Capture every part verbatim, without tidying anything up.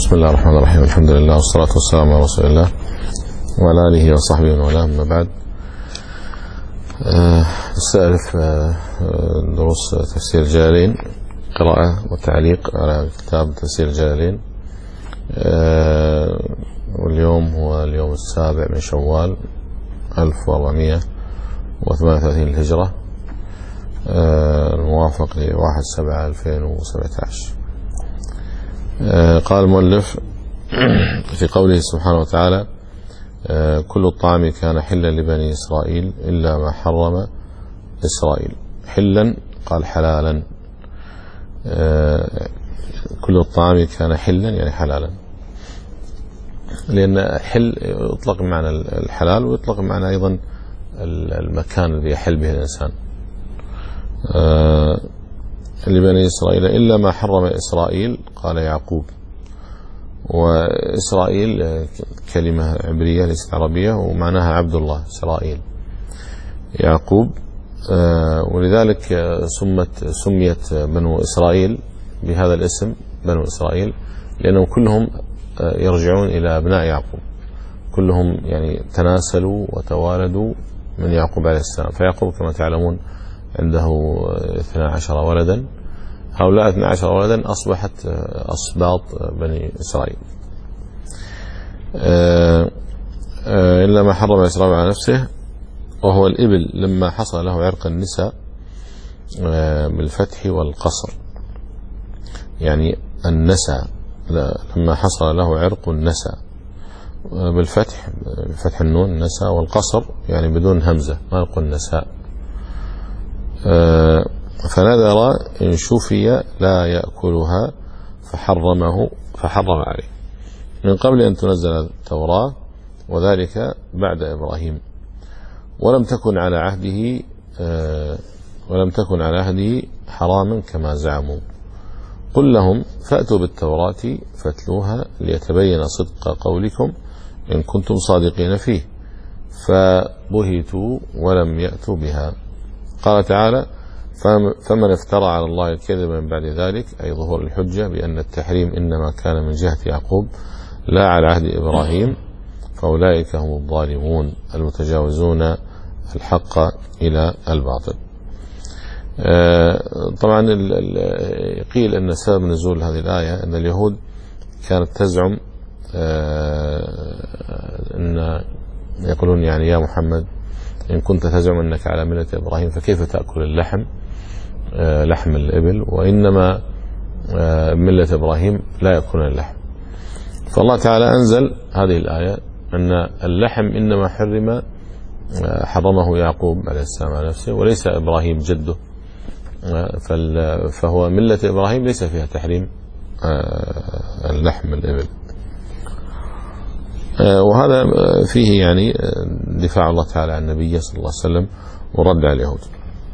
بسم الله الرحمن الرحيم. الحمد لله والصلاة والسلام على رسول الله وعلى آله وصحبه ومن والاه، أما بعد. نستأنف دروس تفسير الجلالين، قراءة وتعليق على كتاب تفسير الجلالين. واليوم هو اليوم السابع من شوال ألف وأربعمائة وثمانية وثلاثين الهجرة، الموافق لواحد سبعة ألفين وسبعة عشر. قال المؤلف في قوله سبحانه وتعالى: كل الطعام كان حلا لبني إسرائيل إلا ما حرم إسرائيل. حلا قال حلالا، كل الطعام كان حلا يعني حلالا، لأن حل يطلق معنى الحلال ويطلق معنى أيضا المكان الذي يحل به الإنسان. لبني إسرائيل إلا ما حرم إسرائيل، قال يعقوب. وإسرائيل كلمة عبرية ليست عربية ومعناها عبد الله، إسرائيل يعقوب. ولذلك سمت سميت بنو إسرائيل بهذا الاسم بنو إسرائيل، لأنهم كلهم يرجعون إلى أبناء يعقوب، كلهم يعني تناسلوا وتوالدوا من يعقوب عليه السلام. فيعقوب كما تعلمون عنده اثنا عشر ولدا، هؤلاء اثنا عشر ولدا أصبحت أصباط بني إسرائيل. إلا ما حرم إسرائيل على نفسه، وهو الإبل لما حصل له عرق النساء بالفتح والقصر، يعني النساء لما حصل له عرق النساء بالفتح بفتح النون النساء، والقصر يعني بدون همزة ما يقول النساء. فنذر إن شفي لا يأكلها فحرمه فحرم عليه من قبل أن تنزل التوراة، وذلك بعد إبراهيم. ولم تكن على عهده ولم تكن على عهده حراما كما زعموا. قل لهم فأتوا بالتوراة فاتلوها ليتبين صدق قولكم إن كنتم صادقين فيه. فبهتوا ولم يأتوا بها. قال تعالى: فمن افترى على الله الكذب من بعد ذلك، أي ظهور الحجة بأن التحريم إنما كان من جهة يعقوب لا على عهد إبراهيم، فأولئك هم الظالمون المتجاوزون الحق إلى الباطل. طبعا قيل أن سبب نزول هذه الآية أن اليهود كانت تزعم أن يقولون يعني يا محمد إن كنت تزعم أنك على ملة إبراهيم فكيف تأكل اللحم لحم الإبل، وإنما ملة إبراهيم لا يأكلون اللحم. فالله تعالى أنزل هذه الآية أن اللحم إنما حرم حرمه يعقوب عليه السلام على نفسه، وليس إبراهيم جده. فهو ملة إبراهيم ليس فيها تحريم اللحم الإبل. وهذا فيه يعني دفاع الله تعالى عن النبي صلى الله عليه وسلم ورد على اليهود.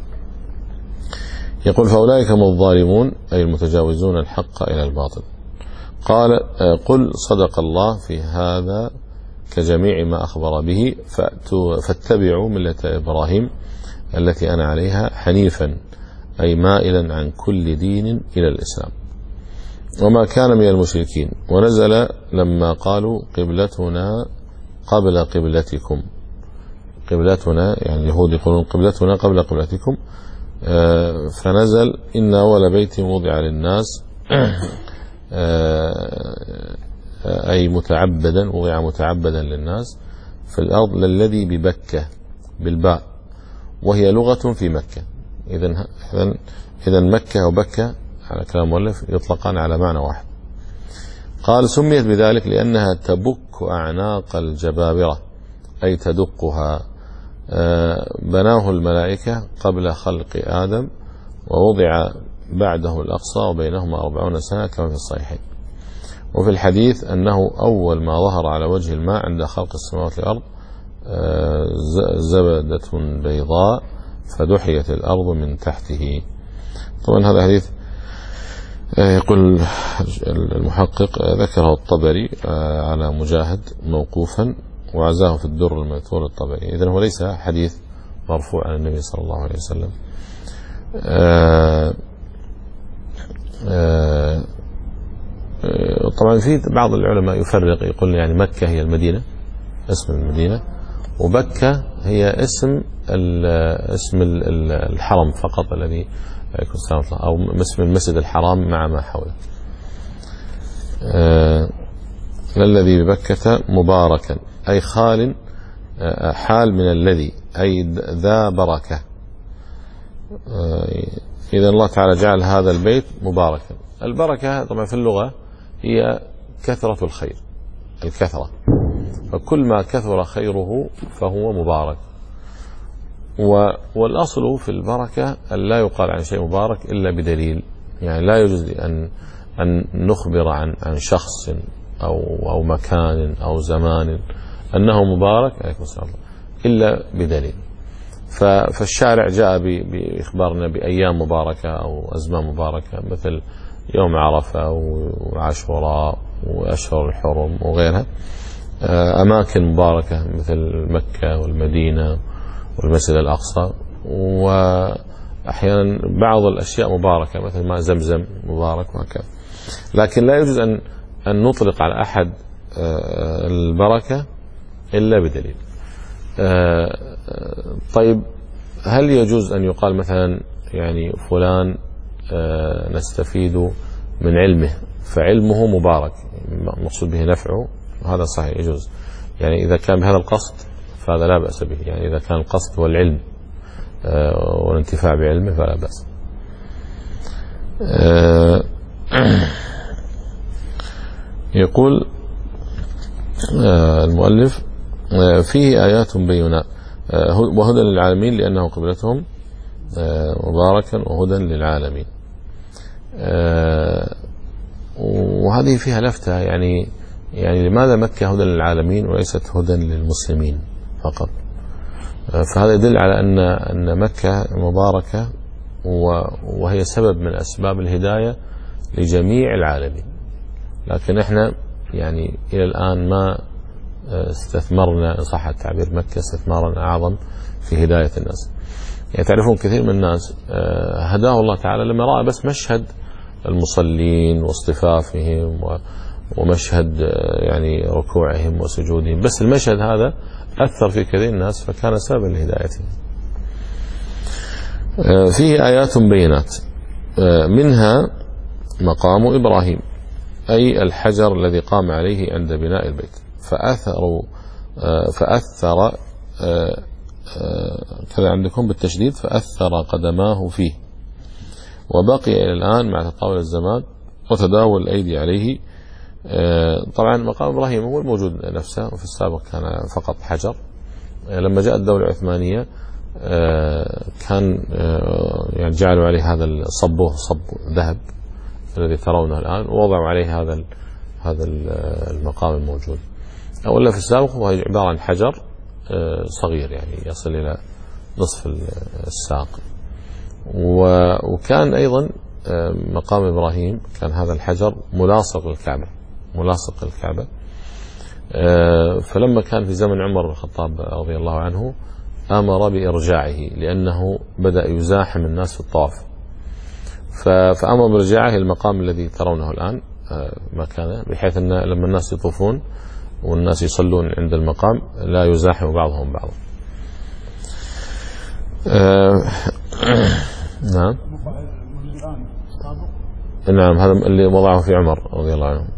يقول: فأولئك هم الظالمون أي المتجاوزون الحق إلى الباطل. قال: قل صدق الله في هذا كجميع ما أخبر به، فاتبعوا ملة إبراهيم التي أنا عليها حنيفا، أي مائلا عن كل دين إلى الإسلام، وما كان من المشركين. ونزل لما قالوا قبلتنا قبل قبلتكم. قبلتنا يعني اليهود يقولون قبلتنا قبل قبلتكم. فنزل: إن أول بيت وضع للناس، أي متعبدا، وضع متعبدا للناس في الأرض للذي ببكة بالباء، وهي لغة في مكة. إذن إذن مكة وبكة على كلام مؤلف يطلقان على معنى واحد. قال: سميت بذلك لأنها تبك أعناق الجبابرة، أي تدقها. بناه الملائكة قبل خلق آدم، ووضع بعده الأقصى وبينهما أربعون سنة كما في الصحيحين. وفي الحديث أنه أول ما ظهر على وجه الماء عند خلق السماوات والأرض زبدة بيضاء فدحيت الأرض من تحته. طبعا هذا حديث يقول المحقق ذكره الطبري على مجاهد موقوفا، وعزاه في الدر المنثور الطبري. إذن هو ليس حديث مرفوع عن النبي صلى الله عليه وسلم. طبعا في بعض العلماء يفرق، يقول يعني مكة هي المدينة، اسم المدينة، وبكة هي اسم اسم الحرم فقط الذي عليكم السلام أو اسم المسجد الحرام مع ما حوله. آه الذي ببكة مباركا أي خال، آه حال من الذي أي ذا بركة. آه إذا الله تعالى جعل هذا البيت مباركا. البركة طبعا في اللغة هي كثرة الخير، الكثرة، فكل ما كثر خيره فهو مبارك. والأصل في البركة أن لا يقال عن شيء مبارك إلا بدليل، يعني لا يجوز أن أن نخبر عن عن شخص أو أو مكان أو زمان أنه مبارك عليكم السلام إلا بدليل. فالشارع جاء بإخبارنا بأيام مباركة أو أزمان مباركة مثل يوم عرفة وعاشوراء وأشهر الحرم وغيرها، أماكن مباركة مثل مكة والمدينة والمسجد الأقصى، وأحيانا بعض الأشياء مباركة مثل ما زمزم مبارك وهكذا. لكن لا يجوز أن أن نطلق على أحد البركة إلا بدليل. طيب هل يجوز أن يقال مثلا يعني فلان نستفيد من علمه فعلمه مبارك، مقصود به نفعه؟ هذا صحيح يجوز، يعني إذا كان بهذا القصد فهذا لا بأس به، يعني إذا كان القصد هو العلم والانتفاع بعلمه فلا بأس. يقول المؤلف فيه آيات بينات وهدى للعالمين لأنه قبلتهم مباركا وهدى للعالمين. وهذه فيها لفتة، يعني يعني لماذا مكة هدى للعالمين وليست هدى للمسلمين فقط؟ فهذا يدل على أن أن مكة مباركة وهي سبب من أسباب الهداية لجميع العالمين، لكن احنا يعني إلى الآن ما استثمرنا إن صح التعبير مكة استثمارا أعظم في هداية الناس. يعني تعرفون كثير من الناس هداه الله تعالى لما رأى بس مشهد المصلين واصطفافهم ومشهد يعني ركوعهم وسجودهم، بس المشهد هذا أثر في كثير الناس فكان سببا لهدايتهم. فيه آيات بينات منها مقام إبراهيم أي الحجر الذي قام عليه عند بناء البيت، فأثروا فأثر كذا عندكم بالتشديد فأثر قدماه فيه، وبقي إلى الآن مع تطاول الزمان وتداول الأيدي عليه. طبعا مقام إبراهيم هو الموجود نفسه، وفي السابق كان فقط حجر. لما جاءت الدولة العثمانية كان يعني جعلوا عليه هذا الصبوه صب ذهب الذي ترونه الآن، ووضعوا عليه هذا هذا المقام الموجود. أولا في السابق هو عبارة عن حجر صغير يعني يصل إلى نصف الساق. وكان أيضا مقام إبراهيم كان هذا الحجر ملاصق للكعبة، ملاصق للكعبة. فلما كان في زمن عمر بن الخطاب رضي الله عنه أمر بإرجاعه لأنه بدأ يزاحم الناس في الطواف، فأمر بإرجاعه المقام الذي ترونه الآن مكانه، بحيث أن لما الناس يطوفون والناس يصلون عند المقام لا يزاحم بعضهم بعضا. نعم نعم هذا اللي وضعه في عمر رضي الله عنه.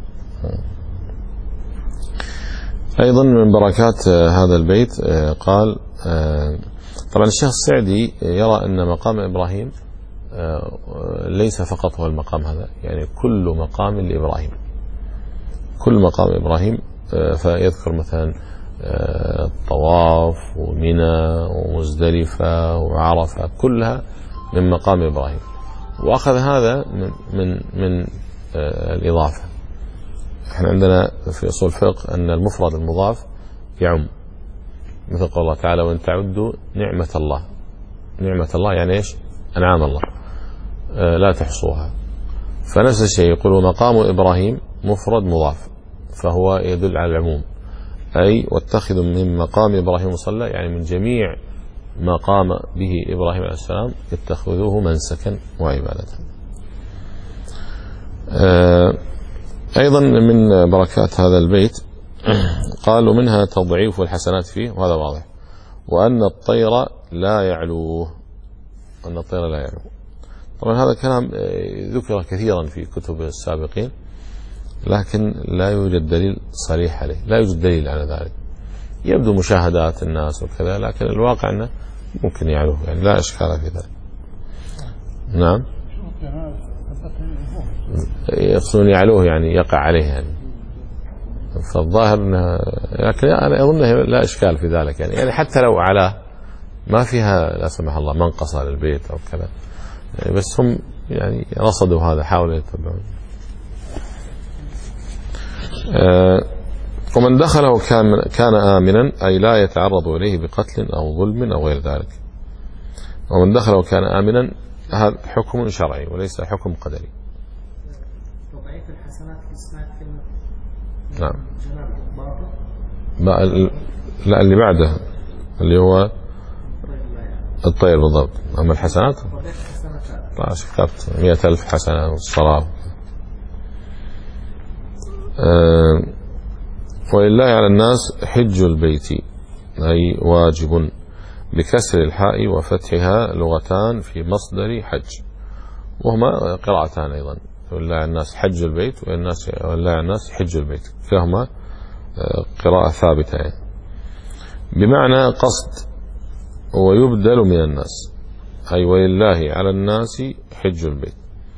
أيضا من بركات هذا البيت قال طبعا الشيخ السعدي يرى أن مقام إبراهيم ليس فقط هو المقام هذا، يعني كل مقام لإبراهيم، كل مقام إبراهيم. فيذكر مثلا الطواف ومنى ومزدلفة وعرفة كلها من مقام إبراهيم، وأخذ هذا من من, من الإضافة. احنا عندنا في أصول الفقه أن المفرد المضاف يعم، مثل قول الله تعالى وإن تعدوا نعمة الله، نعمة الله يعني إيش؟ أنعام الله لا تحصوها. فنفس الشيء يقول مقام إبراهيم مفرد مضاف فهو يدل على العموم، أي واتخذوا من مقام إبراهيم مصلى، يعني من جميع ما قام به إبراهيم عليه السلام اتخذوه منسكا وعبادة. أيضا أيضا من بركات هذا البيت قالوا منها تضعيف الحسنات فيه، وهذا واضح، وأن الطير لا يعلوه، أن الطير لا يعلوه. طبعا هذا كلام ذكر كثيرا في كتب السابقين، لكن لا يوجد دليل صريح عليه، لا يوجد دليل على ذلك. يبدو مشاهدات الناس وكذا، لكن الواقع أنه ممكن يعلوه، يعني لا إشكال في ذلك. نعم، يقصدون يعلوه يعني يقع عليه يعني، فالظاهر أنه، لكن أنا أظن لا إشكال في ذلك يعني, يعني حتى لو على ما فيها لا سمح الله منقصة للبيت أو كذا يعني، بس هم يعني رصدوا هذا، حاولوا يتبعون. أه ومن دخله كان كان آمنا، أي لا يتعرض إليه بقتل أو ظلم أو غير ذلك. ومن دخله كان آمنا، هذا حكم شرعي وليس حكم قدري. تضعيف الحسنات في إسناد كلمة نعم. لا لا اللي بعده اللي هو الطير بالضبط. أما الحسنات لا شكرت مئة ألف حسنة والصلاة. أه ولله على الناس حج البيت، أي واجب، بكسر الحاء وفتحها لغتان في مصدر حج، وهما قراءتان أيضا، ولله على الناس حج البيت ولله على الناس حج البيت، فهما قراءة ثابتة يعني. بمعنى قصد، ويبدل من الناس، أي ولله على الناس حج البيت.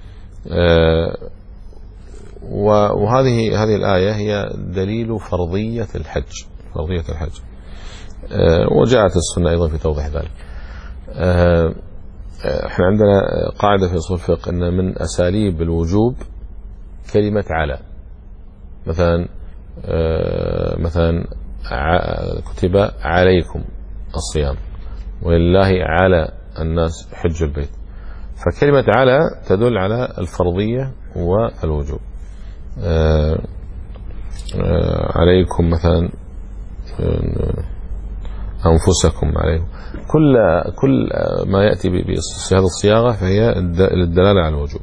وهذه هذه الآية هي دليل فرضية الحج، فرضية الحج، وجاءت السنة أيضا في توضيح ذلك. احنا عندنا قاعدة في أصول الفقه أن من أساليب الوجوب كلمة على، مثلا مثلا كتب عليكم الصيام ولله على الناس حج البيت، فكلمة على تدل على الفرضية والوجوب. عليكم مثلا أنفسكم عليكم، كل كل ما يأتي بهذه الصياغة فهي للدلالة على الوجوب.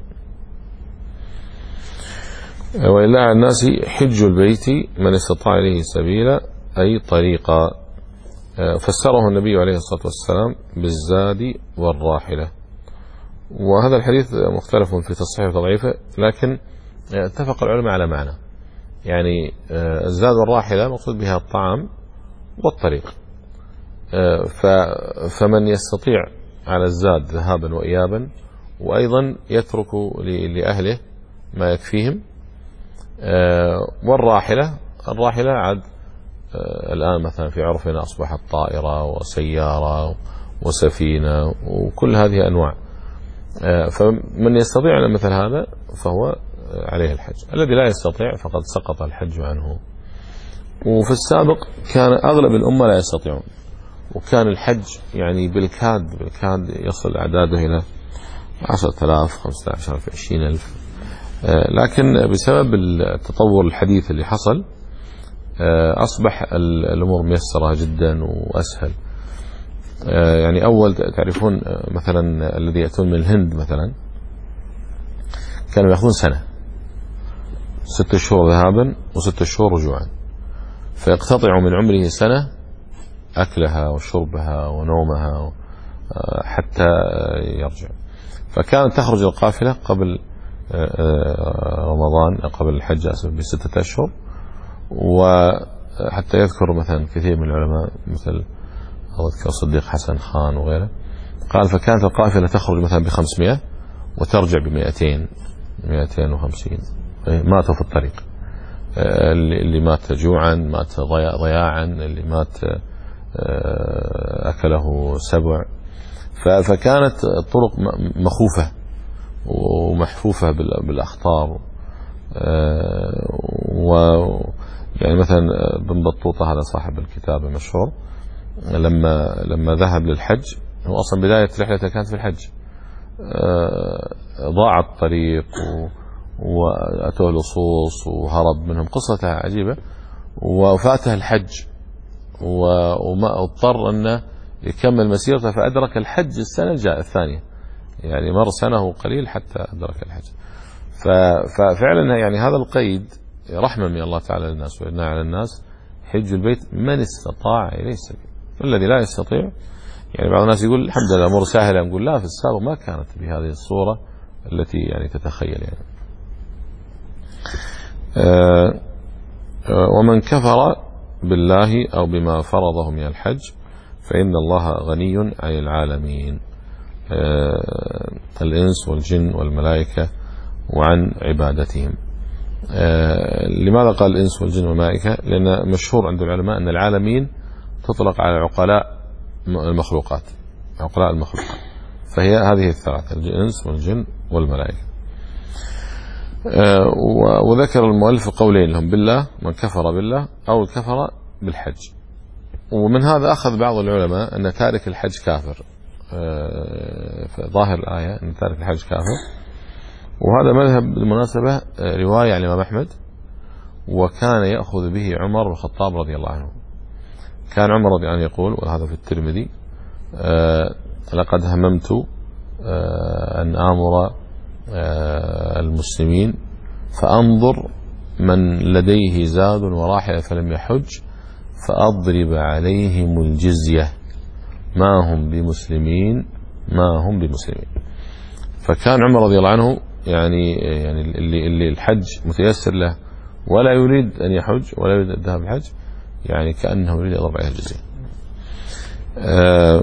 ولله على الناس حج البيت من استطاع إليه سبيلا، أي طريقا. فسره النبي عليه الصلاة والسلام بالزاد والراحلة، وهذا الحديث مختلف في تصحيح وتضعيفه، لكن اتفق العلماء على معنى، يعني الزاد والراحلة مقصود بها الطعام والطريق، فمن يستطيع على الزاد ذهابا وإيابا، وأيضا يترك لأهله ما يكفيهم، والراحلة الراحلة عاد الآن مثلا في عرفنا أصبحت طائرة وسيارة وسفينة وكل هذه أنواع، فمن يستطيع على مثل هذا فهو عليه الحج. الذي لا يستطيع فقد سقط الحج عنه. وفي السابق كان أغلب الأمة لا يستطيعون، وكان الحج يعني بالكاد بالكاد يصل أعداده إلى عشرة آلاف خمسة عشر ألف عشرين ألف، لكن بسبب التطور الحديث اللي حصل أصبح الأمور ميسرة جدا وأسهل. يعني أول تعرفون مثلا الذي يأتون من الهند مثلا كانوا يأخذون سنة، ست شهور ذهابا وست شهور رجوعا، فيقتطع من عمره سنة أكلها وشربها ونومها حتى يرجع. فكانت تخرج القافلة قبل رمضان قبل الحج بستة أشهر، وحتى يذكر مثلا كثير من العلماء مثل الصديق حسن خان وغيره قال فكانت القافلة تخرج مثلا بخمسمائة وترجع بمئتين مئتين وخمسين، ماتوا في الطريق، اللي مات جوعا، مات ضياعا، اللي مات أكله سبع. فكانت الطرق مخوفة ومحفوفة بالأخطار. ويعني مثلا بن بطوطة هذا صاحب الكتاب المشهور لما لما ذهب للحج، هو أصلا بداية رحلته كانت في الحج، ضاع الطريق وأتوه لصوص وهرب منهم، قصة عجيبة، وفاته الحج وما اضطر أنه يكمل مسيرته، فأدرك الحج السنة الجاء الثانية، يعني مر سنة قليل حتى أدرك الحج. ففعلا يعني هذا القيد رحمة من الله تعالى للناس وإنا على الناس حج البيت من استطاع إليه سبيل. الذي لا يستطيع، يعني بعض الناس يقول الحمد لله الأمور سهلة، نقول لا، في السابق ما كانت بهذه الصورة التي يعني تتخيل يعني. آه آه ومن كفر بالله أو بما فرضه من الحج فإن الله غني عن العالمين، آه الإنس والجن والملائكة وعن عبادتهم. آه لماذا قال الإنس والجن والملائكة؟ لأن مشهور عند العلماء أن العالمين تطلق على عقلاء المخلوقات، عقلاء المخلوقات، فهي هذه الثلاثة، الإنس والجن والملائكة. آه وذكر المؤلف قولين لهم، بالله من كفر بالله أو كفر بالحج. ومن هذا أخذ بعض العلماء أن تارك الحج كافر، آه ظاهر الآية أن تارك الحج كافر، وهذا مذهب بالمناسبة رواية عن الإمام أحمد، وكان يأخذ به عمر بن الخطاب رضي الله عنه. كان عمر رضي الله عنه يقول، وهذا في الترمذي، آه لقد هممت آه أن آمر آه المسلمين فأنظر من لديه زاد وراحلة فلم يحج فأضرب عليهم الجزية ما هم بمسلمين ما هم بمسلمين. فكان عمر رضي الله عنه يعني يعني اللي اللي الحج متيسر له ولا يريد أن يحج ولا يريد الذهاب الحج، يعني كأنه يريد يضرب عليه الجزية. آه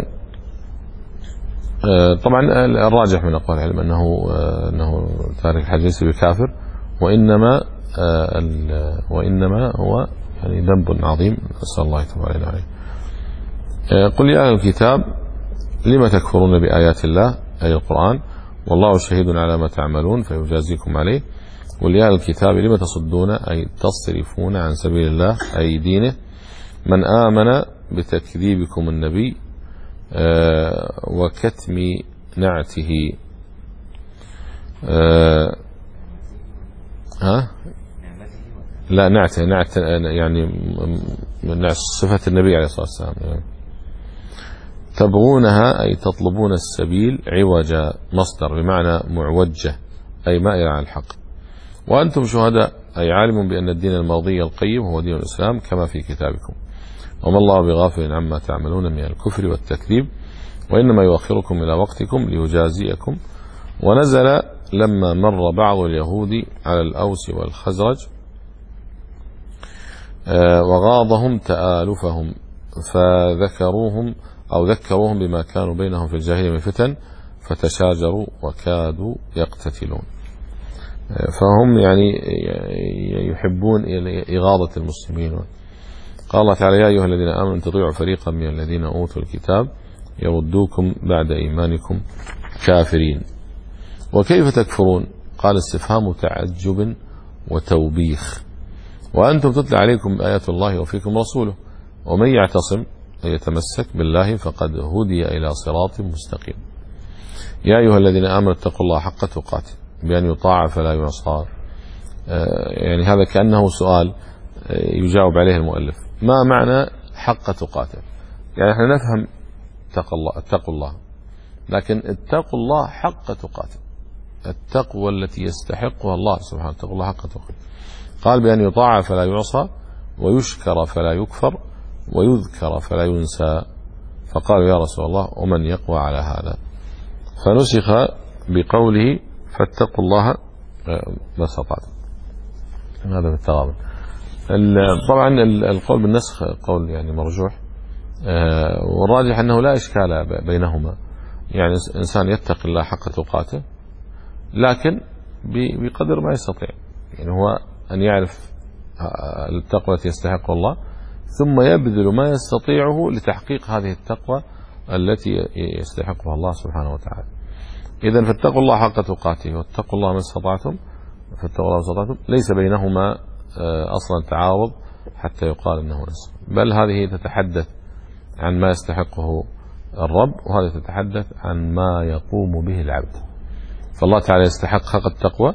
آه طبعا الراجح من أقوال العلم أنه آه أنه تارك الحج ليس بكافر، وإنما آه وإنما هو يعني ذنب عظيم، نسأل الله يتوب علينا عليه. آه قل يا أهل الكتاب لم تكفرون بآيات الله، أي القرآن، والله شهيد على ما تعملون فيجازيكم عليه. قل يا أهل الكتاب لم تصدون، أي تصرفون عن سبيل الله أي دينه، من آمن بتكذيبكم النبي آه وكتم نعته. آه ها لا نعته نعت يعني من صفة النبي عليه الصلاة والسلام. يعني تبغونها أي تطلبون السبيل عوجا، مصدر بمعنى معوجة أي مائل عن الحق. وأنتم شهداء أي عالم بأن الدين الماضي القيم هو دين الإسلام كما في كتابكم، وما الله بغافل عما تعملون من الكفر والتكذيب، وإنما يؤخركم إلى وقتكم ليجازيكم. ونزل لما مر بعض اليهود على الأوس والخزرج وغاضهم تآلفهم فذكروهم أو ذكروهم بما كانوا بينهم في الجاهلية من فتن فتشاجروا وكادوا يقتتلون. فهم يعني يحبون إغاظة المسلمين. قال الله تعالى يا أيها الذين آمنوا إن تطيعوا فريقا من الذين أوتوا الكتاب يردوكم بعد إيمانكم كافرين. وكيف تكفرون؟ قال استفهام تعجب وتوبيخ. وأنتم تتلى عليكم آيات الله وفيكم رسوله، ومن يعتصم يتمسك بالله فقد هدي إلى صراط مستقيم. يا أيها الذين آمنوا اتقوا الله حق تقاته بأن يطاع فلا يعصى. يعني هذا كأنه سؤال يجاوب عليه المؤلف، ما معنى حق تقاته؟ يعني احنا نفهم اتقوا الله اتقوا الله، لكن اتقوا الله حق تقاته، التقوى التي يستحقها الله سبحانه، اتقوا الله حق تقاته. قال بأن يطاع فلا يعصى، ويشكر فلا يكفر، ويذكر فلا ينسى. فقالوا يا رسول الله ومن يقوى على هذا؟ فنسخ بقوله فاتقوا الله ما استطعتم. هذا بالتغابن. طبعا القول بالنسخ قول يعني مرجوح، والراجح أنه لا إشكال بينهما. يعني إنسان يتقي الله حق تقاته لكن بقدر ما يستطيع، يعني هو أن يعرف التقوى التي يستحق الله ثم يبذل ما يستطيعه لتحقيق هذه التقوى التي يستحقها الله سبحانه وتعالى. إذن فاتقوا الله حق تقاته واتقوا الله ما استطعتم، فاتقوا الله ما استطعتم ليس بينهما أصلا تعارض حتى يقال أنه نسخ، بل هذه تتحدث عن ما يستحقه الرب، وهذه تتحدث عن ما يقوم به العبد. فالله تعالى يستحق حق التقوى،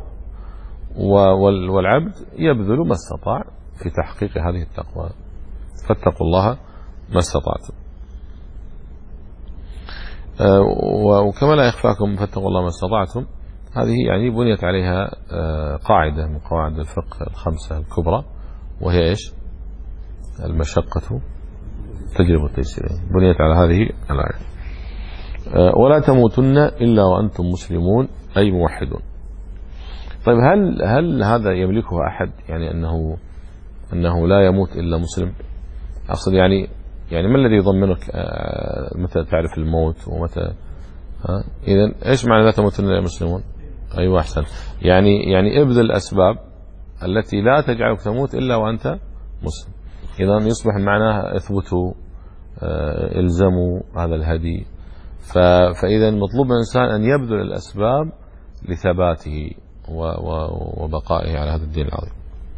والعبد يبذل ما استطاع في تحقيق هذه التقوى. فاتقوا الله ما استطعتم. وكما لا يخفاكم فاتقوا الله ما استطعتم، هذه يعني بنيت عليها قاعدة من قواعد الفقه الخمسة الكبرى، وهي إيش؟ المشقة تجلب التيسير، بنيت على هذه الآية. ولا تموتن إلا وأنتم مسلمون أي موحدون. طيب هل هل هذا يملكه أحد؟ يعني أنه أنه لا يموت إلا مسلم؟ أقصد يعني يعني ما الذي يضمنك متى تعرف الموت ومتى؟ ها إذن إيش معنى لا تموتن إلا مسلمون؟ أيوة أحسن. يعني يعني ابذل الأسباب التي لا تجعلك تموت إلا وأنت مسلم. إذن يصبح معناها اثبتوا، الزموا هذا الهدي. فإذا مطلوب من الإنسان أن يبذل الأسباب لثباته وبقائه على هذا الدين العظيم.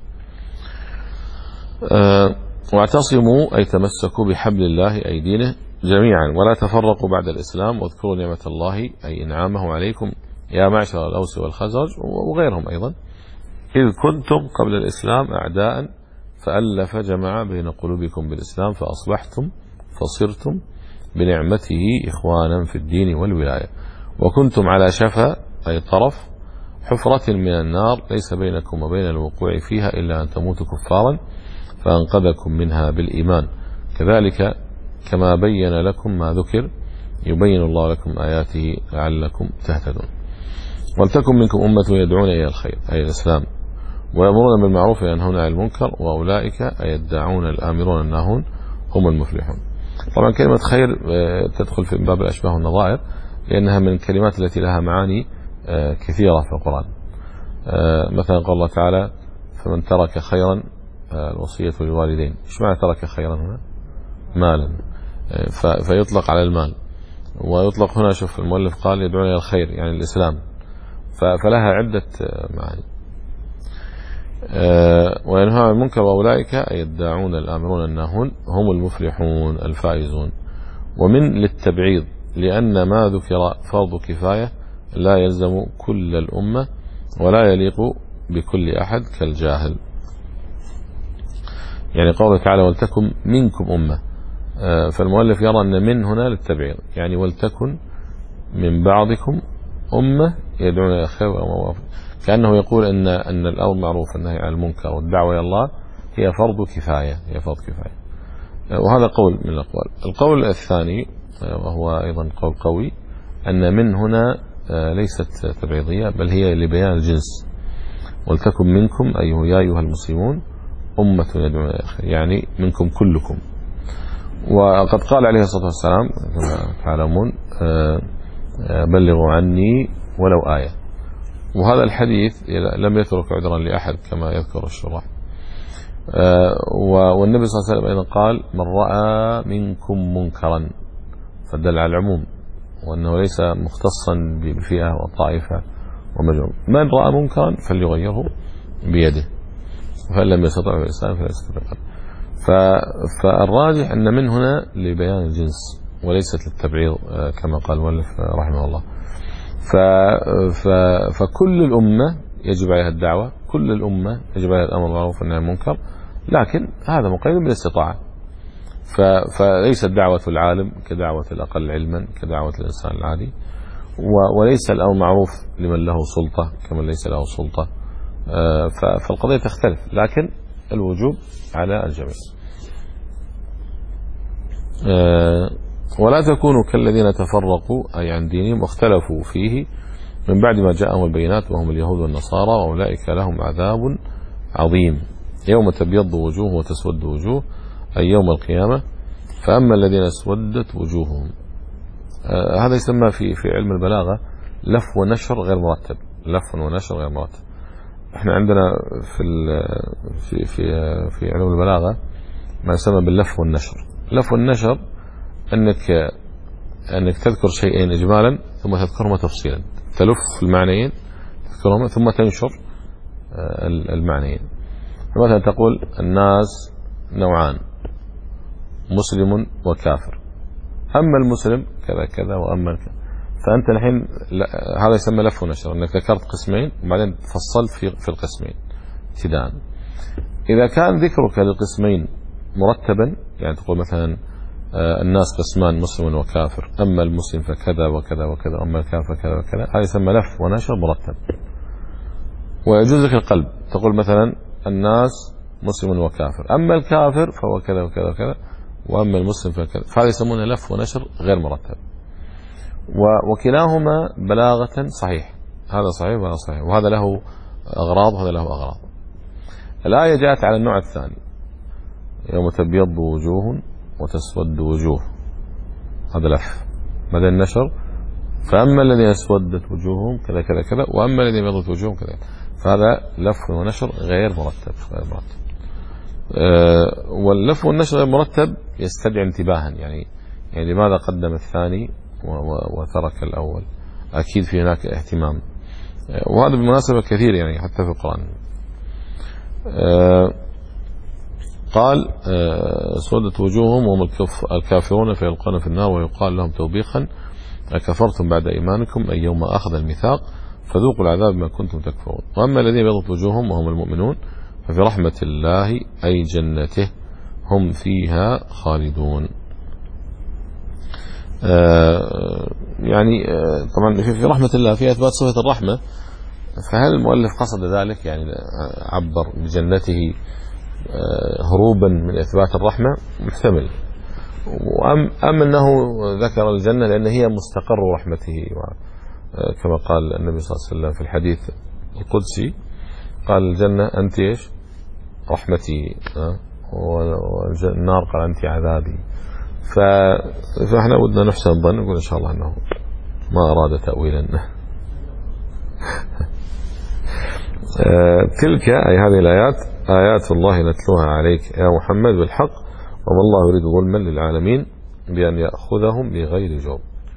واعتصموا أي تمسكوا بحبل الله أي دينه جميعا ولا تفرقوا بعد الإسلام، واذكروا نعمة الله أي إنعامه عليكم يا معشر الأوس والخزرج وغيرهم أيضا، إذ كنتم قبل الإسلام أعداء فألف جمع بين قلوبكم بالإسلام فأصبحتم فصرتم بنعمته إخوانا في الدين والولاية، وكنتم على شفا أي طرف حفرة من النار ليس بينكم وبين الوقوع فيها إلا أن تموتوا كفارا فأنقذكم منها بالإيمان، كذلك كما بين لكم ما ذكر يبين الله لكم آياته لعلكم تهتدون. ولتكن منكم أمة يدعون إلى الخير أي الإسلام ويأمرون بالمعروف وينهون عن المنكر وأولئك أي يدعون الآمرون الناهون هم المفلحون. طبعا كلمة خير تدخل في باب الأشباه والنظائر لأنها من الكلمات التي لها معاني كثيرة في القرآن. مثلا قال الله تعالى فمن ترك خيرا الوصية للوالدين. ايش معنى ترك خيرا هنا؟ مالا، فيطلق على المال، ويطلق هنا شوف المؤلف قال يدعون إلى الخير يعني الإسلام، فلها عدة معاني. وينهون عن المنكر وأولئك أي يدعون الآمرون الناهون هم المفلحون الفائزون. ومن للتبعيض لأن ما ذكر فرض كفاية لا يلزم كل الأمة ولا يليق بكل أحد كالجاهل. يعني قوله تعالى ولتكن منكم أمة، فالمؤلف يرى أن من هنا للتبعيض، يعني ولتكن من بعضكم أمة يدعون إلى الخير وموافق، كأنه يقول أن أن الأمر معروف النهي عن المنكر والدعوة إلى الله هي فرض كفاية، هي فرض كفاية. وهذا قول من الأقوال. القول الثاني وهو أيضا قول قوي أن من هنا ليست تبعيضية بل هي لبيان الجنس. ولتكن منكم أيها يا أيها المسلمون أمة يدعون إلى الخير يعني منكم كلكم. وقد قال عليه الصلاة والسلام كما تعلمون بلغوا عني ولو آية، وهذا الحديث لم يترك عذرا لأحد كما يذكر الشراح. والنبي صلى الله عليه وسلم أيضا قال من رأى منكم منكرا، فدل على العموم وأنه ليس مختصا بفئة وطائفة ومجموعة. من رأى منكرا فليغيره بيده فإن لم يستطع بالإسلام فليستطع بقلبه. فالراجح أن من هنا لبيان الجنس وليست للتبعيض كما قال المؤلف رحمه الله. فكل الأمة يجب عليها الدعوة، كل الأمة يجب عليها الأمر بالمعروف والنهي عن المنكر، لكن هذا مقيد بالاستطاعة. فليست دعوة العالم كدعوة الأقل علما كدعوة الإنسان العادي، وليس الأمر معروف لمن له سلطة كمن ليس له سلطة. فالقضية تختلف، لكن الوجوب على الجميع. ولا تكونوا كالذين تفرقوا أي عن دينهم واختلفوا فيه من بعد ما جاءهم البينات وهم اليهود والنصارى وأولئك لهم عذاب عظيم يوم تبيض وجوه وتسود وجوه أي يوم القيامة، فأما الذين اسودت وجوههم هذا يسمى في في علم البلاغة لف ونشر غير مرتب، لف ونشر غير مرتب. احنا عندنا في في في في علوم البلاغة ما يسمى باللف والنشر. اللف والنشر انك انك تذكر شيئين اجمالا ثم تذكرهما تفصيلا، تلف المعنيين تذكرهما ثم تنشر المعنيين. مثلا تقول الناس نوعان مسلم وكافر، اما المسلم كذا كذا واما كذا. فانت الحين هذا يسمى لف ونشر، انك ذكرت قسمين وبعدين فصلت في في القسمين ابتداء. اذا كان ذكرك للقسمين مرتبا يعني تقول مثلا الناس قسمان مسلم وكافر، أما المسلم فكذا وكذا وكذا، أما الكافر كذا وكذا، هذا يسمى لف ونشر مرتب. ويجوز لك القلب، تقول مثلا الناس مسلم وكافر، أما الكافر فهو كذا وكذا وكذا، وأما المسلم فكذا، فهذا يسمونه لف ونشر غير مرتب. وكلاهما بلاغة صحيح، هذا صحيح وهذا صحيح، وهذا له أغراض وهذا له أغراض. الآية جاءت على النوع الثاني، يوم تبيض وجوه وتسود وجوه، هذا لف. مدى النشر، فأما الذين اسودت وجوههم كذا كذا كذا، وأما الذين ابيضت وجوههم كذا، فهذا لف ونشر غير مرتب غير مرتب. أه واللف والنشر غير مرتب يستدعي انتباها، يعني يعني لماذا قدم الثاني وترك الأول؟ أكيد في هناك اهتمام، أه وهذا بالمناسبة كثير يعني حتى في القرآن. أه قال أه سودت وجوههم وهم الكافرون فيلقون في النار ويقال لهم توبيخا أكفرتم بعد إيمانكم أي يوم أخذ الميثاق فذوقوا العذاب ما كنتم تكفرون. وأما الذين بيضت وجوههم وهم المؤمنون ففي رحمة الله أي جنته هم فيها خالدون. آه يعني آه طبعا في رحمة الله في إثبات صفة الرحمة، فهل المؤلف قصد ذلك يعني عبر بجنته آه هروبا من إثبات الرحمة؟ محتمل. وأم أم أنه ذكر الجنة لأن هي مستقر رحمته، كما قال النبي صلى الله عليه وسلم في الحديث القدسي، قال الجنة أنت إيش؟ رحمتي، والنار قال أنت عذابي. فإحنا ودنا نحسن الظن، نقول إن شاء الله أنه ما أراد تأويلا. تلك أي هذه الآيات آيات الله نتلوها عليك يا محمد بالحق، وما الله يريد ظلما للعالمين بأن يأخذهم بغير جرم.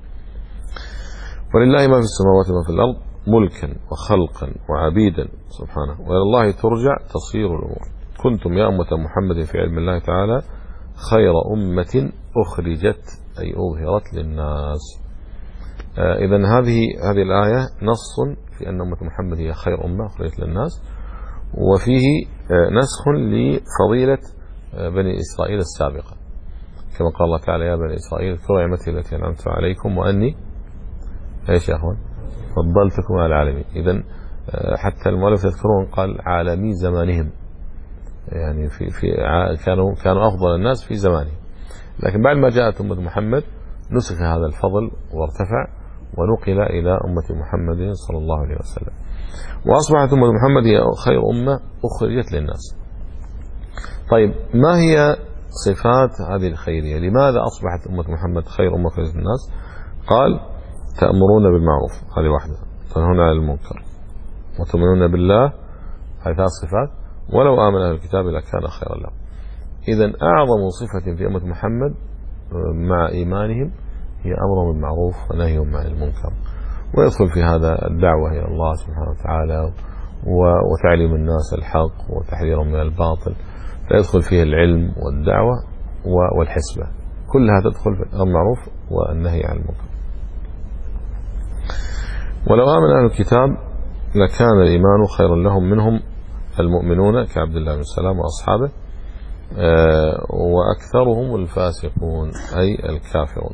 ولله ما في السماوات وما في الأرض ملكا وخلقا وعبيدا سبحانه، وإلى الله ترجع تصير الأمور. كنتم يا أمة محمد في علم الله تعالى خير أمة أخرجت أي أظهرت للناس. آه إذن هذه هذه الآية نص في أن أمة محمد هي خير أمة أخرجت للناس، وفيه آه نسخ لفضيلة آه بني إسرائيل السابقة، كما قال الله تعالى يا بني إسرائيل اذكروا نعمتي التي أنعمت عليكم وأني ايش يا اخوان فضلتكم على العالمين. اذا حتى المؤلف يذكرون قال عالمي زمانهم، يعني في في كانوا كانوا افضل الناس في زمانهم، لكن بعد ما جاءت امه محمد نسخ هذا الفضل وارتفع ونقل الى امه محمد صلى الله عليه وسلم، واصبحت امه محمد هي خير امه اخرجت للناس. طيب ما هي صفات هذه الخيريه؟ لماذا اصبحت امه محمد خير امه اخرجت للناس؟ قال تأمرون بالمعروف، هذه واحدة، تنهون عن المنكر، وتؤمنون بالله، هذه ثلاث صفات، ولو آمن أهل الكتاب لكان خيرا لهم. إذا أعظم صفة في أمة محمد مع إيمانهم هي أمر بالمعروف ونهي عن المنكر، ويدخل في هذا الدعوة إلى الله سبحانه وتعالى وتعليم الناس الحق وتحذيرهم من الباطل، فيدخل فيه العلم والدعوة والحسبة، كلها تدخل في المعروف والنهي عن المنكر. ولو آمن أهل الكتاب لكان الإيمان خيرا لهم منهم المؤمنون كعبد الله بن سلام وأصحابه، آه وأكثرهم الفاسقون أي الكافرون.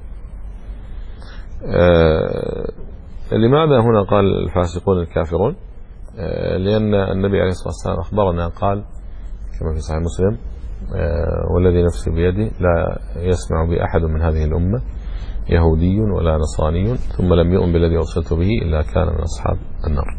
آه لماذا هنا قال الفاسقون الكافرون؟ آه لأن النبي عليه الصلاة والسلام أخبرنا قال كما في صحيح مسلم آه والذي نفسي بيده لا يسمع بأحد من هذه الأمة يهودي ولا نصراني ثم لم يؤمن بالذي أرسلت به إلا كان من أصحاب النار.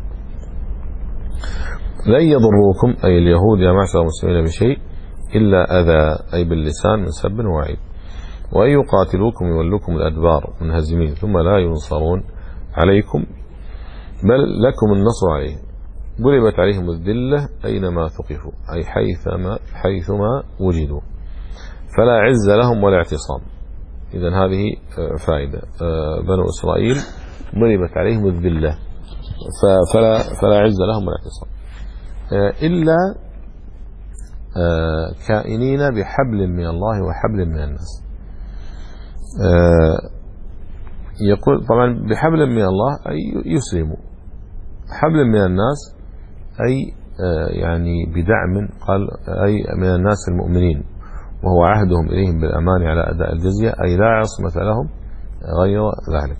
لن يضروكم أي اليهود يا معشر المسلمين بشيء إلا أذى أي باللسان من سب ووعيد، وأن يقاتلوكم يولوكم الأدبار منهزمين ثم لا ينصرون عليكم بل لكم النصر عليهم، ضربت عليهم الذلة أينما ثقفوا أي حيثما, حيثما وجدوا فلا عز لهم ولا اعتصام. إذن هذه فائدة، بنو إسرائيل ضربت عليهم الذلة فلا, فلا عز لهم ولا اعتصام إلا كائنين بحبل من الله وحبل من الناس. يقول طبعا بحبل من الله أي يسلموا، حبل من الناس أي يعني بدعم، قال أي من الناس المؤمنين، وهو عهدهم إليهم بالأمان على أداء الجزية، أي لا عصمة لهم غير ذلك.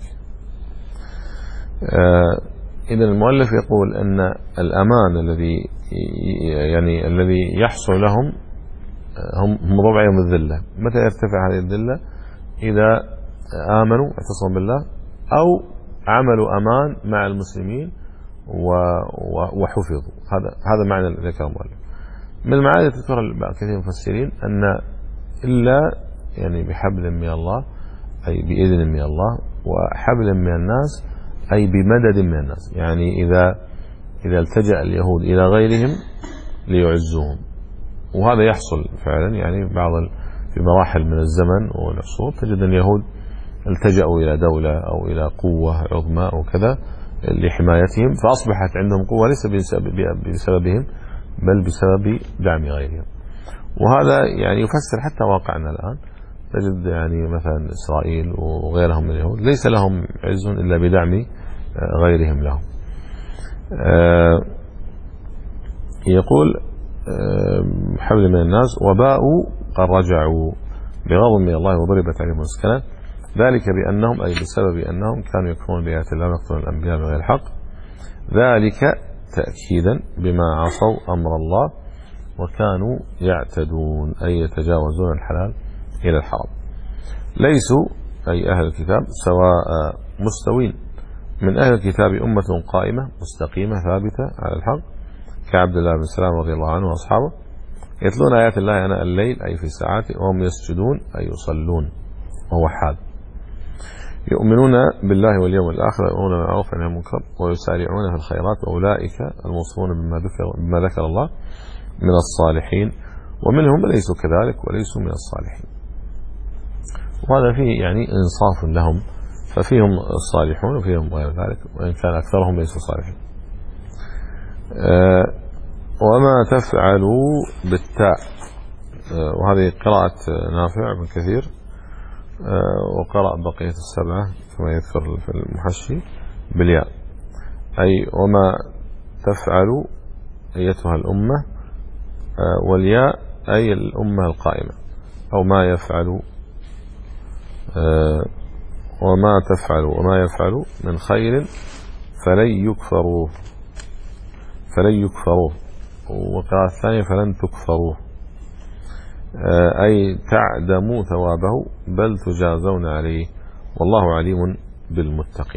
إذن المؤلف يقول أن الأمان الذي يعني الذي يحصل لهم هم هم ربع يوم الذلة. متى يرتفع هذه الذلة؟ إذا آمنوا اعتصموا بالله أو عملوا أمان مع المسلمين وحفظوا. هذا هذا معنى ذكر المؤلف. من المعاني التي تذكرها كثير من المفسرين أن إلا يعني بحبل من الله أي بإذن من الله، وحبل من الناس أي بمدد من الناس. يعني إذا إذا التجأ اليهود إلى غيرهم ليعزوهم، وهذا يحصل فعلا يعني بعض في مراحل من الزمن والعصور تجد اليهود التجأوا إلى دولة أو إلى قوة عظمى أو كذا لحمايتهم، فأصبحت عندهم قوة ليس بسببهم بل بسبب دعم غيرهم. وهذا يعني يفسر حتى واقعنا الآن. تجد يعني مثلا إسرائيل وغيرهم من اليهود ليس لهم عز إلا بدعم غيرهم لهم. يقول حبل من الناس وباءوا قد رجعوا بغضب من الله وضربت عليهم المسكنة، ذلك بأنهم أي بسبب أنهم كانوا يكفرون بآيات الله ويقتلون الأنبياء بغير الحق، ذلك تأكيدا بما عصوا أمر الله وكانوا يعتدون أي يتجاوزون الحلال إلى الحرام. ليسوا أي أهل الكتاب سواء مستوين، من أهل الكتاب أمة قائمة مستقيمة ثابتة على الحق كعبد الله بن سلام رضي الله عنه وأصحابه، يتلون آيات الله آناء الليل أي في الساعات، وهم يسجدون أي يصلون وهو حال، يؤمنون بالله واليوم الآخر، يؤمنون بالمعروف والنهي عن المنكر، ويسارعون في الخيرات، وأولئك الموصوفون بما ذكر بما ذكر الله من الصالحين، ومنهم ليسوا كذلك وليسوا من الصالحين. وهذا فيه يعني إنصاف لهم، ففيهم الصالحون وفيهم غير ذلك، وإن كان أكثرهم ليسوا صالحين. أه وما تفعلوا بالتاء، أه وهذه قراءة نافع بن كثير، أه وقرأ بقية السبعة كما يذكر في المحشي بالياء، أي وما تفعلوا أيتها الأمة، أه والياء أي الأمة القائمة، أو ما يفعل أه وما تفعلوا وما يفعلوا من خير فلن يكفروه فلن يكفروه وقراءة الثانية فلن تكفروه، أي تعدموا ثوابه بل تجازون عليه والله عليم بالمتقين.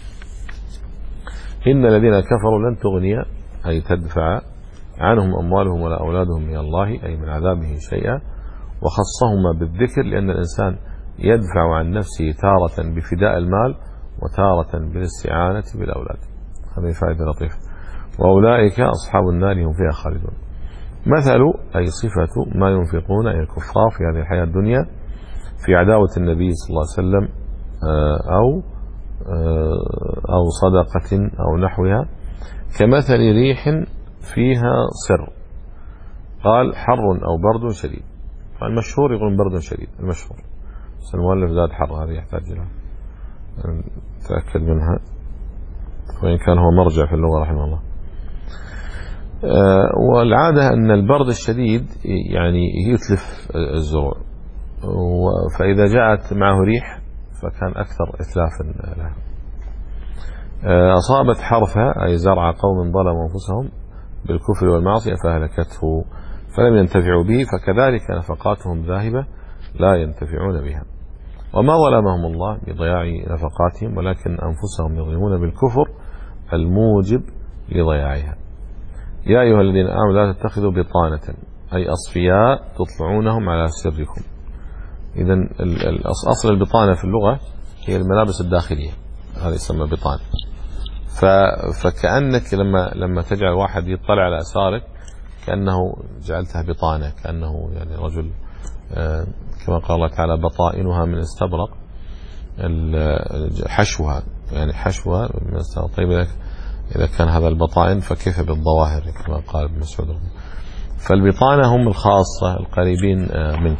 إن الذين كفروا لن تغني أي تدفع عنهم أموالهم ولا أولادهم من الله أي من عذابه شيئا، وخصهما بالذكر لأن الإنسان يدفع عن نفسه تارة بفداء المال وتارة بالاستعانة بالأولاد. هذه فائدة لطيفة. وأولئك أصحاب النار هم فيها خالدون. مثل أي صفة ما ينفقون أي الكفار في هذه الحياة الدنيا في عداوة النبي صلى الله عليه وسلم أو أو صدقة أو نحوها، كمثل ريح فيها صر، قال حر أو برد شديد، فالمشهور يقول برد شديد المشهور، بس المؤلف زاد حر، هذه يحتاج إلى نتأكد منها، وإن كان هو مرجع في اللغة رحمه الله. أه والعادة أن البرد الشديد يعني يتلف الزروع، فإذا جاءت معه ريح فكان أكثر إتلافا لها. أه أصابت حرثها أي زرع قوم ظلموا أنفسهم بالكفر والمعصية فهلكته فلم ينتفعوا به، فكذلك نفقاتهم ذاهبة لا ينتفعون بها. وما ظلمهم الله بضياع نفقاتهم ولكن أنفسهم يظلمون بالكفر الموجب لضياعها. يا أيها الذين آمنوا لا تتخذوا بطانة أي أصفياء تطلعونهم على سركم. إذن أصل البطانة في اللغة هي الملابس الداخلية، هذا يسمى بطانة. فكأنك لما لما تجعل واحد يطلع على أسرارك كأنه جعلتها بطانة، كأنه يعني رجل كما قال الله تعالى بطائنها من استبرق، حشوها يعني حشوها من استبرق. طيب إذا كان هذا البطائن فكيف بالظواهر كما قال ابن مسعود. فالبطانة هم الخاصة القريبين منك.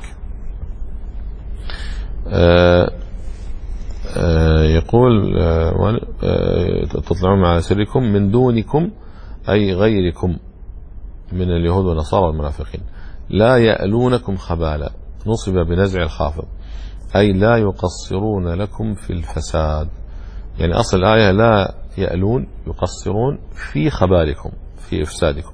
يقول تطلعون على سركم من دونكم أي غيركم من اليهود والنصارى والمنافقين، لا يألونكم خبالا، نصب بنزع الخافض، أي لا يقصرون لكم في الفساد. يعني أصل الآية لا يألون، يقصرون في خبالكم، في إفسادكم.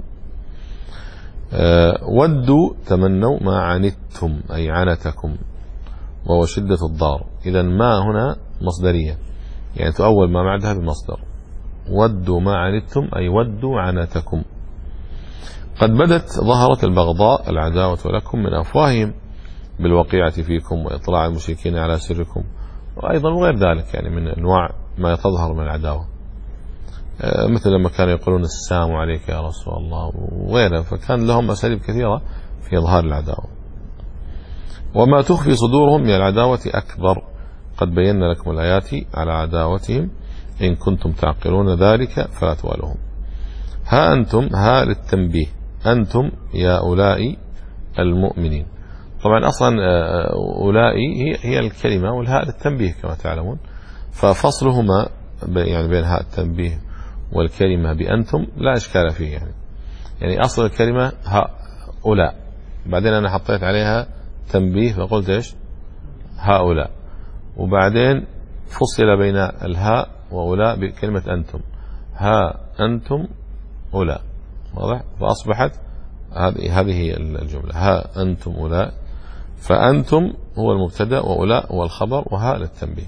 أه ودوا تمنوا ما عنتم، أي عنتكم، وهو شدة الضار. إذا ما هنا مصدرية، يعني تؤول ما بعدها بمصدر. ودوا ما عنتم أي ودوا عنتكم. قد بدت ظهرت البغضاء العداوة لكم من أفواههم بالوقيعة فيكم وإطلاع المشركين على سركم، وأيضا وغير ذلك يعني من أنواع ما تظهر من العداوة، مثل لما كانوا يقولون السلام عليك يا رسول الله وغيره، فكان لهم أساليب كثيرة في إظهار العداوة. وما تخفي صدورهم من العداوة أكبر، قد بينا لكم الآيات على عداوتهم إن كنتم تعقلون ذلك فلا توالوهم. ها أنتم، ها للتنبيه، أنتم يا أولئي المؤمنين. طبعا أصلا أولئي هي هي الكلمة، والهاء للتنبيه كما تعلمون، ففصلهما يعني بين هاء التنبيه والكلمة بأنتم لا إشكال فيه. يعني يعني أصل الكلمة هؤلاء، بعدين أنا حطيت عليها تنبيه فقلت إيش هؤلاء، وبعدين فصل بين الهاء وأولاء بكلمة أنتم، ها أنتم أولاء، واضح؟ فأصبحت هذه هذه هي الجملة، ها أنتم أولاء. فأنتم هو المبتدأ وأولاء هو الخبر وهاء للتنبيه.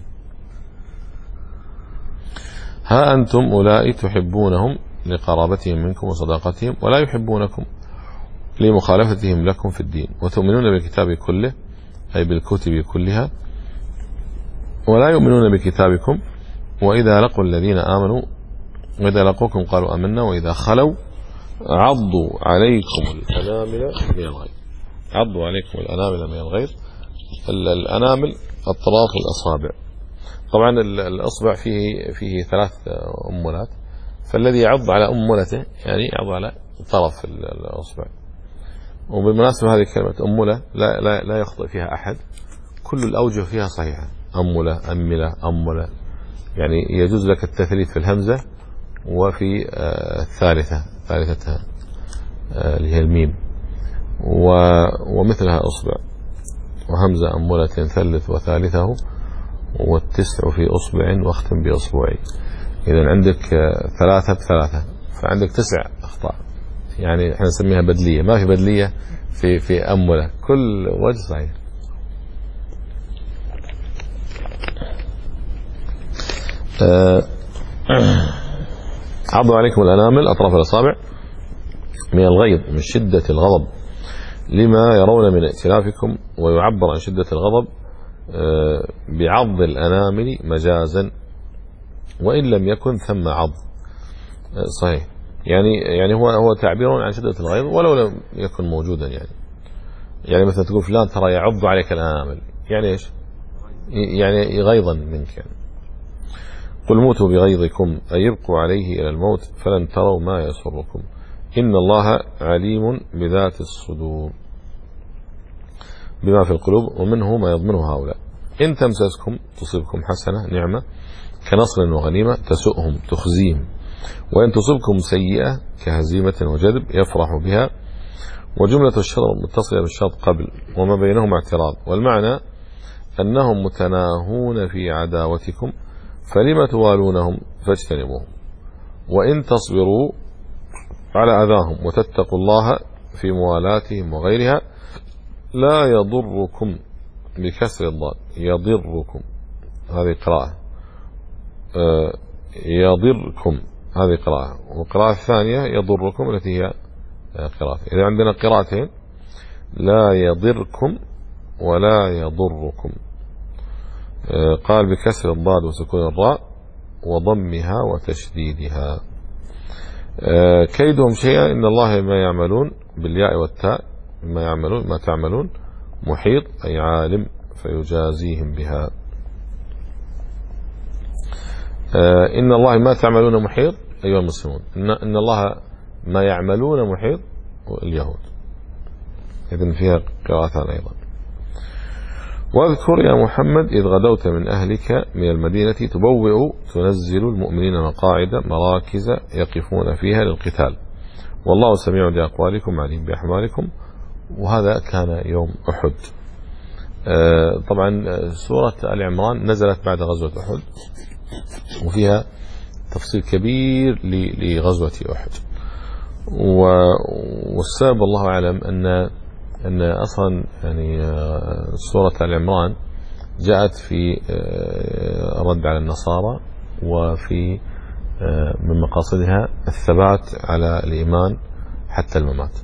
ها أنتم أولاء تحبونهم لقرابتهم منكم وصداقتهم، ولا يحبونكم لمخالفتهم لكم في الدين، وتؤمنون بالكتاب كله أي بالكتب كلها، ولا يؤمنون بكتابكم، وإذا لقوا الذين آمنوا وإذا لقوكم قالوا آمنا، وإذا خلوا عضوا عليكم الأنامل من الغيظ. عضوا عليكم الأنامل من الغيظ، الأنامل أطراف الأصابع. طبعا الأصبع فيه فيه ثلاث أمولات، فالذي يعض على أمولته يعني يعض على طرف الأصبع. وبالمناسبة هذه كلمة أمولة لا لا لا يخطئ فيها أحد، كل الأوجه فيها صحيحة، أمولة، أملة، أمولة، يعني يجوز لك التثليث في الهمزة وفي الثالثة ثالثتها اللي هي الميم، ومثلها أصبع، وهمزة أمولة ثلث وثالثه، والتسع في أصبع واختم بأصبعي. إذا عندك ثلاثة بثلاثة، فعندك تسع أخطاء، يعني احنا نسميها بدلية، ما في بدلية في في أمولة، كل وجه صحيح. عضوا عليكم الأنامل أطراف الأصابع من الغيظ، من شدة الغضب، لما يرون من ائتلافكم. ويعبر عن شدة الغضب بعض الأنامل مجازا، وإن لم يكن ثم عض، صحيح، يعني يعني هو هو تعبير عن شدة الغيظ ولو لم يكن موجودا. يعني يعني مثلا تقول فلان ترى يعض عليك الأنامل، يعني إيش؟ يعني غيظا منك. يعني قل موتوا بغيظكم أي يبقوا عليه إلى الموت فلن تروا ما يسركم، إن الله عليم بذات الصدور، بما في القلوب، ومنه ما يضمنه هؤلاء. إن تمسسكم تصيبكم حسنة نعمة كنصر وغنيمة تسؤهم تخزيهم، وإن تصيبكم سيئة كهزيمة وجذب يفرح بها. وجملة الشطر متصلة بالشرط قبل وما بينهما اعتراض، والمعنى أنهم متناهون في عداوتكم فلما توالونهم فاجتنبوهم، وإن تصبروا على أذاهم وتتقوا الله في موالاتهم وغيرها لا يضركم بكسر الضاد، يضركم هذه قراءة، آه يضركم هذه قراءة، والقراءة الثانية يضركم التي هي قراءة. إذا عندنا قراءتين، لا يضركم ولا يضركم. آه قال بكسر الضاد وسكون الراء وضمها وتشديدها. آه كيدهم شيئا إن الله ما يعملون بالياء والتاء، ما يعملون ما تعملون محيط أي عالم فيجازيهم بها. آه إن الله ما تعملون محيط أيها المسلمون، إن, إن الله ما يعملون محيط اليهود، إذن فيها قراءتان أيضا. واذكر يا محمد إذ غدوت من أهلك من المدينة تبوئ تنزل المؤمنين مقاعد مراكز يقفون فيها للقتال، والله سميع بأقوالكم عليم بأحوالكم. وهذا كان يوم أحد. طبعا سورة آل عمران نزلت بعد غزوة أحد، وفيها تفصيل كبير لغزوة أحد، والسبب الله أعلم أن أن أصلا يعني سورة آل عمران جاءت في رد على النصارى، وفي من مقاصدها الثبات على الإيمان حتى الممات.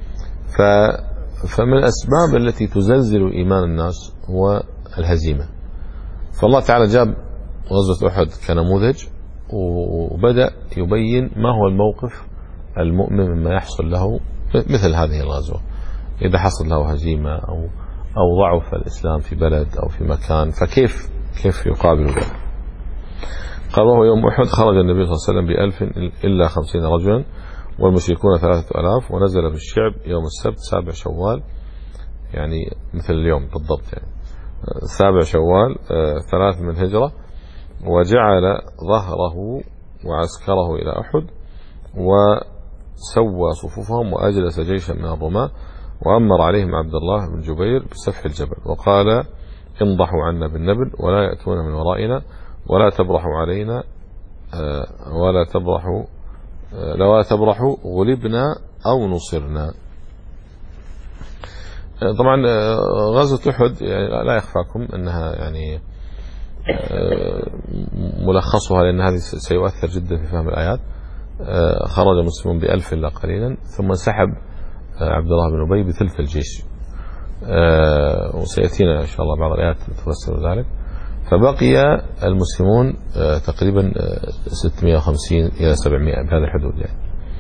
فمن الأسباب التي تزلزل إيمان الناس هو الهزيمة. فالله تعالى جاب غزوة أحد كنموذج، وبدأ يبين ما هو الموقف المؤمن مما يحصل له مثل هذه الغزوة. إذا حصل له هزيمة أو أو ضعف الإسلام في بلد أو في مكان، فكيف كيف يقابل ذلك؟ قال: وهو يوم أحد خرج النبي صلى الله عليه وسلم بألف إلا خمسين رجلا والمشركون ثلاثة ألاف، ونزل بالشعب يوم السبت سابع شوال، يعني مثل اليوم بالضبط، يعني سابع شوال ثلاث من الهجرة، وجعل ظهره وعسكره إلى أحد، وسوى صفوفهم وأجلس جيشا من الرماة، وأمر عليهم عبد الله بن جبير بسفح الجبل، وقال: انضحوا عنا بالنبل ولا يأتون من ورائنا ولا تبرحوا علينا ولا تبرحوا لو تبرحوا غلبنا أو نصرنا. طبعا غزوة أحد يعني لا يخفاكم أنها يعني ملخصها، لأن هذه سيؤثر جدا في فهم الآيات. خرج المسلمون بألف إلا قليلا، ثم انسحب عبد الله بن أبي بثلث الجيش، وسيأتينا إن شاء الله بعض الآيات تفسر ذلك. فبقي المسلمون تقريبا ستمائة وخمسين إلى سبعمائة بهذا الحدود يعني.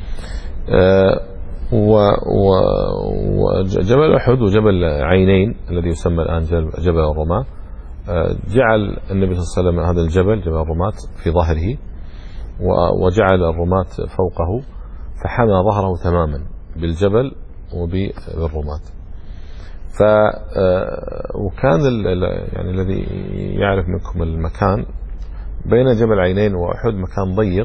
وجبل أحد وجبل عينين الذي يسمى الآن جبل الرماة، جعل النبي صلى الله عليه وسلم هذا الجبل جبل الرماة في ظهره، وجعل الرماة فوقه، فحمى ظهره تماما بالجبل وبالرماة. ف وكان يعني الذي يعرف منكم المكان بين جبل عينين وأحد مكان ضيق،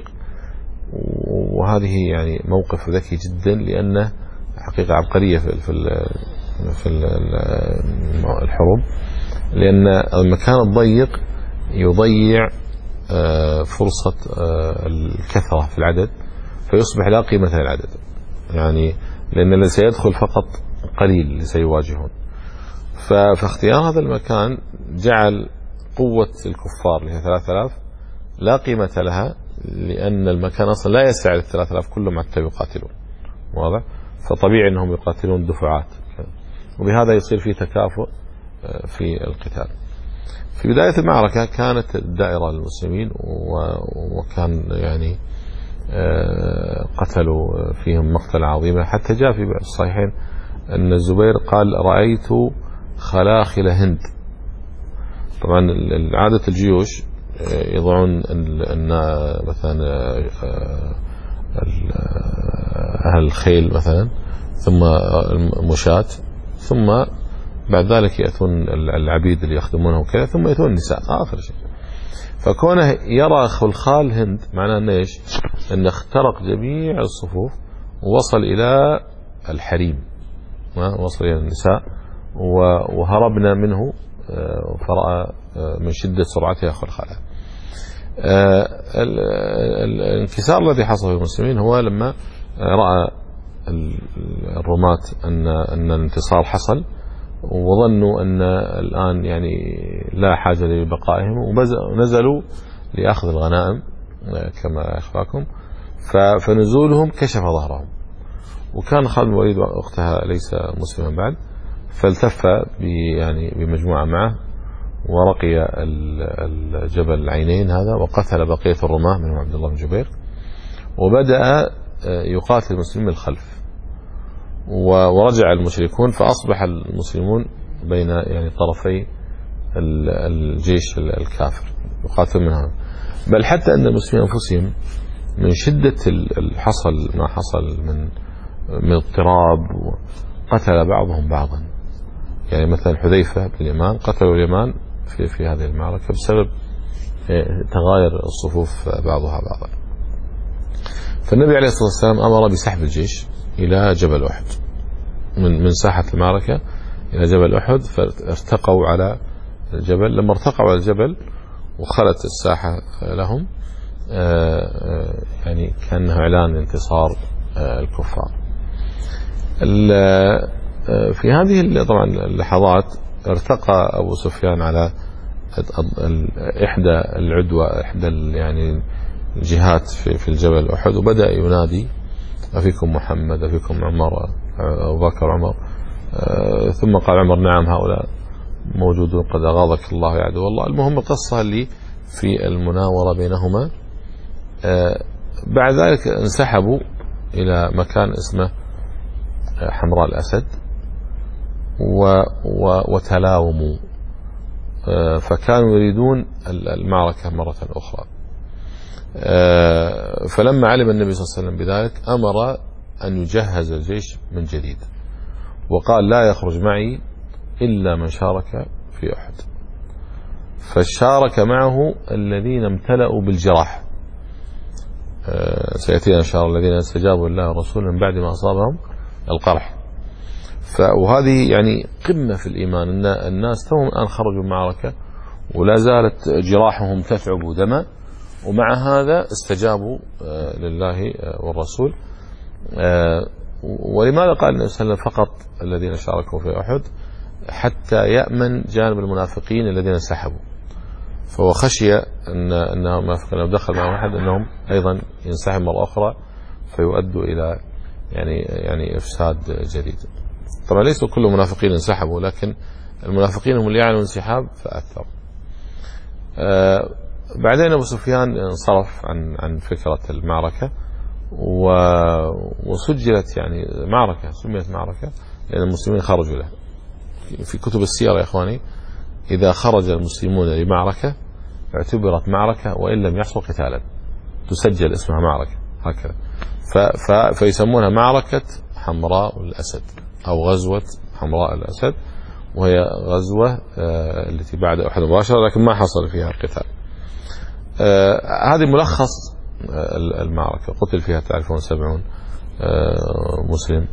وهذه يعني موقف ذكي جدا، لأنه حقيقة عبقرية في في الحروب، لأن المكان الضيق يضيع فرصة الكثرة في العدد، فيصبح لا قيمة للعدد، يعني لأن الذي سيدخل فقط قليل اللي سيواجهون. فاختيار هذا المكان جعل قوة الكفار اللي هي ثلاثة آلاف لا قيمة لها، لأن المكان أصلا لا يسع للثلاثة آلاف كلهم حتى يقاتلون، واضح؟ فطبيعي أنهم يقاتلون دفعات، وبهذا يصير في تكافؤ في القتال. في بداية المعركة كانت الدائرة للمسلمين، وكان يعني قتلوا فيهم مقتلة عظيمة، حتى جاء في الصحيحين أن الزبير قال: رأيت خلاخل هند. طبعا عادة الجيوش يضعون أن مثلا أهل الخيل مثلا، ثم المشاة، ثم بعد ذلك يأتون العبيد اللي يخدمونه وكذا، ثم يأتون النساء آخر شيء. فكونه يرى خلخال هند معناه أنه إيش؟ أنه اخترق جميع الصفوف ووصل إلى الحريم، وصل إلى النساء، وهربنا منه، فرأى من شدة سرعتها خلخالها. الانكسار الذي حصل في المسلمين هو لما رأى الرماة أن أن الانتصار حصل، وظنوا أن الآن يعني لا حاجة لبقائهم، ونزلوا لأخذ الغنائم كما أخفاكم. فنزولهم كشف ظهرهم، وكان خالد بن الوليد وقتها ليس مسلما بعد، فالتف يعني بمجموعة معه ورقي الجبل العينين هذا، وقتل بقية الرماة منهم عبد الله بن جبير، وبدأ يقاتل المسلمين من الخلف، ورجع المشركون، فأصبح المسلمون بين يعني طرفي الجيش الكافر يقاتل منها. بل حتى أن المسلمين أنفسهم من شدة الحصل ما حصل من من اضطراب، قتل بعضهم بعضا. يعني مثلا حذيفة بن اليمان قتلوا اليمان في في هذه المعركة بسبب تغاير الصفوف بعضها بعضا. فالنبي عليه الصلاة والسلام أمر بسحب الجيش إلى جبل أحد من من ساحة المعركة، إلى جبل أحد، فارتقوا على الجبل. لما ارتقوا على الجبل وخلت الساحة لهم يعني كأنه إعلان انتصار الكفار. في هذه طبعا اللحظات ارتقى أبو سفيان على إحدى العدوى، إحدى يعني الجهات في في الجبل أحد، وبدأ ينادي: أفيكم محمد، أفيكم عمر، أبو بكر، عمر. ثم قال عمر: نعم، هؤلاء موجودون، قد أغاظك الله يا عدو الله. المهم القصة اللي في المناورة بينهما. بعد ذلك انسحبوا إلى مكان اسمه حمراء الأسد وتلاوموا، فكانوا يريدون المعركة مرة أخرى. فلما علم النبي صلى الله عليه وسلم بذلك أمر أن يجهز الجيش من جديد، وقال: لا يخرج معي إلا من شارك في أحد. فشارك معه الذين امتلأوا بالجراح، سيأتينا إن شاء الله الذين استجابوا لله والرسول من بعد ما أصابهم القرح. وهذه يعني قمة في الإيمان، أن الناس توهم الآن خرجوا من معركة ولا زالت جراحهم تثعب دما، ومع هذا استجابوا لله والرسول. ولماذا قال النبي صلى الله عليه وسلم فقط الذين شاركوا في أحد؟ حتى يأمن جانب المنافقين الذين انسحبوا، فهو خشي أن أن المنافقين لو دخل مع واحد أنهم أيضا ينسحب مرة أخرى فيؤدوا إلى يعني يعني إفساد جديد. طبعا ليسوا كل المنافقين انسحبوا، لكن المنافقين هم اللي يعلنوا انسحاب فأثر. آه بعدين أبو سفيان انصرف عن عن فكرة المعركة، وسجلت يعني معركة، سميت معركة لأن المسلمين خرجوا له. في كتب السيرة يا إخواني إذا خرج المسلمون لمعركة اعتبرت معركة وإن لم يحصل قتالا، تسجل اسمها معركة هكذا. فيسمونها معركة حمراء الأسد أو غزوة حمراء الأسد، وهي غزوة التي بعد أحد مباشرة لكن ما حصل فيها قتال. هذه ملخص المعركة. قتل فيها تعرفون سبعون مسلم.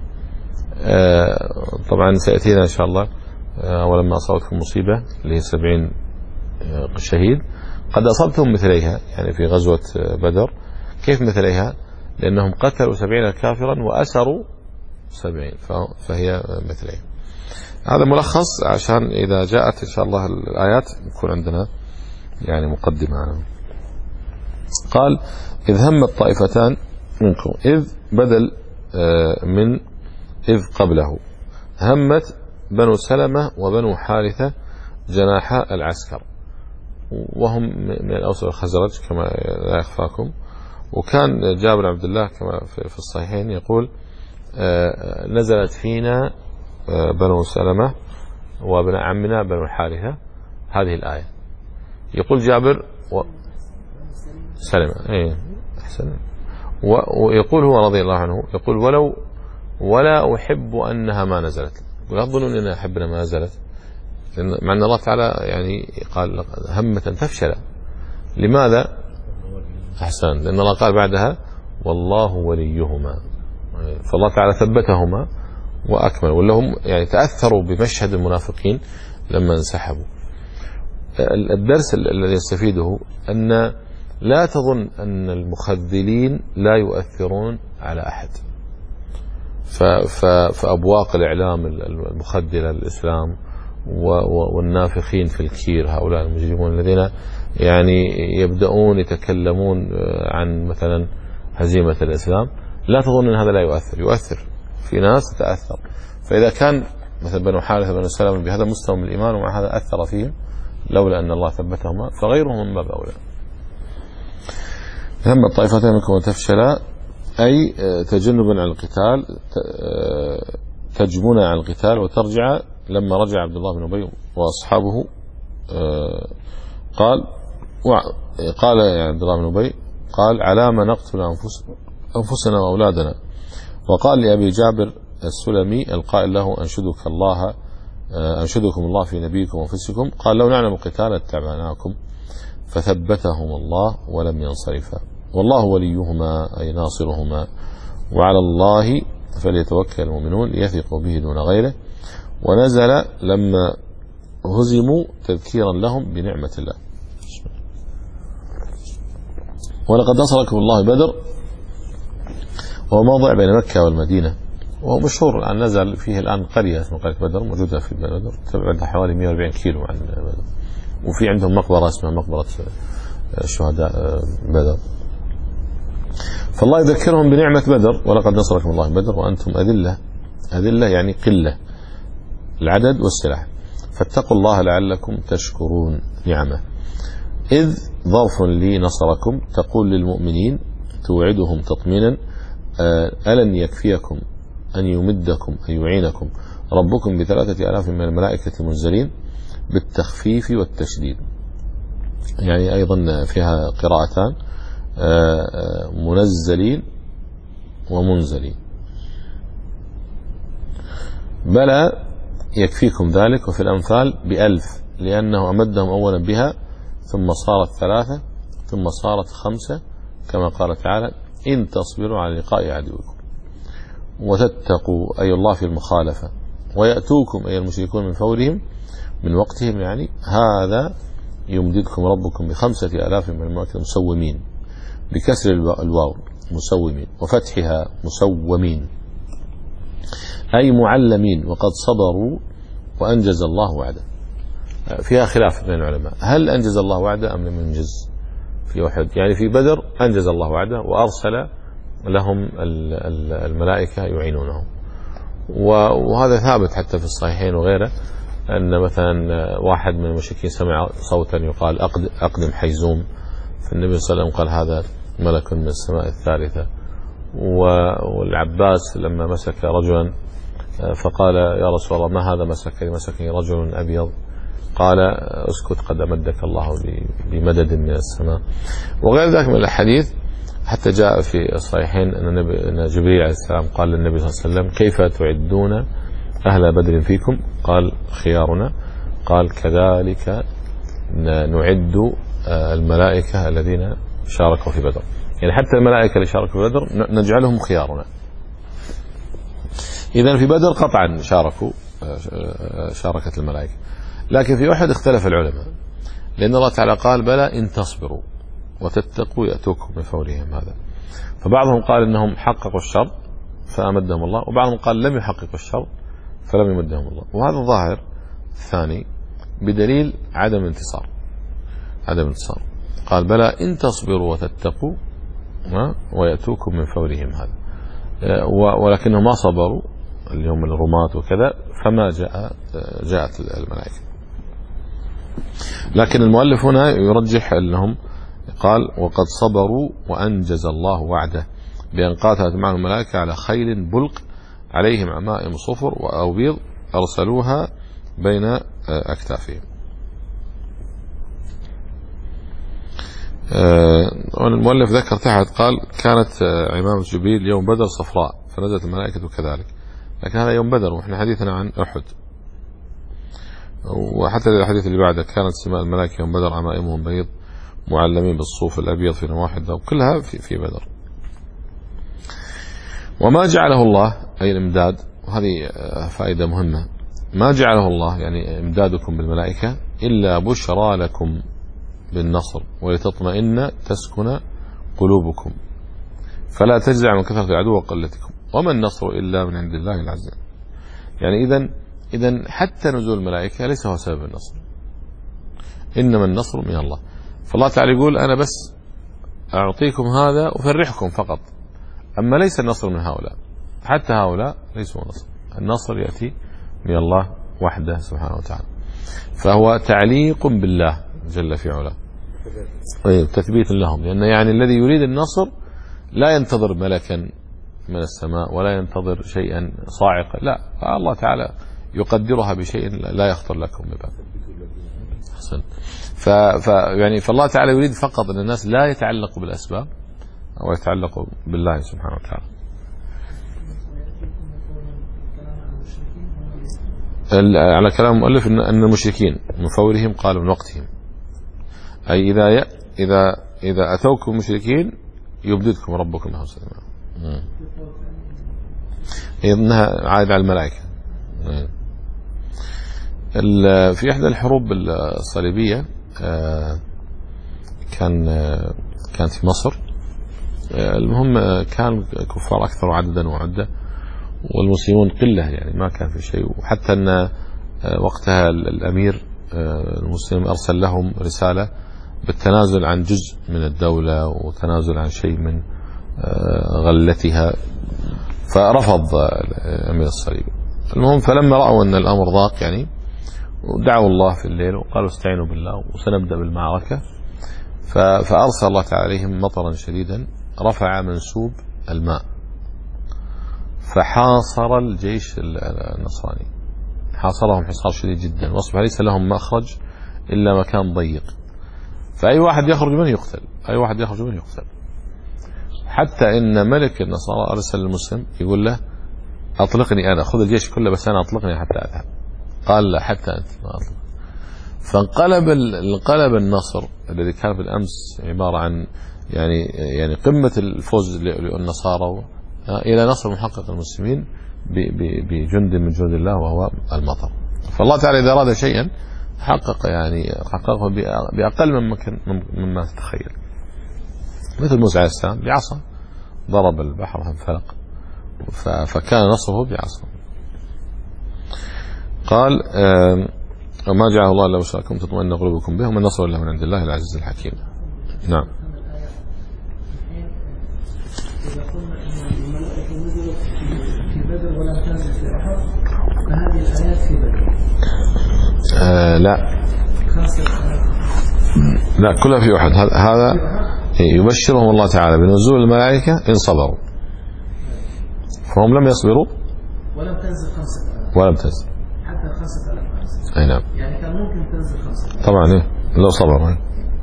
طبعا سيأتينا إن شاء الله ولما أصابتكم مصيبة اللي هي سبعين شهيد قد أصبتهم مثليها، يعني في غزوة بدر. كيف مثليها؟ لأنهم قتلوا سبعين كافرا وأسروا سبعين، فهي مثليها. هذا ملخص عشان إذا جاءت إن شاء الله الآيات يكون عندنا يعني مقدمة. قال: إذ همت طائفتان منكم، إذ بدل من إذ قبله. همت بنو سلمة وبنو حارثة جناحاء العسكر، وهم من الأوس والخزرج كما لا يخفاكم. وكان جابر عبد الله كما في الصحيحين يقول: نزلت فينا بنو سلمة وابن عمنا بنو حارثة هذه الآية. يقول جابر و... سلمة ايه أحسن. ويقول هو رضي الله عنه يقول: ولو ولا أحب أنها ما نزلت. لا تظنون أنها أحبنا ما نزلت، مع أن الله تعالى يعني قال همة تفشل. لماذا؟ أحسن، لأن الله قال بعدها: والله وليهما، فالله تعالى ثبتهما وأكمل، ولا هم يعني تأثروا بمشهد المنافقين لما انسحبوا. الدرس الذي يستفيده أن لا تظن أن المخذلين لا يؤثرون على أحد. فأبواق الإعلام المخذلة للإسلام والنافخين في الكير، هؤلاء المجرمون الذين يعني يبدأون يتكلمون عن مثلا هزيمة الإسلام، لا تظن أن هذا لا يؤثر، يؤثر في ناس تتأثر. فإذا كان مثلا بنو حارثة بنو سلمة بهذا المستوى من الإيمان ومع هذا أثر فيهم لولا أن الله ثبتهما، فغيرهم من باب أولى. هم الطائفتين منكم وتفشلا، أي تجنبا عن القتال، تجبنا عن القتال وترجع. لما رجع عبد الله بن أبي وأصحابه قال قال يا عبد الله بن أبي قال: على ما نقتل أنفسنا وأولادنا. وقال لأبي جابر السلمي القائل له: أنشدك الله أنشدكم الله في نبيكم وأنفسكم. قال: لو نعلم القتال اتبعناكم. فثبتهم الله ولم ينصرفا، والله وليهما أي ناصرهما، وعلى الله فليتوكل المؤمنون ليثقوا به دون غيره. ونزل لما هزموا تذكيرا لهم بنعمة الله. ولقد نصركم الله بدر، وهو موضع بين مكة والمدينة، وهو مشهور الآن. نزل فيه الآن قرية اسمها قرية بدر، موجودة في بدر، تبعد حوالي مئة وأربعين كيلو عن بدر، وفي عندهم مقبرة اسمها مقبرة شهداء بدر. فالله يذكرهم بنعمة بدر، ولقد نصركم الله بدر وأنتم أذلة. أذلة يعني قلة العدد والسلاح، فاتقوا الله لعلكم تشكرون نعمه. إذ ظرف لي نصركم، تقول للمؤمنين توعدهم تطمينا ألن يكفيكم أن يمدكم أن يعينكم ربكم بثلاثة آلاف من الملائكة منزلين، بالتخفيف والتشديد. يعني أيضا فيها قراءتان، منزلين ومنزلين. بلى يكفيكم ذلك. وفي الأنفال بألف، لأنه أمدهم أولا بها ثم صارت ثلاثة ثم صارت خمسة، كما قال تعالى إن تصبروا على لقاء عدوكم وتتقوا، أي الله في المخالفة، ويأتوكم أي المشركون من فورهم من وقتهم، يعني هذا يمددكم ربكم بخمسة آلاف من الملائكة مسومين، بكسر الواو مسومين وفتحها مسومين، أي معلمين، وقد صبروا وأنجز الله وعده. فيها خلاف بين العلماء، هل أنجز الله وعده أم لم ينجز في أحد؟ يعني في بدر أنجز الله وعده وأرسل لهم الملائكة يعينونهم، وهذا ثابت حتى في الصحيحين وغيره، أن مثلا واحد من المشركين سمع صوتا يقال أقدم حيزوم، فالنبي صلى الله عليه وسلم قال هذا ملك من السماء الثالثة. والعباس لما مسك رجلا فقال يا رسول الله ما هذا مسكني؟ مسكني رجل أبيض. قال اسكت قد أمدك الله بمدد من السماء. وغير ذلك من الحديث، حتى جاء في الصحيحين أن جبريل عليه السلام قال للنبي صلى الله عليه وسلم كيف تعدون أهل بدر فيكم؟ قال خيارنا. قال كذلك نعد الملائكة الذين شاركوا في بدر، يعني حتى الملائكة اللي شاركوا في بدر نجعلهم خيارنا. إذن في بدر قطعا شاركوا شاركت الملائكة، لكن في أحد اختلف العلماء، لأن الله تعالى قال بلى إن تصبروا وتتقوا يأتوكم من فورهم هذا. فبعضهم قال إنهم حققوا الشر فأمدهم الله، وبعضهم قال لم يحققوا الشر فلم يمدهم الله. وهذا الظاهر الثاني بدليل عدم انتصار عدم انتصار قال بلى إن تصبروا وتتقوا ويأتوكم من فورهم هذا، ولكنهم ما صبروا اللي هم الرماة وكذا، فما جاء جاءت الملائكة. لكن المؤلف هنا يرجح أنهم قال وقد صبروا وأنجز الله وعده بأن قاتلت معهم الملائكة على خيل بلق عليهم عمائم صفر وأوبيض أرسلوها بين أكتافهم. المؤلف ذكر تحت قال كانت عمامة جبريل يوم بدر صفراء فنزلت الملائكة كذلك، لكن هذا يوم بدر وإحنا حديثنا عن أحد. وحتى الحديث اللي بعده كانت سماء الملائكة يوم بدر عمائمهم بيض معلمين بالصوف الأبيض في نواحي، وكلها في, في بدر. وما جعله الله أي الإمداد، وهذه فائدة مهمة، ما جعله الله يعني إمدادكم بالملائكة إلا بشرى لكم بالنصر ولتطمئن تسكن قلوبكم فلا تجزع من كثرة العدو وقلتكم وما النصر إلا من عند الله العز. يعني إذن إذن حتى نزول الملائكة ليس هو سبب النصر، إنما النصر من الله. فالله تعالى يقول أنا بس أعطيكم هذا وفرحكم فقط، أما ليس النصر من هؤلاء، حتى هؤلاء ليسوا نصر. النصر يأتي من الله وحده سبحانه وتعالى، فهو تعليق بالله جل في علاه، تثبيت لهم، لأن يعني الذي يريد النصر لا ينتظر ملكا من السماء ولا ينتظر شيئا صاعقا، لا، فالله تعالى يقدرها بشيء لا يخطر لكم ببال. أحسن. ف... ف... يعني فالله تعالى يريد فقط أن الناس لا يتعلقوا بالأسباب أو يتعلقوا بالله سبحانه وتعالى. على كلام المؤلف أن المشركين من فورهم قالوا من وقتهم، أي إذا ي... إذا إذا أتوكم مشركين يبددكم ربكم له سلام. إنها عائد على الملائكة. في إحدى الحروب الصليبية كان كانت في مصر. المهم كان كفار أكثر عددا وعدة والمسلمون قلة، يعني ما كان في شيء. وحتى أن وقتها الأمير المسلم أرسل لهم رسالة بالتنازل عن جزء من الدولة وتنازل عن شيء من غلتها، فرفض الأمير الصليبي. المهم فلما رأوا أن الأمر ضاق يعني ودعوا الله في الليل وقالوا استعينوا بالله وسنبدأ بالمعركة، فأرسل الله تعالى عليهم مطرا شديدا رفع منسوب الماء فحاصر الجيش النصراني، حاصرهم حصار شديد جدا، واصبح ليس لهم مخرج إلا مكان ضيق، فأي واحد يخرج منه يقتل، أي واحد يخرج منه يقتل. حتى إن ملك النصارى أرسل المسلم يقول له أطلقني أنا، خذ الجيش كله بس أنا أطلقني حتى أذهب. قال لا حتى أنت ما أطلق. فانقلب انقلب النصر الذي كان بالأمس عبارة عن يعني يعني قمة الفوز للنصارى إلى نصر محقق المسلمين بجند من جند الله وهو المطر. فالله تعالى إذا أراد شيئا حقق يعني حققه بأقل مما مما تتخيل. مثل موسى عليه السلام بعصا ضرب البحر فانفلق، فكان نصره بعصا. قال وما جعله الله إلا بشراكم تطمئن قلوبكم به وما النصر إلا من عند الله العزيز الحكيم. نعم. إذا قلنا أن الملائكة نزلوا في بدر ولم تنزل في أحد، فهذه الآيات في بدر. آه لا لا كلها في أحد. هذا يبشرهم الله تعالى بنزول الملائكة إن صبروا، فهم لم يصبروا ولم تنزل خمسة آلاف ولم تنزل حتى خمسة آلاف. أي نعم. يعني كان ممكن تنزل خمسة آلاف طبعا إيه لو صبروا.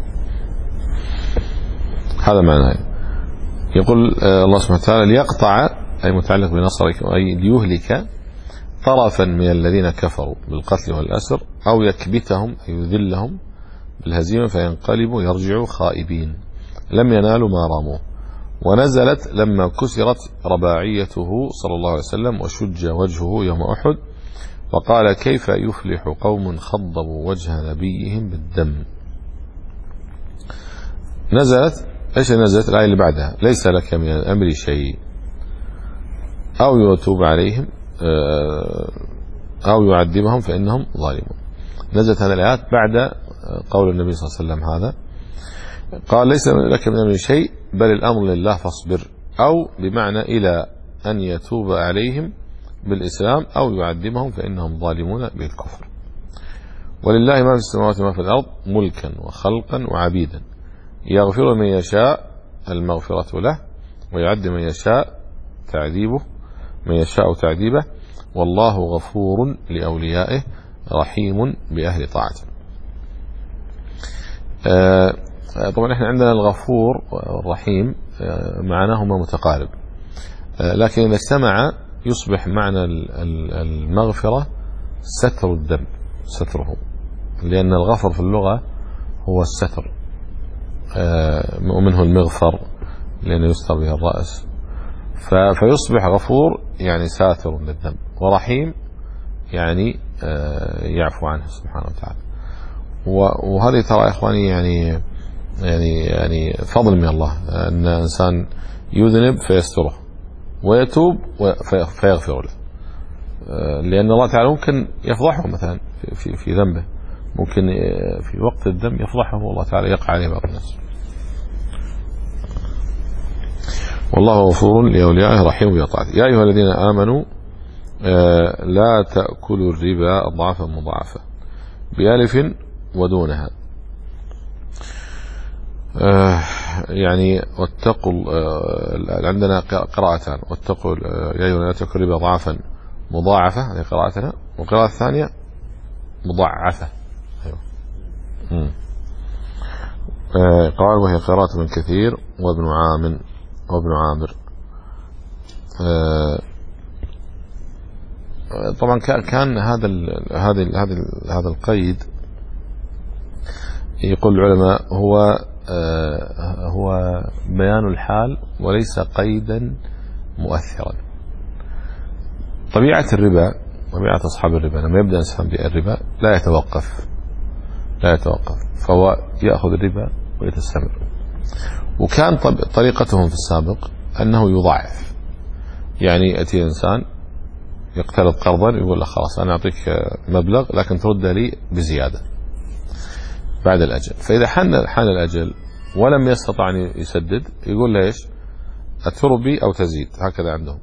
هذا معناه. يقول الله سبحانه وتعالى ليقطع أي متعلق بنصرك أي ليهلك طرفا من الذين كفروا بالقتل والأسر أو يكبتهم أي يذلهم بالهزيمة فينقلبوا يرجعوا خائبين لم ينالوا ما راموه. ونزلت لما كسرت رباعيته صلى الله عليه وسلم وشج وجهه يوم أحد وقال كيف يفلح قوم خضبوا وجه نبيهم بالدم. نزلت ايش نزلت الآية اللي بعدها ليس لك من الأمر شيء أو يتوب عليهم أو يعذبهم فإنهم ظالمون. نزلت هذه الآيات بعد قول النبي صلى الله عليه وسلم هذا، قال ليس لك من الأمر شيء بل الأمر لله فاصبر، أو بمعنى إلى أن يتوب عليهم بالإسلام أو يعذبهم فإنهم ظالمون بالكفر. ولله ما في السماوات وما في الأرض ملكا وخلقا وعبيدا يغفر من يشاء المغفرة له ويعذب من يشاء تعذيبه من يشاء تعذيبه والله غفور لأوليائه رحيم بأهل طاعته. آه طبعا احنا عندنا الغفور والرحيم آه معناهما متقارب، آه لكن إذا اجتمع يصبح معنى المغفرة ستر الذنب ستره، لأن الغفر في اللغة هو الستر، ومنه المغفر لأنه يستر به الرأس، فيصبح غفور يعني ساتر للذنب، ورحيم يعني يعفو عنه سبحانه وتعالى. وهذه ترى إخواني يعني يعني يعني فضل من الله أن إنسان يذنب فيستره ويتوب فيغفر له، لأن الله تعالى ممكن يفضحه مثلا في في ذنبه، ممكن في وقت الذنب يفضحه والله تعالى يقع عليه بعض الناس. والله غفور لأوليائه رحيم بطاعته. يا أيها الذين آمنوا لا تأكلوا الربا أضعافا مضاعفة بألف ودونها، يعني واتقوا عندنا قراءتان واتقوا يا أيها لا تأكلوا الربا أضعافا مضاعفة هذه قراءتنا، وقراءة الثانية مضاعفة. أيوة. قال وهي قراءة من كثير وابن عامر وابن عامر. طبعا كان هذا هذا هذا هذا القيد يقول العلماء هو هو بيان الحال وليس قيدا مؤثرا. طبيعة الربا وبيعة أصحاب الربا لما يبدأ الإنسان بالربا لا يتوقف لا يتوقف فهو يأخذ الربا ويتستمر. وكان طريقتهم في السابق أنه يضاعف، يعني يأتي إنسان يقترض قرضا يقول له خلاص أنا أعطيك مبلغ لكن ترد لي بزيادة بعد الأجل. فإذا حان حان الأجل ولم يستطع أن يسدد يقول له إيش؟ أتربي أو تزيد، هكذا عندهم،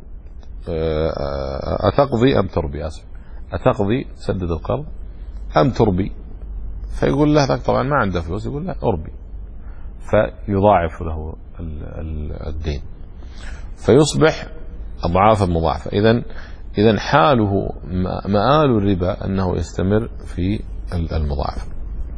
أتقضي أم تربي، أسف أتقضي سدد القرض أم تربي، فيقول له ذاك طبعا ما عنده فلوس يقول له أربي، فيضاعف له الدين فيصبح أضعافا مضاعفة. إذن إذن حاله مآل الربا أنه يستمر في المضاعفة.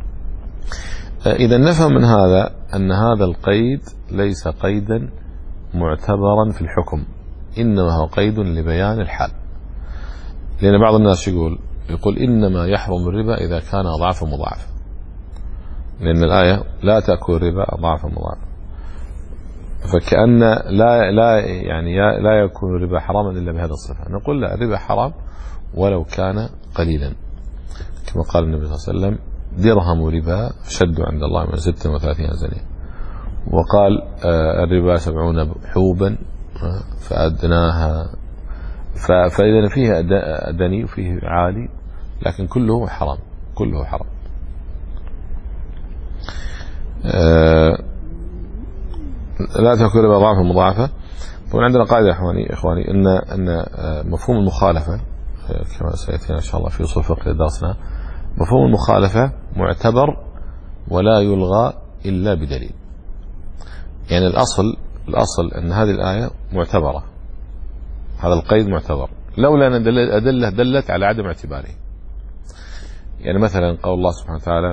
إذا نفهم من هذا أن هذا القيد ليس قيدا معتبرا في الحكم، إنما هو قيد لبيان الحال. لأن بعض الناس يقول يقول إنما يحرم الربا إذا كان أضعافا مضاعفة، لأن الآية لا تأكل الربا أضعافا مضاعفة، فكأن لا لا يعني لا يكون الربا حراما إلا بهذا الصفة. نقول لا، الربا حرام ولو كان قليلا، كما قال النبي صلى الله عليه وسلم درهم ربا أشد عند الله من ستة وثلاثين زنية، وقال الربا سبعون حوبا فأدناها، فإذا فيه أدني وفيه عالي لكن كله حرام، كله حرام. لا تأكل ربا أضعافا مضاعفة. طبعا عندنا قاعدة إخواني إخواني إن أن مفهوم المخالفة كما سيأتينا إن شاء الله في أصول الفقه درسنا، مفهوم المخالفة معتبر ولا يلغى إلا بدليل. يعني الأصل الأصل أن هذه الآية معتبرة، هذا القيد معتبر لولا أن أدلة دلت على عدم اعتباره. يعني مثلا قول الله سبحانه وتعالى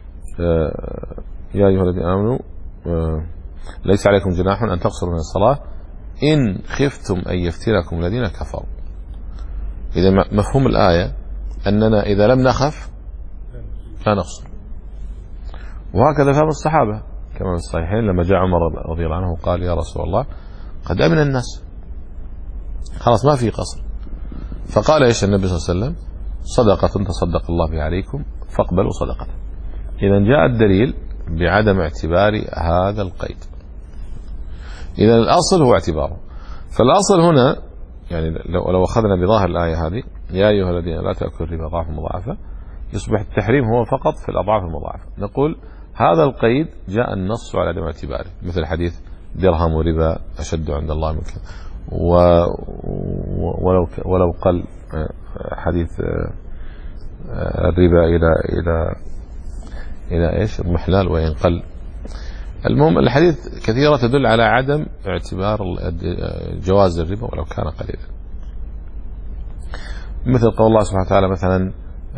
يا أيها الذين آمنوا ليس عليكم جناح أن تقصروا من الصلاة إن خفتم أن يفتنكم الذين كفروا. إذا مفهوم الآية أننا إذا لم نخف لا نقصر، وهكذا فهم الصحابة كما في الصحيحين لما جاء عمر رضي الله عنه قال يا رسول الله قد أمن الناس، خلاص ما في قصر، فقال إيش النبي صلى الله عليه وسلم صدقة تصدق الله بها عليكم فاقبلوا صدقة. إذا جاء الدليل بعدم اعتبار هذا القيد. إذا الأصل هو اعتباره. فالأصل هنا يعني لو لو أخذنا بظاهر الآية هذه يا أيها الذين لا تأكلوا الربا أضعافا مضاعفة، يصبح التحريم هو فقط في الأضعاف المضاعفة. نقول هذا القيد جاء النص على عدم اعتباره، مثل حديث درهم وربا أشد عند الله من كذا، ولو ولو قل حديث الربا إلى إلى إلى إيش المحلال وإن قل. المهم الحديث كثيرة تدل على عدم اعتبار جواز الربا ولو كان قليلا، مثل قول الله سبحانه وتعالى مثلا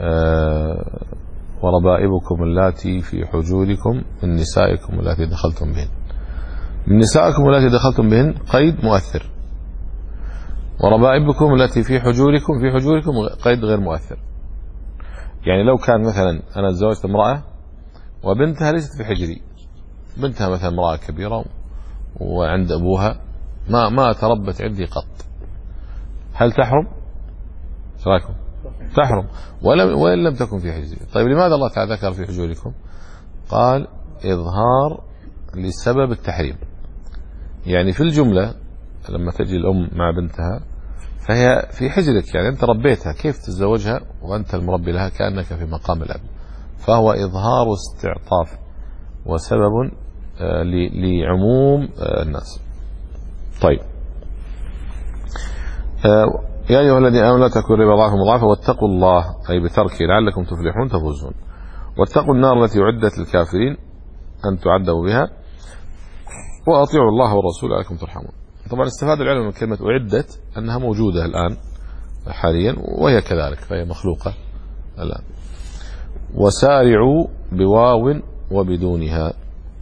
وربائبكم اللاتي في حجوركم من نسائكم اللاتي دخلتم بهن. من نسائكم اللاتي دخلتم بهن قيد مؤثر، وربائبكم التي في حجوركم في حجوركم قيد غير مؤثر. يعني لو كان مثلا أنا تزوجت امرأة وبنتها ليست في حجري، بنتها مثلا امرأة كبيرة وعند أبوها ما ما تربت عندي قط، هل تحرم؟ ايش رايكم؟ تحرم ولم وإن لم تكن في حجري. طيب لماذا الله تعالى ذكر في حجوركم؟ قال إظهار لسبب التحريم. يعني في الجملة لما تجي الأم مع بنتها فهي في حجرك، يعني أنت ربيتها، كيف تتزوجها وأنت المربي لها كأنك في مقام الأب، فهو إظهار استعطاف وسبب لعموم الناس. طيب يا أيها الذين آمنوا لا تأكلوا الربا أضعافا مضاعفة واتقوا الله أي بتركه لعلكم تفلحون تفوزون، واتقوا النار التي أعدت للكافرين أن تعذبوا بها وأطيعوا الله والرسول لعلكم ترحمون. طبعا استفاد العلم من كلمة أعدت أنها موجودة الآن حاليا وهي كذلك، فهي مخلوقة الآن. وسارعوا بواو وبدونها،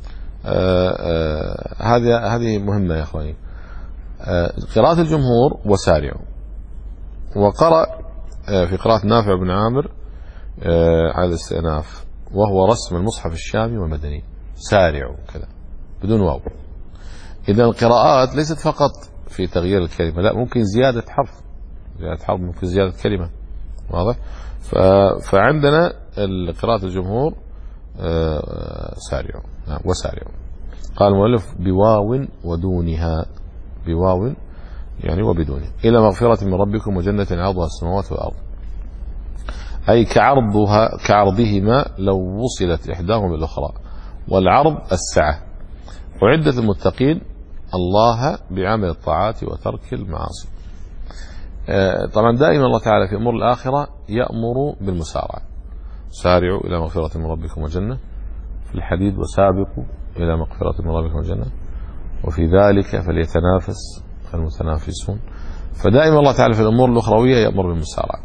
هذه هذه مهمة يا أخواني. قراءة الجمهور وسارعوا، وقرأ في قراءة نافع بن عامر على الاستئناف وهو رسم المصحف الشامي والمدني سارعوا كذا بدون واو. إذا القراءات ليست فقط في تغيير الكلمة، لا ممكن زيادة حرف، زيادة حرف ممكن زيادة كلمة. واضح؟ فعندنا قراءة الجمهور سارعوا وسارعوا. قال المؤلف بواو ودونها، بواو يعني وبدونه، إلى مغفرة من ربكم وجنة عرضها السماوات والأرض، أي كعرضها كعرضهما لو وصلت إحداهما بالأخرى، والعرض السعة. وعدة المتقين الله بعمل الطاعات وترك المعاصي. طبعا دائما الله تعالى في أمور الآخرة يأمر بالمسارعة، سارعوا إلى مغفرة من ربكم وجنة في الحديد، وسابقوا إلى مغفرة من ربكم وجنة، وفي ذلك فليتنافس المتنافسون. فدائما الله تعالى في الأمور الأخروية يأمر بالمسارعة.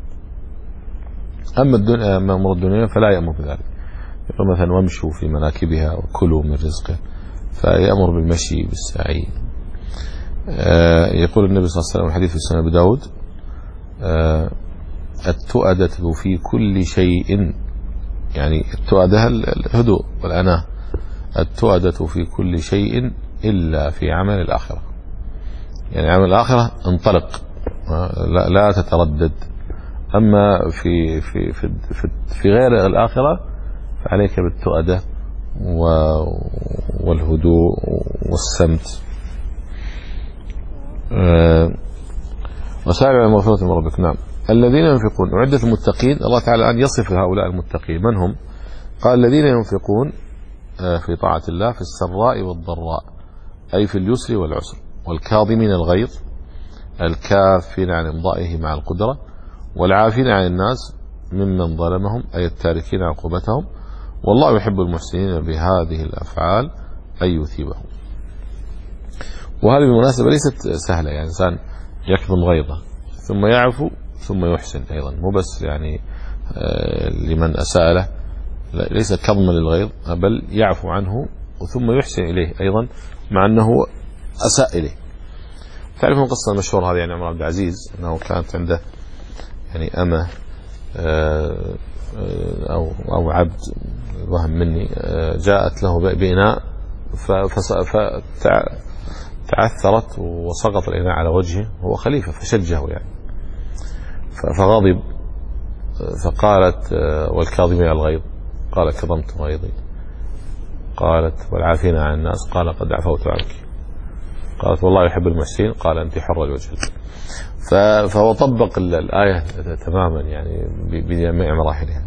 أما الدنيا، أما أمور الدنيا فلا يأمر بذلك. يقول مثلا وامشوا في مناكبها وكلوا من رزقه، فيأمر بالمشي بالسعي. يقول النبي صلى الله عليه وسلم الحديث في سنن أبي داود التؤدة في كل شيء، يعني التؤدة الهدوء والأناة، التؤدة في كل شيء إلا في عمل الآخرة. يعني عمل الآخرة انطلق، لا, لا تتردد. أما في في في في, في غير الآخرة فعليك بالتؤدة والهدوء والسمت. وسارعوا إلى مغفرة من ربكم. نعم. الذين ينفقون، وعدة المتقين الله تعالى أن يصف هؤلاء المتقين من هم. قال الذين ينفقون في طاعة الله في السراء والضراء، أي في اليسر والعسر، والكاظمين الغيظ، الكافين عن إمضائه مع القدرة، والعافين عن الناس ممن ظلمهم، أي التاركين عقوبتهم، والله يحب المحسنين بهذه الأفعال أن يثيبهم. وهذه بالمناسبة ليست سهلة، يعني إنسان يكظم غيظه ثم يعفو ثم يحسن أيضا، مو بس يعني لمن أساء له، ليس كظما للغيظ، بل يعفو عنه ثم يحسن إليه أيضا مع أنه أساء إليه. تعرفون القصة المشهورة هذه، يعني عمر عبد العزيز أنه كانت عنده يعني أمة أو أو عبد وهم مني، جاءت له بإناء فتعثرت وسقط الإناء على وجهه، هو خليفة فشجه يعني، فغضب فقالت والكاظمين الغيظ، قال كظمت غيظي. قالت والعافين عن الناس، قال قد عفوت عنك. قالت والله يحب المحسنين، قال أنت حر الوجه. فهو طبق الآية تماما يعني بجميع مراحلها.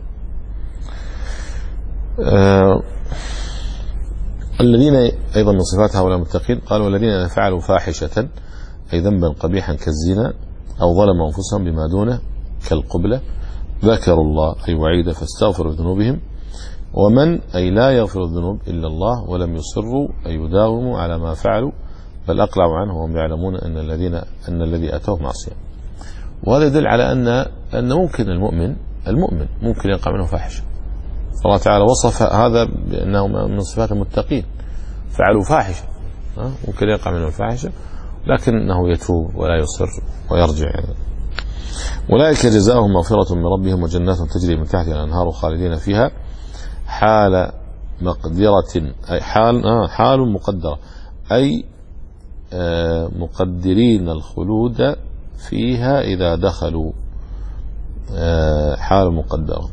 آه الذين أيضا من صفات هؤلاء المتقين قال والذين فعلوا فاحشة أي ذنبا قبيحا كالزنا أو ظلموا أنفسهم بما دونه كالقبلة ذكروا الله أي وعيدا فاستغفروا ذنوبهم، ومن أي لا يغفر الذنوب إلا الله، ولم يصروا أي يداوموا على ما فعلوا بل أقلعوا عنه وهم يعلمون أن الذين أن الذي أتوه معصية. وهذا يدل على أن أن ممكن المؤمن المؤمن ممكن يقع منه فاحشة. الله تعالى وصف هذا بأنه من صفات المتقين، فعلوا فاحشة، ممكن يقع منه الفاحشة لكنه يتوب ولا يصر ويرجع يعني. أولئك جزاؤهم مغفرة من ربهم وجنات تجري من تحتها الأنهار خالدين فيها حال مقدرة أي حال آه حال مقدرة أي آه مقدرين الخلود فيها إذا دخلوا، آه حال مقدرة.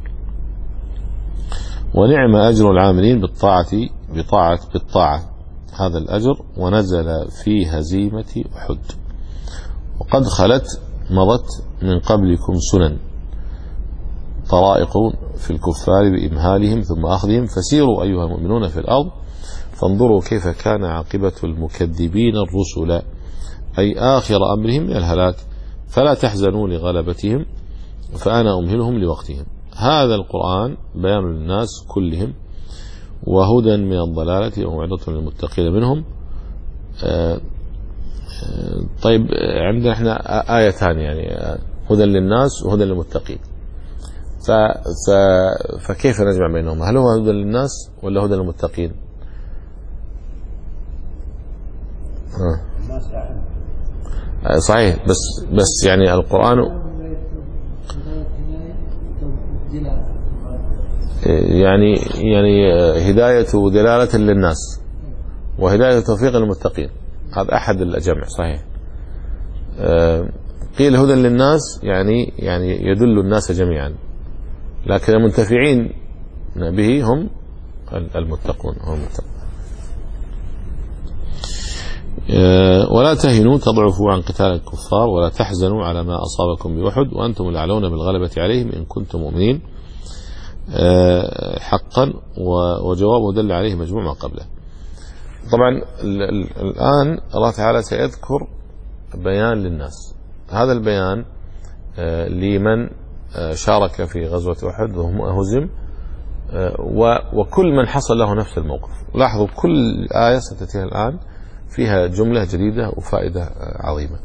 ونعم أجر العاملين بالطاعة بطاعة بالطاعة هذا الأجر، ونزل في هزيمة أحد. وقد خلت مضت من قبلكم سنن طرائق في الكفار بإمهالهم ثم أخذهم، فسيروا أيها المؤمنون في الأرض فانظروا كيف كان عاقبة المكذبين الرسل، أي آخر أمرهم من الهلاك، فلا تحزنوا لغلبتهم فأنا أمهلهم لوقتهم. هذا القرآن بيان للناس كلهم وهدى من الضلالة وموعظة للمتقين منهم. آه طيب عندنا احنا آية ثانية يعني هدى للناس وهدى للمتقين، ف ف فكيف نجمع بينهم؟ هل هو هدى للناس ولا هدى للمتقين؟ آه. صحيح، بس بس يعني القرآن يعني يعني هداية ودلالة للناس وهداية توفيق للمتقين، هذا أحد الجمع صحيح. آه قيل هدى للناس يعني يعني يدل الناس جميعا، لكن المنتفعين به هم المتقون هم المتقون. ولا تهنوا تضعفوا عن قتال الكفار ولا تحزنوا على ما أصابكم بأحد وأنتم الأعلون بالغلبة عليهم إن كنتم مؤمنين حقا. وجوابه دل عليه مجموع ما قبله. طبعا الآن الله تعالى سيذكر بيان للناس، هذا البيان لمن شارك في غزوة أحد وهم هزم وكل من حصل له نفس الموقف. لاحظوا كل آية ستأتيها الآن فيها جملة جديدة وفائدة عظيمة.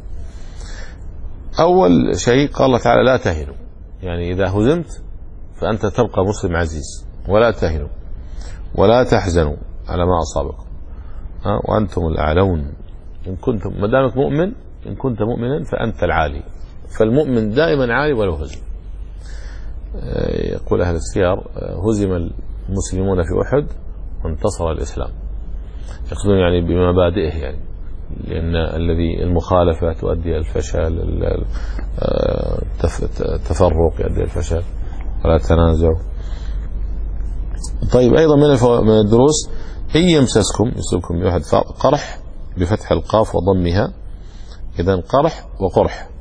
أول شيء قال الله تعالى لا تهنوا، يعني إذا هزمت فأنت تبقى مسلم عزيز، ولا تهنوا ولا تحزنوا على ما أصابكم وأنتم الأعلون إن كنتم، ما دامك مؤمن إن كنت مؤمنا فأنت العالي، فالمؤمن دائما عالي ولو هزم. يقول أهل السير هزم المسلمون في أحد وانتصر الإسلام، يقصدون يعني بمبادئه، يعني لأن الذي المخالفة تؤدي الفشل، التفرق يؤدي الفشل، ولا تنازعوا. طيب أيضا من الدروس إن يمسسكم يصيبكم بأحد قرح بفتح القاف وضمها، إذن قرح وقرح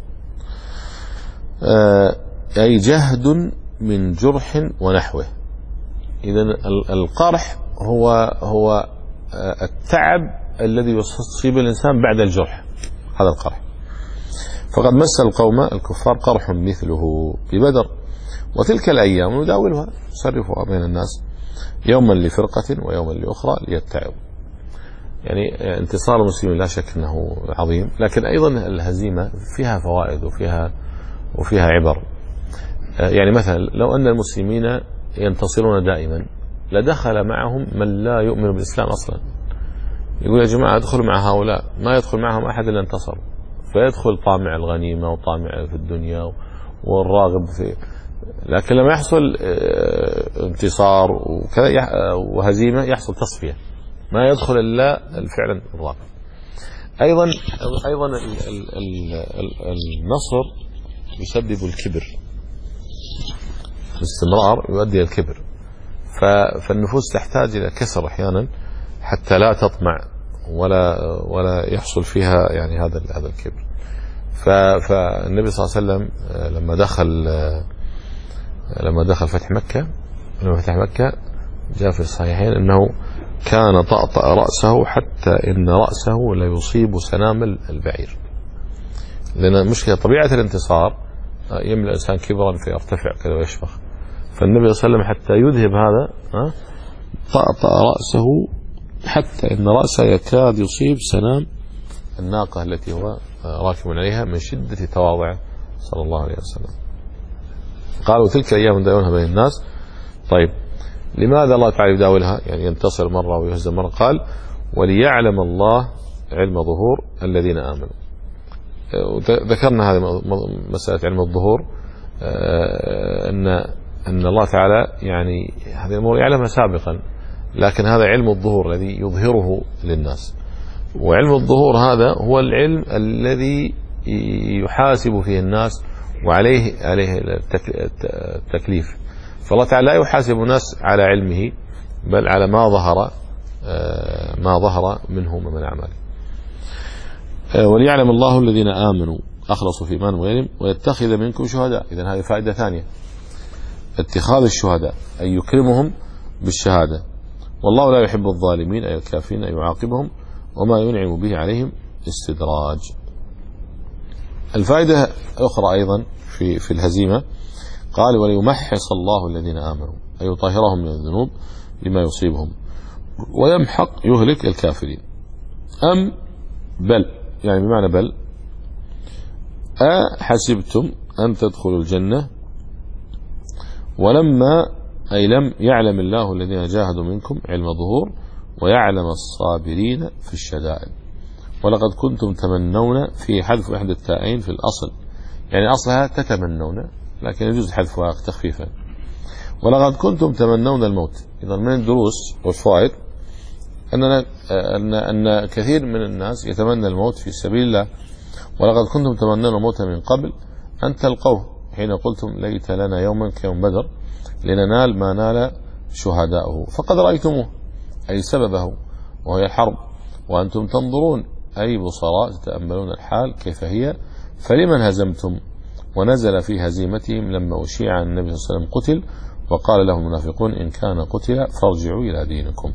أي جهد من جرح ونحوه. إذن القرح هو هو التعب الذي يصيب الإنسان بعد الجرح، هذا القرح. فقد مس القوم الكفار قرح مثله ببدر وتلك الأيام نداولها نصرفها بين الناس يوما لفرقة ويوما لأخرى ليتعظوا. يعني انتصار المسلمين لا شك أنه عظيم، لكن أيضا الهزيمة فيها فوائد وفيها وفيها عبر. يعني مثلا لو أن المسلمين ينتصرون دائما لدخل معهم من لا يؤمن بالإسلام أصلا، يقول يا جماعة ادخلوا مع هؤلاء، ما يدخل معهم أحد إلا انتصر، فيدخل طامع الغنيمة وطامع في الدنيا والراغب في. لكن لما يحصل انتصار وكذا وهزيمة يحصل تصفية، ما يدخل إلا فعلا الراغب. أيضا أيضا النصر يسبب الكبر، باستمرار يؤدي الكبر، فالنفوس تحتاج إلى كسر أحيانا حتى لا تطمع ولا ولا يحصل فيها يعني هذا هذا الكبر. فالنبي صلى الله عليه وسلم لما دخل لما دخل فتح مكة لما فتح مكة جاء في الصحيحين أنه كان طأطأ رأسه حتى إن رأسه لا يصيب سنامل البعير، لأن مشكلة طبيعة الانتصار يملأ الإنسان كبرا فيرتفع كذا ويشمخ. فالنبي صلى الله عليه وسلم حتى يذهب هذا طأطأ رأسه حتى إن رأسه يكاد يصيب سنام الناقة التي هو راكب عليها من شدة تواضعه صلى الله عليه وسلم. قالوا تلك أيام نداولها بين الناس. طيب لماذا الله تعالى يداولها؟ يعني ينتصر مرة ويهزم مرة. قال وليعلم الله علم ظهور الذين آمنوا. ذكرنا هذه مسألة علم الظهور، أن أن الله تعالى يعني هذه الأمور يعلمها سابقا، لكن هذا علم الظهور الذي يظهره للناس. وعلم الظهور هذا هو العلم الذي يحاسب فيه الناس وعليه عليه التكليف. فالله تعالى لا يحاسب الناس على علمه بل على ما ظهر ما ظهر منهم من أعماله. وليعلم الله الذين آمنوا أخلصوا في إيمانهم وغيرهم ويتخذ منكم شهداء. إذن هذه فائدة ثانية، اتخاذ الشهداء أي يكرمهم بالشهادة. والله لا يحب الظالمين أي الكافرين أي يعاقبهم وما ينعم به عليهم استدراج. الفائدة الأخرى أيضا في في الهزيمة قال وليمحص الله الذين آمنوا أي يطهرهم من الذنوب بما يصيبهم ويمحق يهلك الكافرين. أم بل يعني بمعنى بل أحسبتم أن تدخلوا الجنة ولما أي لم يعلم الله الذين جاهدوا منكم علم ظهور ويعلم الصابرين في الشدائد. ولقد كنتم تمنون في حذف إحدى التائين في الأصل، يعني أصلها تتمنون لكن يجوز حذفها تخفيفا. ولقد كنتم تمنون الموت. إذا من الدروس والفوائد أننا أن أن كثير من الناس يتمنى الموت في سبيل الله، ولقد كنتم تمنون الموت من قبل أن تلقوه حين قلتم ليت لنا يوما كيوم بدر لننال ما نال شهداؤه فقد رأيتموه أي سببه وهي الحرب وأنتم تنظرون أي بصراء تتأملون الحال كيف هي فلمن هزمتم ونزل في هزيمتهم لما أشيع عن النبي صلى الله عليه وسلم قتل وقال له المنافقون إن كان قتل فارجعوا إلى دينكم.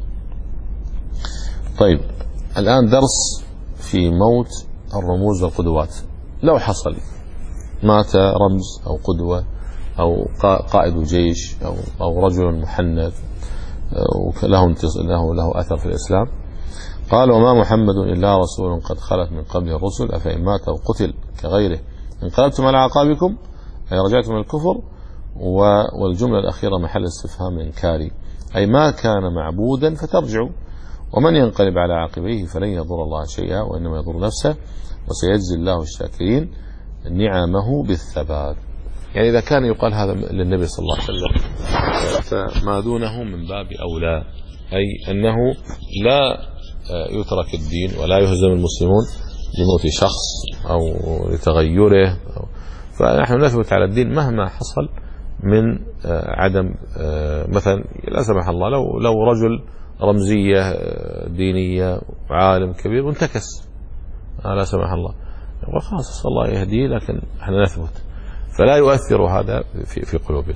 طيب الآن درس في موت الرموز والقدوات. لو حصل مات رمز أو قدوة أو قائد جيش أو, أو رجل محنث له له له أثر في الإسلام قال وما محمد إلا رسول قد خلت من قبل الرسل أفإن مات أو قتل كغيره انقلبتم على عقابكم أي رجعتم من الكفر. والجملة الأخيرة محل استفهام إنكاري أي ما كان معبودا فترجعوا ومن ينقلب على عقبيه فلن يضر الله شيئا وإنما يضر نفسه وسيجزي الله الشاكرين نعمه بالثبات. يعني إذا كان يقال هذا للنبي صلى الله عليه وسلم فما دونه من باب أولى أي أنه لا يترك الدين ولا يهزم المسلمون لموت شخص أو لتغيره أو فنحن نثبت على الدين مهما حصل من عدم مثلا لا سمح الله لو لو رجل رمزية دينية عالم كبير وانتكس لا سمح الله خلاص الله يهديه لكن احنا نثبت فلا يؤثر هذا في في قلوبنا.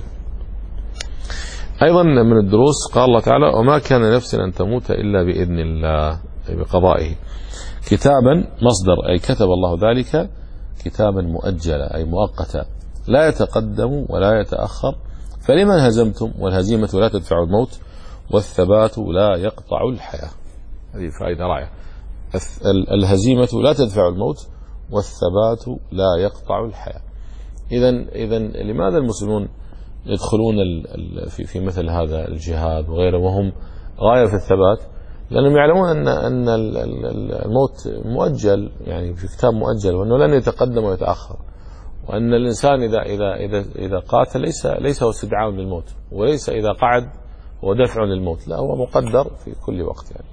أيضا من الدروس قال الله تعالى وما كان نفس أن تموت إلا بإذن الله أي بقضائه كتابا مصدر أي كتب الله ذلك كتابا مؤجلا أي مؤقتا لا يتقدم ولا يتأخر فلمن هزمتم والهزيمة لا تدفع الموت والثبات لا يقطع الحياة. هذه فائدة رائعة. الهزيمة لا تدفع الموت والثبات لا يقطع الحياة. إذن إذن لماذا المسلمون يدخلون في في مثل هذا الجهاد وغيره وهم غاية في الثبات؟ لأنهم يعلمون أن أن الموت مؤجل يعني في كتاب مؤجل وأنه لن يتقدم ويتأخر وأن الإنسان إذا إذا إذا إذا قاتل ليس ليس هو استدعاء للموت وليس إذا قعد هو دفع للموت لا هو مقدر في كل وقت يعني.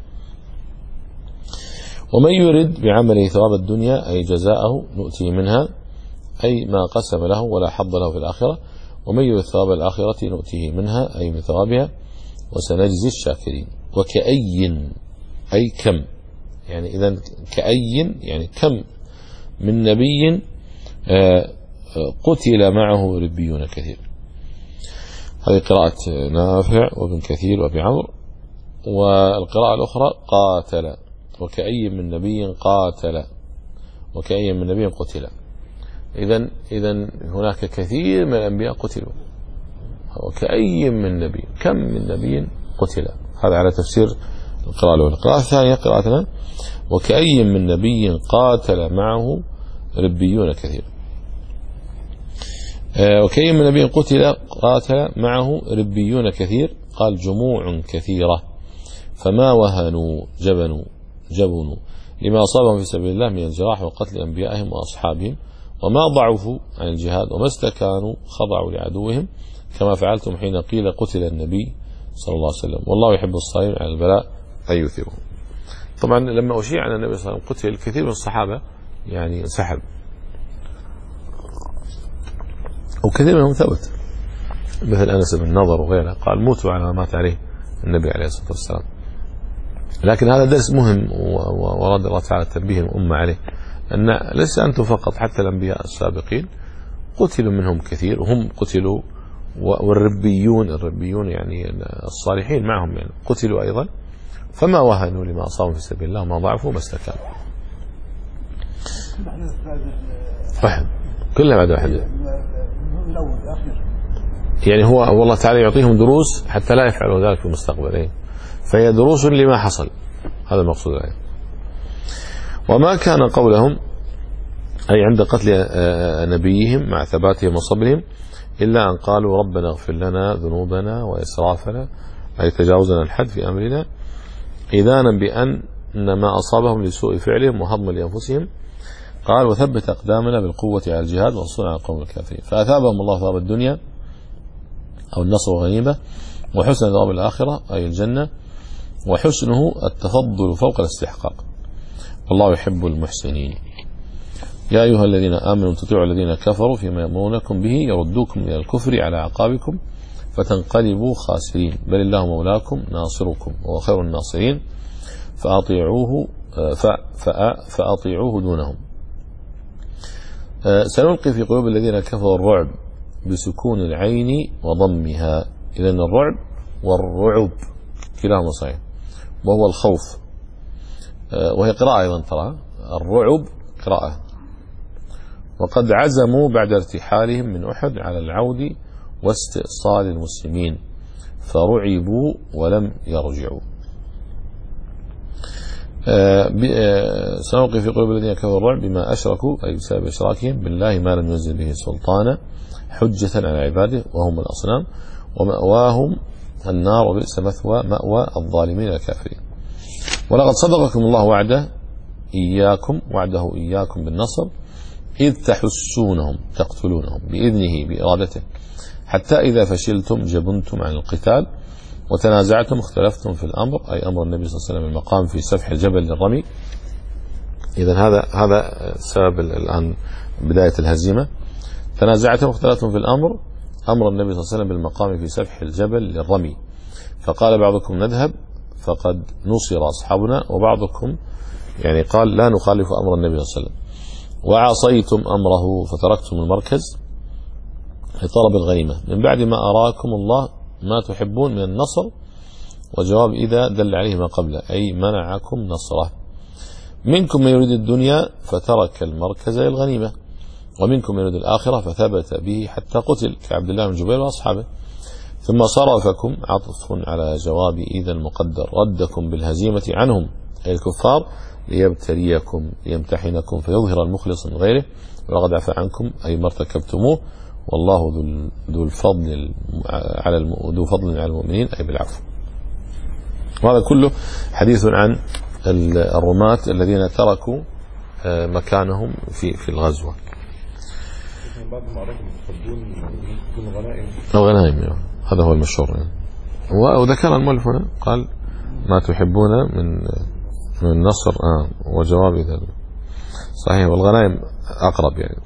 ومن يرد بعمله ثواب الدنيا أي جزاءه نؤتيه منها أي ما قسم له ولا حظ له في الآخرة ومن يرد ثواب الآخرة نؤتيه منها أي من ثوابها وسنجزي الشاكرين. وكأي أي كم يعني إذن كأي يعني كم من نبي قتل معه ربيون كثير. هذه قراءة نافع وابن كثير وابي عمرو. والقراءة الأخرى قاتل وكأي من نبي قاتل وكأي من نبي قتل. إذن إذن هناك كثير من الأنبياء قتلوا وكأي من نبي كم من نبي قتل. هذا على تفسير القراءة الأولى. القراءة الثانية قراءتنا وكأي من نبي قاتل معه ربيون كثير. وكأي من نبي قتل قاتل معه ربيون كثير قال جموع كثيرة فما وهنوا جبنوا جبنوا لما أصابهم في سبيل الله من الجراح وقتل أنبيائهم وأصحابهم وما ضعفوا عن الجهاد وما استكانوا خضعوا لعدوهم كما فعلتم حين قيل قتل النبي صلى الله عليه وسلم والله يحب الصابرين على البلاء أن يثيبهم. طبعا لما أشيع عن النبي صلى الله عليه وسلم قتل كثير من الصحابة يعني انسحب وكثير منهم ثبت مثل أنس بن نضر وغيره قال موتوا على ما مات عليه النبي عليه الصلاة والسلام. لكن هذا درس مهم ورد الله تعالى تنبيه الأمة عليه أن ليس أنتم فقط حتى الأنبياء السابقين قتلوا منهم كثير وهم قتلوا والربيون الربيون يعني الصالحين معهم يعني قتلوا أيضا فما وهنوا لما أصابوا في سبيل الله ما ضعفوا ما استكانوا. واحد كلها بعد واحد يعني هو والله تعالى يعطيهم دروس حتى لا يفعلوا ذلك في المستقبل فهي دروس لما حصل هذا المقصود عليه. وما كان قولهم أي عند قتل نبيهم مع ثباتهم وصبرهم إلا أن قالوا ربنا اغفر لنا ذنوبنا وإسرافنا أي تجاوزنا الحد في أمرنا إذانا بأن ما أصابهم لسوء فعلهم وهضم لأنفسهم قال وثبت أقدامنا بالقوة على الجهاد وانصرنا على القوم الكافرين فأثابهم الله ثواب الدنيا أو النصر والغنيمة وحسن ثواب الآخرة أي الجنة وحسنه التفضل فوق الاستحقاق والله يحب المحسنين. يا أيها الذين آمنوا تطيعوا الذين كفروا فيما يأمرونكم به يردوكم إلى الكفر على أعقابكم فتنقلبوا خاسرين بل الله مولاكم ناصركم وهو خير الناصرين فأطيعوه فأطيعوه دونهم. سنلقي في قلوب الذين كفروا الرعب بسكون العين وضمها. إذن الرعب والرعب كلاهما صحيح، وهو الخوف، وهي قراءة أيضا ترى الرعب قراءة. وقد عزموا بعد ارتحالهم من أحد على العود واستئصال المسلمين فرعبوا ولم يرجعوا. سنلقي في قلوب الذين كفروا الرعب بما أشركوا أي بسبب إشراكهم بالله ما لم ينزل به سلطانا حجة على عباده وهم الأصنام ومأواهم النار وبئس مثوى مأوى الظالمين الكافرين. ولقد صدقكم الله وعده إياكم وعده إياكم بالنصر إذ تحسونهم تقتلونهم بإذنه بإرادته حتى إذا فشلتم جبنتم عن القتال وتنازعتم اختلفتم في الأمر أي أمر النبي صلى الله عليه وسلم المقام في سفح الجبل للرمي. إذن هذا هذا سبب الآن بداية الهزيمة. تنازعتم اختلفتم في الأمر أمر النبي صلى الله عليه وسلم بالمقام في سفح الجبل للرمي فقال بعضكم نذهب فقد نصر أصحابنا وبعضكم يعني قال لا نخالف أمر النبي صلى الله عليه وسلم وعصيتم أمره فتركتم المركز في طلب الغنيمة من بعد ما أراكم الله ما تحبون من النصر. وجواب إذا دل عليه ما قبله أي منعكم نصره. منكم من يريد الدنيا فترك المركز للغنيمة ومنكم من يريد الآخرة فثبت به حتى قتل كعبد الله بن جبير وأصحابه. ثم صرفكم عطف على جواب إذا المقدر ردكم بالهزيمة عنهم أي الكفار ليبتليكم ليمتحنكم فيظهر المخلص من غيره ولقد عفى عنكم أي ما ارتكبتموه والله ذو الفضل على ذو فضل على المؤمنين أي بالعفو. وهذا كله حديث عن الرماة الذين تركوا مكانهم في في الغزوة. بعض المعركة يقدون الغنائم الغنائم هذا هو المشهور يعني. وذكر المؤلف هنا قال ما تحبون من من النصر آه وجواب إذا صحيح والغنائم أقرب يعني.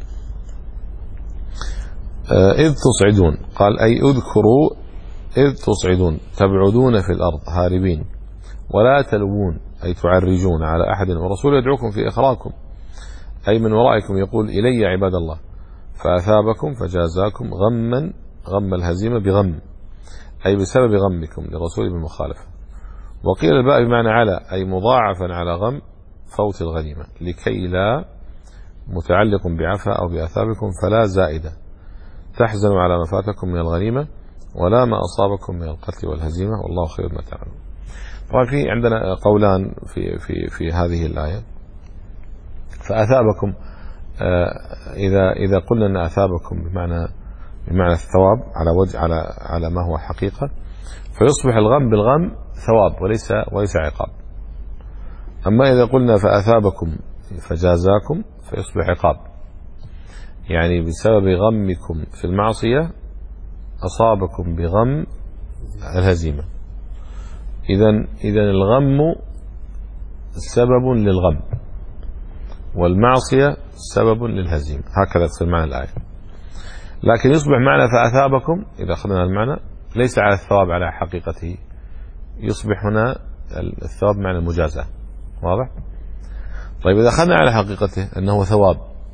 آه إذ تصعدون قال أي اذكروا إذ تصعدون تبعدون في الأرض هاربين ولا تلوون أي تعرجون على أحد ورسول يدعوكم في إخراكم أي من ورائكم يقول إلي عباد الله فأثابكم فجازاكم غما غم الهزيمة بغم أي بسبب غمكم لرسول بالمخالفة. وقيل الباء بمعنى على أي مضاعفا على غم فوت الغنيمة لكي لا متعلق بعفا أو بأثابكم فلا زائدة تحزنوا على ما فاتكم من الغنيمة ولا ما أصابكم من القتل والهزيمة والله خير ما تعملون. طبعا في عندنا قولان في في في هذه الآية. فأثابكم إذا إذا قلنا أن أثابكم بمعنى بمعنى الثواب على وجه على على ما هو حقيقة فيصبح الغم بالغم ثواب وليس وليس عقاب. أما إذا قلنا فأثابكم فجازاكم فيصبح عقاب يعني بسبب غمكم في المعصية أصابكم بغم الهزيمة. إذن إذن الغم سبب للغم والمعصية سبب للهزيمة هكذا تصير معنى الآية. لكن يصبح معنى فأثابكم إذا أخذنا المعنى ليس على الثواب على حقيقته يصبح هنا الثواب معنى المجازاة واضح. طيب إذا أخذنا على حقيقته أنه ثواب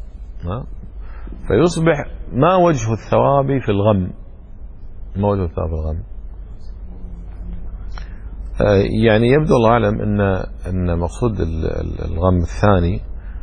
فيصبح ما وجه الثواب في الغم ما وجه الثواب في الغم يعني يبدو الله أعلم أن أن مقصود الغم الثاني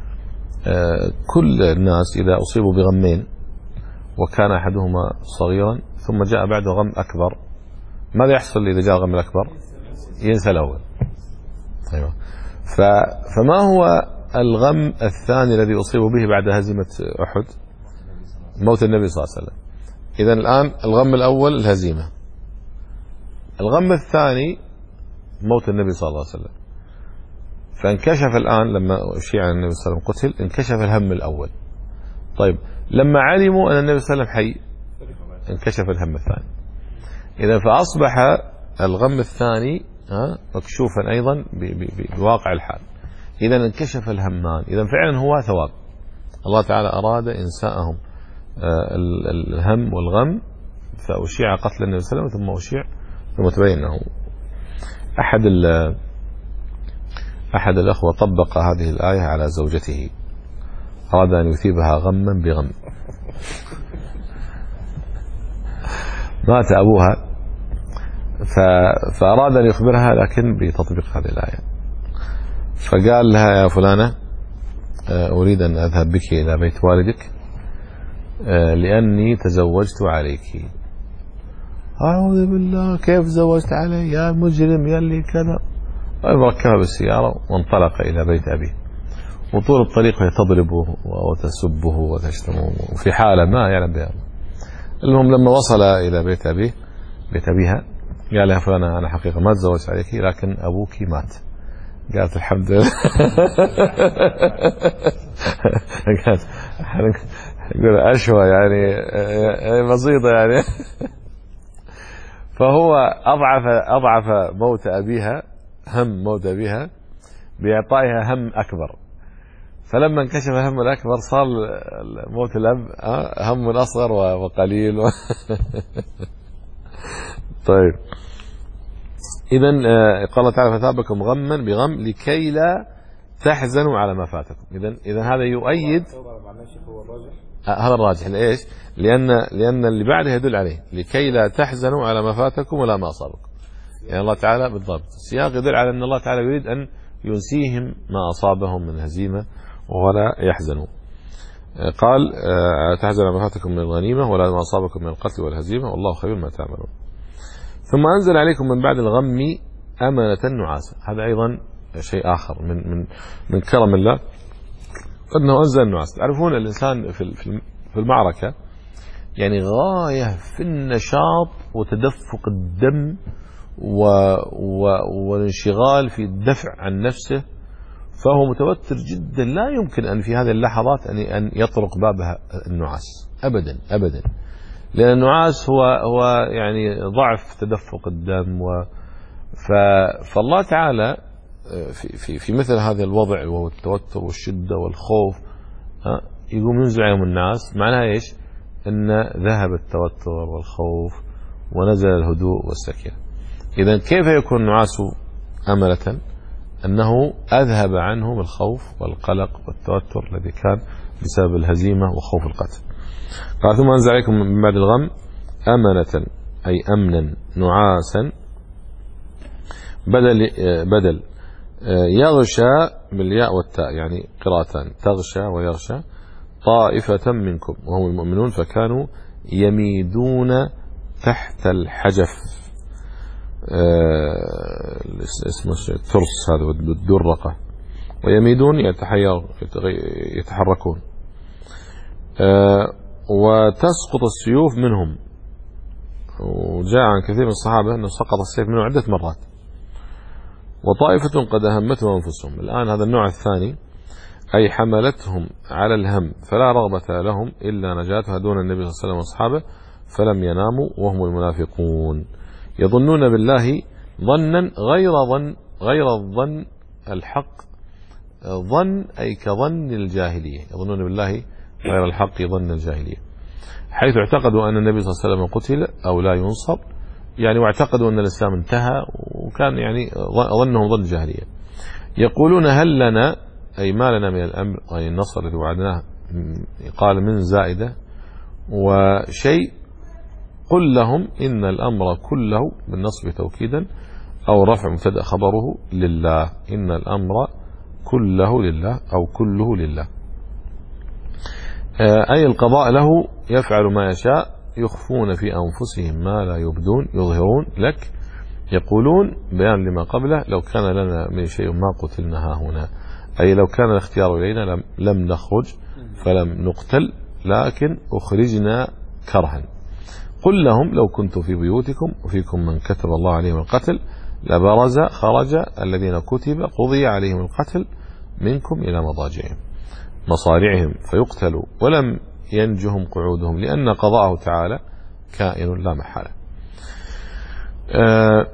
كل الناس إذا أصيبوا بغمين وكان أحدهما صغيرا ثم جاء بعده غم أكبر ماذا يحصل إذا جاء الغم الأكبر؟ ينسى الأول. أيوة. فما هو الغم الثاني الذي أصيبوا به بعد هزيمة أحد؟ موت النبي صلى الله عليه وسلم. إذن الآن الغم الأول الهزيمة الغم الثاني موت النبي صلى الله عليه وسلم فانكشف الآن لما شيع النبي صلى الله عليه وسلم قتل انكشف الهم الأول. طيب لما علموا أن النبي صلى الله عليه وسلم حي انكشف الهم الثاني. إذا فأصبح الغم الثاني مكشوفا أيضا بواقع الحال. إذا انكشف الهمان إذا فعلا هو ثواب الله تعالى أراد إنساءهم الهم والغم فأشيع قتل النبي صلى الله عليه وسلم ثم أشيع ثم تبين أنه أحد أحد الأخوة طبق هذه الآية على زوجته، أراد أن يثيبها غما بغم، مات أبوها فأراد أن يخبرها لكن بتطبيق هذه الآية، فقال لها: يا فلانة أريد أن أذهب بك إلى بيت والدك لأني تزوجت عليك. أعوذ بالله، كيف زوجت علي يا مجرم يا اللي كذا. ركبها بالسيارة وانطلق إلى بيت أبيه، وطول الطريق هي تضربه وتسبه وتشتمه وفي حالة ما يعلم بها. المهم لما وصل إلى بيت أبيه بيت أبيها قال لها: فلانة أنا حقيقة ما تزوجت عليك لكن أبوك مات. قالت: الحمد لله. قالت: يقول أشوى يعني بسيطة يعني. فهو أضعف أضعف موت أبيها، هم موت أبيها بإعطائها هم أكبر، فلما انكشف الهم الأكبر صار موت الأب هم أصغر وقليل. طيب، إذن قال تعالى: فثابكم غما بغم لكي لا تحزنوا على ما فاتكم. إذن إذن هذا يؤيد هذا الراجح. ليش؟ لأن لأن اللي بعده يدل عليه لكي لا تحزنوا على ما فاتكم ولا ما أصابكم. يعني الله تعالى بالضبط السياق يدل على أن الله تعالى يريد أن ينسيهم ما أصابهم من هزيمة ولا يحزنوا. قال: تحزنوا على ما فاتكم من الغنيمة ولا ما أصابكم من القتل والهزيمة والله خبير ما تعملون. ثم أنزل عليكم من بعد الغم أمنة نعاسا. هذا أيضا شيء آخر من من من كرم الله أنه أنزل النعاس. تعرفون الإنسان في في المعركة يعني غاية في النشاط وتدفق الدم و و والانشغال في الدفع عن نفسه، فهو متوتر جدا، لا يمكن أن في هذه اللحظات أن أن يطرق بابها النعاس أبدا أبدا، لأن النعاس هو هو يعني ضعف تدفق الدم. و فالله تعالى في في في مثل هذا الوضع وهو التوتر والشدة والخوف يقوم ينزل عليهم الناس، معناها ايش؟ ان ذهب التوتر والخوف ونزل الهدوء والسكينة. إذا كيف يكون النعاس أملة؟ أنه أذهب عنهم الخوف والقلق والتوتر الذي كان بسبب الهزيمة وخوف القتل. قال: ثم أنزل عليكم من بعد الغم أمنة أي أمنا نعاسا، بدل بدل يغشى بالياء والتاء، يعني قراءتان تغشى ويغشى، طائفة منكم وهم المؤمنون فكانوا يميدون تحت الحجف. اسمه الترس هذا الدرقة، ويميدون يتحير يتحركون. وتسقط السيوف منهم، وجاء عن كثير من الصحابة أنه سقط السيف منه عدة مرات. وطائفة قد أهمتهم أنفسهم. الآن هذا النوع الثاني أي حملتهم على الهم فلا رغبة لهم إلا نجاتها دون النبي صلى الله عليه وسلم وأصحابه فلم يناموا وهم المنافقون يظنون بالله ظنا غير ظن غير الظن الحق. ظن أي كظن الجاهلية، يظنون بالله غير الحق ظن الجاهلية، حيث اعتقدوا أن النبي صلى الله عليه وسلم قتل أو لا ينصر، يعني واعتقدوا أن الإسلام انتهى، وكان يعني ظنهم ظن الجاهلية. يقولون هل لنا أي ما لنا من الأمر أي النصر الذي وعدناه، قال من زائدة وشيء. قل لهم إن الأمر كله بالنصب توكيدا أو رفع مبتدأ خبره لله، إن الأمر كله لله أو كله لله، أي القضاء له يفعل ما يشاء، يخفون في أنفسهم ما لا يبدون يظهرون لك، يقولون بيان لما قبله لو كان لنا من شيء ما قتلنا ها هنا، أي لو كان الاختيار إلينا لم, لم نخرج فلم نقتل لكن أخرجنا كرها. قل لهم لو كنت في بيوتكم وفيكم من كتب الله عليهم القتل لبرز خرج الذين كتب قضي عليهم القتل منكم إلى مضاجعهم مصارعهم فيقتلوا ولم ينجهم قعودهم لأن قضاءه تعالى كائن لا محالة. آه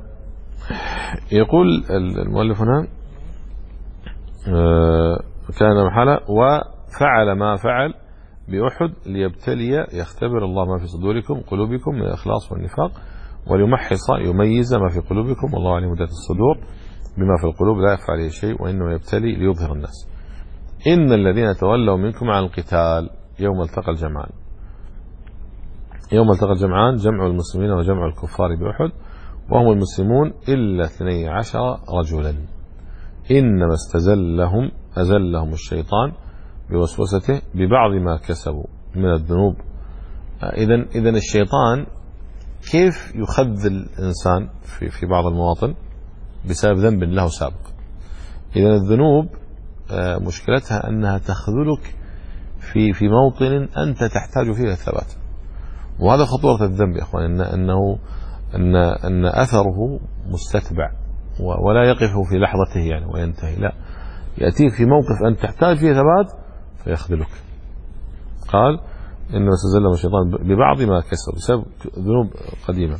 يقول المؤلف هنا آه كان محالة فعل ما فعل بأحد ليبتلي يختبر الله ما في صدوركم قلوبكم من الإخلاص والنفاق وليمحص يميز ما في قلوبكم والله عليم ذات الصدور بما في القلوب لا يخفى عليه شيء وإنه يبتلي ليظهر الناس. إن الذين تولوا منكم عن القتال يوم التقى الجمعان. يوم التقى الجمعان جمع المسلمين وجمع الكفار بأحد وهم المسلمون إلا اثني عشر رجلا إنما استزلهم أزلهم الشيطان بوسوسته ببعض ما كسبوا من الذنوب. إذن إذن الشيطان كيف يخذل الإنسان في في بعض المواطن بسبب ذنب له سابق. إذن الذنوب مشكلتها أنها تخذلك في في موطن أنت تحتاج فيه الثبات، وهذا خطورة الذنب يا أخوان، إن أنه أن أن أثره مستتبع ولا يقف في لحظته يعني وينتهي، لا يأتيك في موقف أن تحتاج فيه ثبات فيخذلك. قال إنما استزلهم الشيطان ببعض ما كسب بسبب ذنوب قديمة.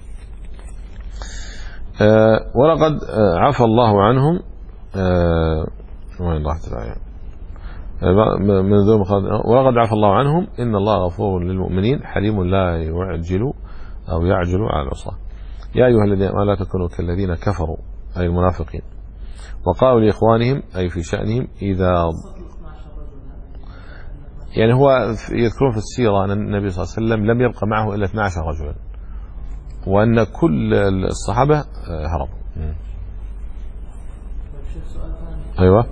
أه ولقد عفى الله عنهم أه وين راحت الآية من ذنوب ولقد عفى الله عنهم إن الله غفور للمؤمنين حليم لا يعجل أو يعجل على العصاة. يا أيها الذين آمنوا لا تكونوا كالذين كفروا أي المنافقين وقالوا لإخوانهم أي في شأنهم إذا يعني هو يذكرون في السيرة أن النبي صلى الله عليه وسلم لم يبقى معه إلا اثني عشر رجلا وأن كل الصحابة هربوا. أيوة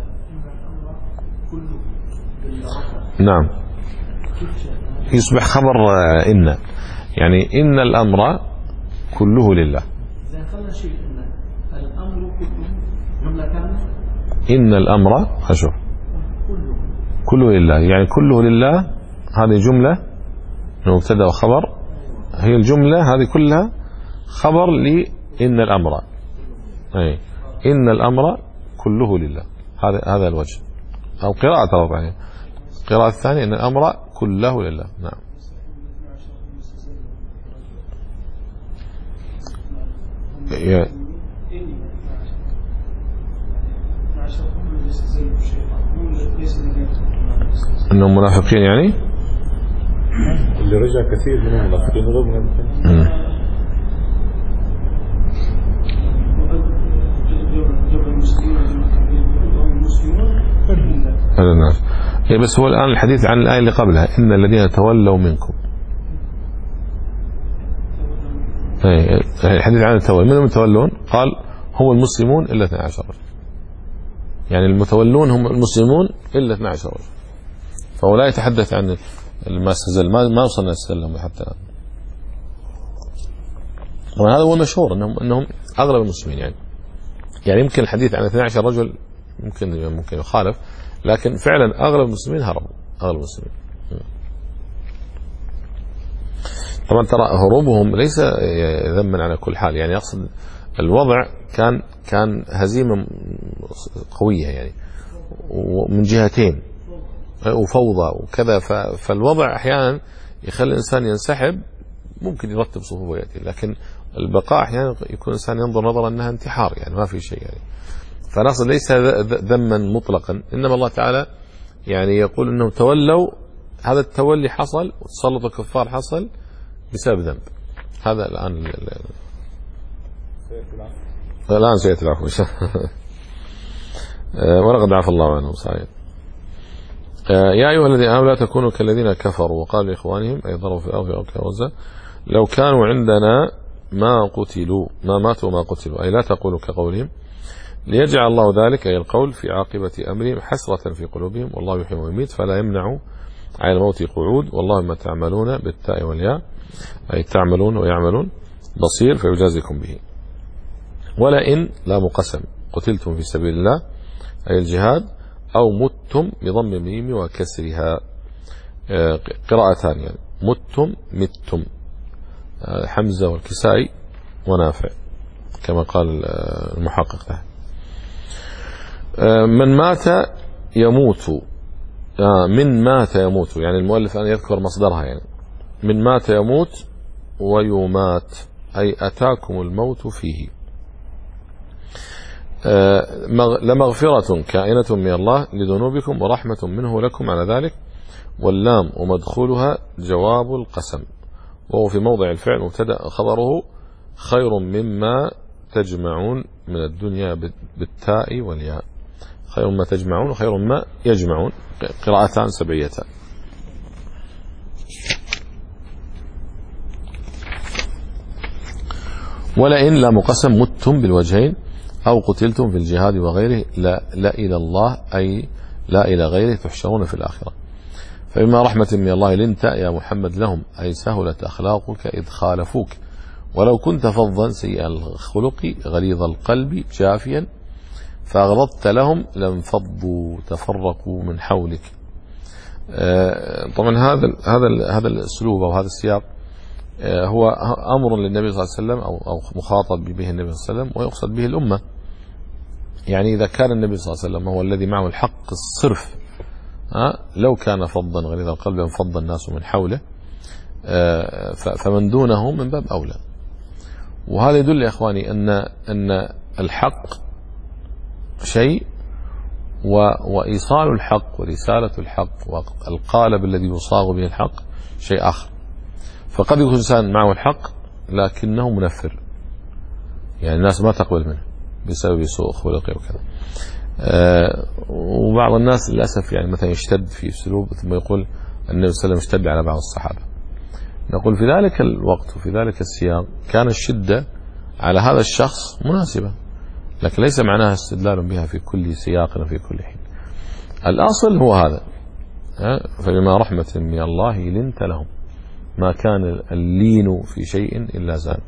نعم يصبح خبر إن يعني إن الأمر كله لله. إن الأمر أشوف كله لله يعني كله لله، هذه جملة مبتدأ وخبر، هي الجملة هذه كلها خبر لإن الأمر أي إن الأمر كله لله. هذا هذا الوجه أو قراءة طبعا القراءة الثانية إن الأمر كله لله. نعم يا أنهم منافقين يعني اللي رجع كثير من المنافقين غير منافقين. هذا الناس هي بس هو الآن الحديث عن الآية اللي قبلها إن الذين تولوا منكم. الحديث عن التولي من المتولون قال هم المسلمون إلا اثني عشر رجل، يعني المتولون هم المسلمون إلا اثني عشر رجل، فهو لا يتحدث عن ما استزل ما ما وصلنا نستزلهم حتى الآن. وهذا هو المشهور انهم انهم اغلب المسلمين يعني يعني يمكن الحديث عن اثني عشر رجل ممكن ممكن يخالف، لكن فعلا اغلب المسلمين هربوا اغلب المسلمين. طبعا ترى هروبهم ليس ذما على كل حال، يعني يقصد الوضع كان كان هزيمة قوية يعني ومن جهتين وفوضى وكذا، فالوضع احيانا يخلي الانسان ينسحب، ممكن يرتب صفوفه وياتي، لكن البقاء احيانا يكون الانسان ينظر نظرا انها انتحار يعني ما في شيء يعني. فنقصد ليس ذما مطلقا، انما الله تعالى يعني يقول انهم تولوا، هذا التولي حصل وتسلط الكفار حصل بسبب ذنب. هذا الان الان سيأتي العفو ولقد عفى الله عنهم صحيح. يا أيها الذين آمنوا لا تكونوا كالذين كفروا وقالوا لإخوانهم أي ضربوا في الأرض أو كغزة لو كانوا عندنا ما قتلوا ما ماتوا ما قتلوا، أي لا تقولوا كقولهم ليجعل الله ذلك أي القول في عاقبة أمرهم حسرة في قلوبهم والله يحيي ويميت فلا يمنع على الموت قعود والله ما تعملون بالتاء والياء أي تعملون ويعملون بصير فيجازيكم به. ولئن لا مقسم قتلتم في سبيل الله أي الجهاد أو متم بضم الميم وكسرها قراءتان يعني متم متم حمزة والكسائي ونافع كما قال المحقق له. من مات يموت من مات يموت يعني المؤلف أن يذكر مصدرها يعني من مات يموت ويمات أي أتاكم الموت فيه. لمغفرة كائنة من الله لذنوبكم ورحمة منه لكم على ذلك. واللام ومدخولها جواب القسم، وهو في موضع الفعل مبتدأ خبره خير مما تجمعون من الدنيا بالتاء والياء. خير ما تجمعون وخير ما يجمعون، قراءتان سبعيتان. ولئن لا مقسم متم بالوجهين أو قتلتم في الجهاد وغيره لا, لا إلى الله أي لا إلى غيره تحشرون في الآخرة. فبما رحمة من الله لنت يا محمد لهم أي سهلت أخلاقك إذ خالفوك، ولو كنت فظا سيء الخلق غليظ القلب جافيا فأغضضت لهم لانفضوا تفرقوا من حولك. طبعا هذا هذا هذا الأسلوب أو هذا السياق هو أمر للنبي صلى الله عليه وسلم أو أو مخاطب به النبي صلى الله عليه وسلم، ويقصد به الأمة. يعني إذا كان النبي صلى الله عليه وسلم هو الذي معه الحق الصرف، لو كان فظا غليظ القلب انفض الناس من حوله، فمن دونه من باب أولى. وهذا يدل يا إخواني أن أن الحق شيء، وإيصال الحق ورسالة الحق والقالب الذي يصاغ به الحق شيء آخر. فقد يكون إنسان معه الحق لكنه منفر، يعني الناس ما تقبل منه بسبب سوء خلقه وكذا. أه وبعض الناس للأسف يعني مثلا يشتد في أسلوب ثم يقول النبي صلى الله عليه وسلم اشتد على بعض الصحابة. نقول في ذلك الوقت وفي ذلك السياق كان الشدة على هذا الشخص مناسبة، لكن ليس معناها استدلال بها في كل سياق وفي كل حين. الأصل هو هذا، فبما رحمة من الله لنت لهم، ما كان اللين في شيء إلا زان.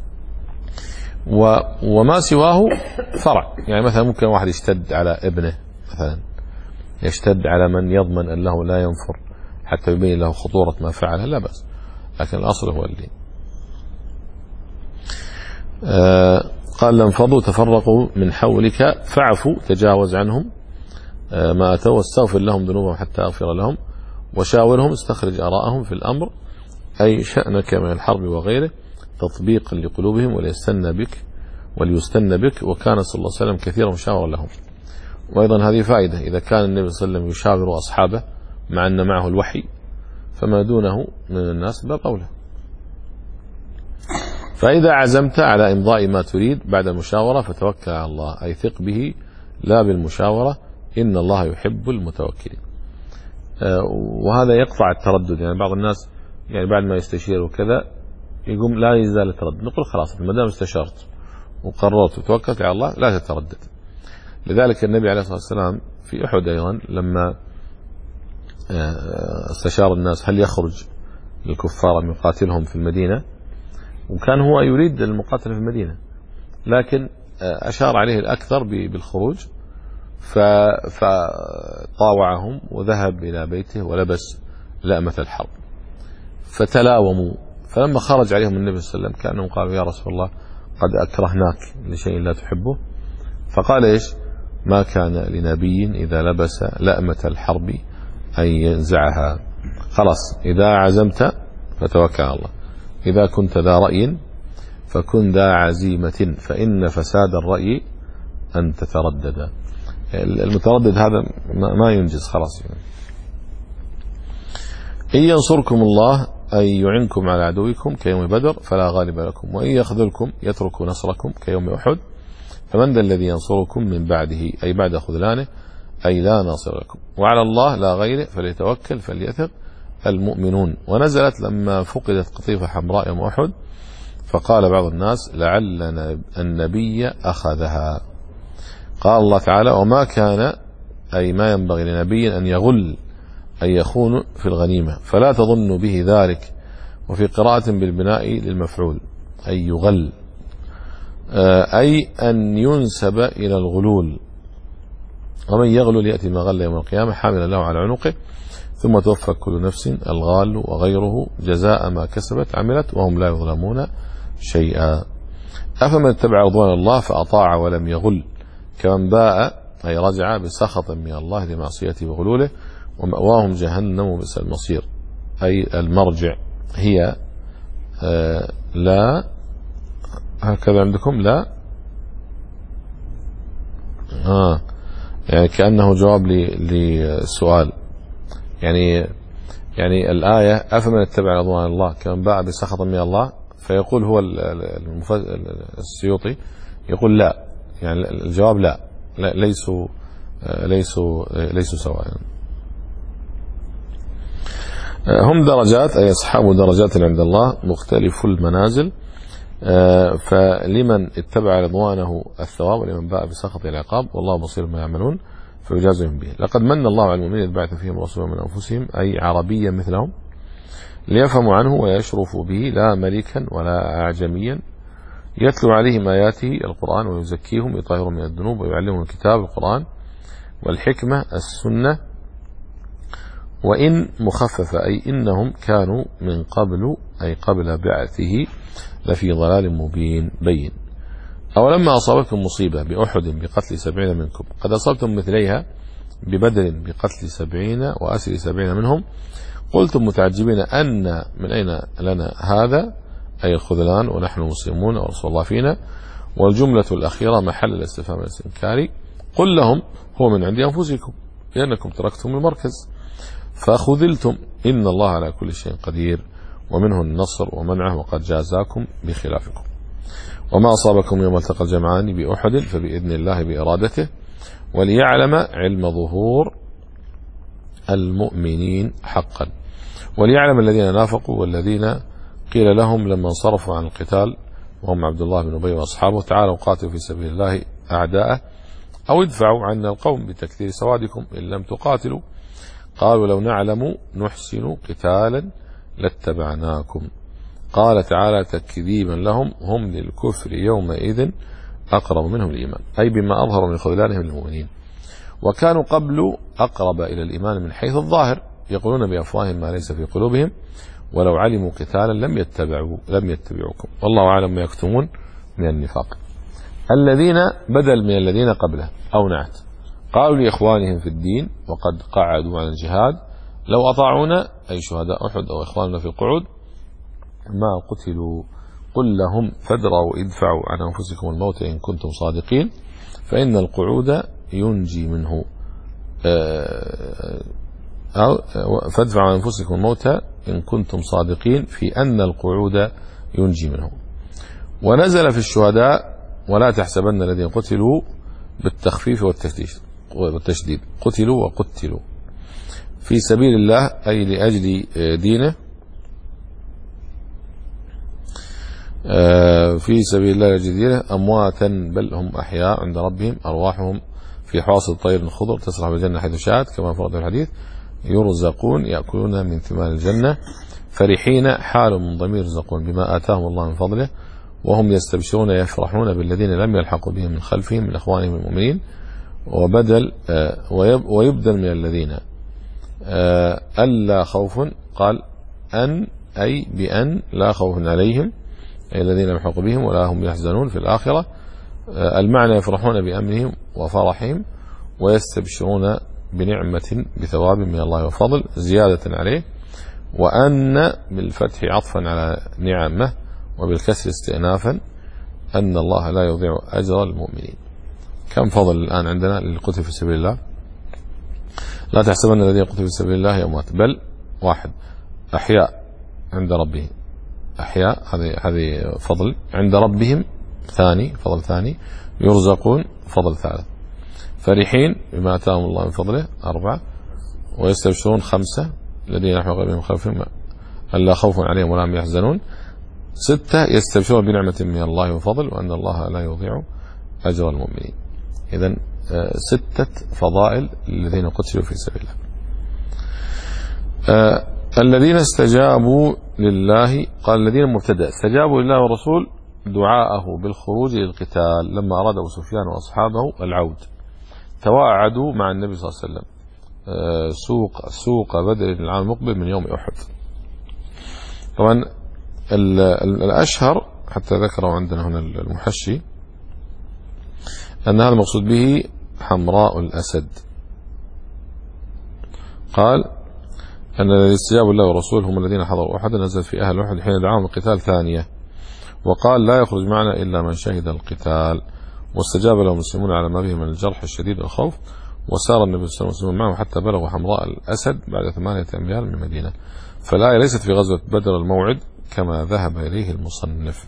وما سواه فرع، يعني مثلا ممكن واحد يشتد على ابنه، مثلا يشتد على من يضمن أنه لا ينفر حتى يبين له خطورة ما فعله، لا بأس، لكن الأصل هو اللين. آه قال لانفضوا تفرقوا من حولك فاعفوا تجاوز عنهم آه ما أتوا واستغفر لهم ذنوبهم حتى أغفر لهم وشاورهم استخرج آراءهم في الأمر، أي شأنك من الحرب وغيره تطبيقا لقلوبهم وليستنى بك وليستنى بك، وكان صلى الله عليه وسلم كثيرا مشاورا لهم. وأيضا هذه فائدة، إذا كان النبي صلى الله عليه وسلم يشاور أصحابه مع أن معه الوحي فما دونه من الناس باب أولى. فإذا عزمت على إمضاء ما تريد بعد المشاورة فتوكل على الله، أي ثق به لا بالمشاورة، إن الله يحب المتوكلين. وهذا يقطع التردد، يعني بعض الناس يعني بعد ما يستشير وكذا يقوم لا يزال التردد. نقول خلاص ما دام استشرت وقررت وتوكلت على الله لا تتردد. لذلك النبي عليه الصلاة والسلام في أحد أيضا لما استشار الناس هل يخرج للكفار أم يقاتلهم في المدينة، وكان هو يريد المقاتلة في المدينة، لكن أشار عليه الأكثر بالخروج، فطاوعهم وذهب إلى بيته ولبس لأمة الحرب فتلاوموا. فلما خرج عليهم النبي صلى الله عليه وسلم كأنهم قالوا يا رسول الله قد أكرهناك لشيء لا تحبه، فقال إيش؟ ما كان لنبي إذا لبس لأمة الحرب أن ينزعها. خلاص إذا عزمت فتوكل على الله، إذا كنت ذا رأي فكن ذا عزيمة، فإن فساد الرأي أن تتردد. المتردد هذا ما ينجز خلاص. يعني إن ينصركم الله أي يعنكم على عدوكم كيوم بدر فلا غالب لكم، وإن يخذلكم يترك نصركم كيوم أحد، فمن ذا الذي ينصركم من بعده أي بعد خذلانه، أي لا ناصر لكم، وعلى الله لا غيره فليتوكل فليثق المؤمنون. ونزلت لما فقدت قطيفة حمراء يوم أحد فقال بعض الناس لعل النبي أخذها. قال الله تعالى وما كان أي ما ينبغي لنبي أن يغل أن يخون في الغنيمة، فلا تظن به ذلك. وفي قراءة بالبناء للمفعول أي يغل، أي أن ينسب إلى الغلول، ومن يغلل يأتي ما غل يوم القيامة حاملا له على عنقه ثم توفى كل نفس الغال وغيره جزاء ما كسبت عملت وهم لا يظلمون شيئا. أفمن اتبع رضوان الله فأطاع ولم يغل كمن باء أي رجع بسخط من الله لمعصيته وغلوله ومأواهم جهنم وبئس المصير، أي المرجع هي آه لا هكذا عندكم لا آه يعني كأنه جواب للسؤال. يعني يعني الآية أفمن اتبع رضوان الله كمن باع بسخط من الله، فيقول هو السيوطي يقول لا، يعني الجواب لا, لا ليسوا ليسوا ليسوا سواء. هم درجات، أي أصحاب درجات عند الله مختلف المنازل، فلمن اتبع رضوانه الثواب ولمن باء بسخط العقاب، والله بصير ما يعملون فيجازهم به. لقد من الله على المؤمنين إذ بعث فيهم رسولا من أنفسهم، أي عربيا مثلهم، ليفهموا عنه ويشرفوا به، لا ملكا ولا أعجميا، يتلو عليهم آياته القرآن ويزكيهم ويطهرهم من الذنوب ويعلمهم الكتاب القرآن والحكمة السنة، وإن مخففة أي إنهم كانوا من قبل أي قبل بعثه لفي ضلال مبين بين. أولما أصابتكم مصيبة بأحد بقتل سبعين منكم قد أصبتم مثليها ببدر بقتل سبعين وأسر سبعين منهم، قلتم متعجبين أن من أين لنا هذا أي الخذلان ونحن مسلمون ورسول الله فينا، والجملة الأخيرة محل الاستفهام الاستنكاري. قل لهم هو من عند أنفسكم لأنكم تركتم المركز فخذلتم، إن الله على كل شيء قدير، ومنه النصر ومنعه وقد جازاكم بخلافكم. وما أصابكم يوم التقى الجمعان بأحد فبإذن الله بإرادته، وليعلم علم ظهور المؤمنين حقا، وليعلم الذين نافقوا والذين قيل لهم لما انصرفوا عن القتال وهم عبد الله بن أبي وأصحابه تعالوا قاتلوا في سبيل الله أعداءه أو ادفعوا عنا القوم بتكثير سوادكم إن لم تقاتلوا، قالوا لو نعلم نحسن قتالا لاتبعناكم. قال تعالى تكذيبا لهم هم للكفر يومئذ أقرب منهم الإيمان، أي بما أظهروا من خذلانهم للمؤمنين، وكانوا قبل أقرب إلى الإيمان من حيث الظاهر، يقولون بأفواههم ما ليس في قلوبهم، ولو علموا قتالا لم يتبعوا لم يتبعوكم والله أعلم ما يكتمون من النفاق. الذين بدل من الذين قبله أو نعت، قالوا لإخوانهم في الدين وقد قعدوا عن الجهاد لو أطاعونا أي شهداء أحد أو إخواننا في القعود ما قتلوا، قل لهم فادروا ادفعوا عن أنفسكم الموت إن كنتم صادقين فإن القعود ينجي منه، أو فادفعوا عن أنفسكم الموت إن كنتم صادقين في أن القعود ينجي منه. ونزل في الشهداء ولا تحسبن الذين قتلوا بالتخفيف والتشديد، قتلوا وقتلوا في سبيل الله أي لأجل دينه، في سبيل الله لأجل دينه أمواتا بل هم أحياء عند ربهم أرواحهم في حواصل طير خضر تسرح بالجنة حيث شاءت كما فرض الحديث، يرزقون يأكلون من ثمار الجنة فرحين حال من ضمير يرزقون بما آتاهم الله من فضله، وهم يستبشرون يفرحون بالذين لم يلحقوا بهم من خلفهم من إخوانهم المؤمنين، وبدل ويبدل من الذين ألا خوف، قال أن أي بأن لا خوف عليهم أي الذين لم يلحقوا بهم ولا هم يحزنون في الآخرة، المعنى يفرحون بأمنهم وفرحهم ويستبشرون بنعمة بثواب من الله وفضل زيادة عليه، وأن بالفتح عطفا على نعمه وبالكسر استئنافا أن الله لا يضيع أجر المؤمنين. كم فضل الآن عندنا للقتل في سبيل الله؟ لا تحسبن الذين قتلوا في سبيل الله أموات بل واحد أحياء عند ربهم، أحياء هذه هذه فضل عند ربهم ثاني فضل ثاني، يرزقون فضل ثالث، فرحين بما آتاهم الله من فضله أربعة، ويستبشرون خمسة الذين يلحقون بهم خلفهم ألا خوف عليهم ولا هم يحزنون، ستة يستبشرون بنعمة من الله وفضل وأن الله لا يضيع أجر المؤمنين. إذن ستة فضائل الذين قتلوا في سبيل الله. آه الذين استجابوا لله، قال الذين مبتدأ استجابوا لله والرسول دعاءه بالخروج للقتال لما أراد أبو سفيان وأصحابه العود، تواعدوا مع النبي صلى الله عليه وسلم آه سوق سوق بدر العام المقبل من يوم أحد. طبعا الأشهر حتى ذكروا عندنا هنا المحشي أن هذا المقصود به حمراء الأسد، قال أن الذين استجابوا الله ورسوله هم الذين حضروا أحد نزل في أهل أحد حين دعاهم القتال ثانية، وقال لا يخرج معنا إلا من شهد القتال، واستجاب له المسلمون على ما به من الجرح الشديد والخوف، وسار النبي صلى الله عليه وسلم معه حتى بلغوا حمراء الأسد بعد ثمانية أميال من المدينة. فالآية ليست في غزوة بدر الموعد كما ذهب إليه المصنف.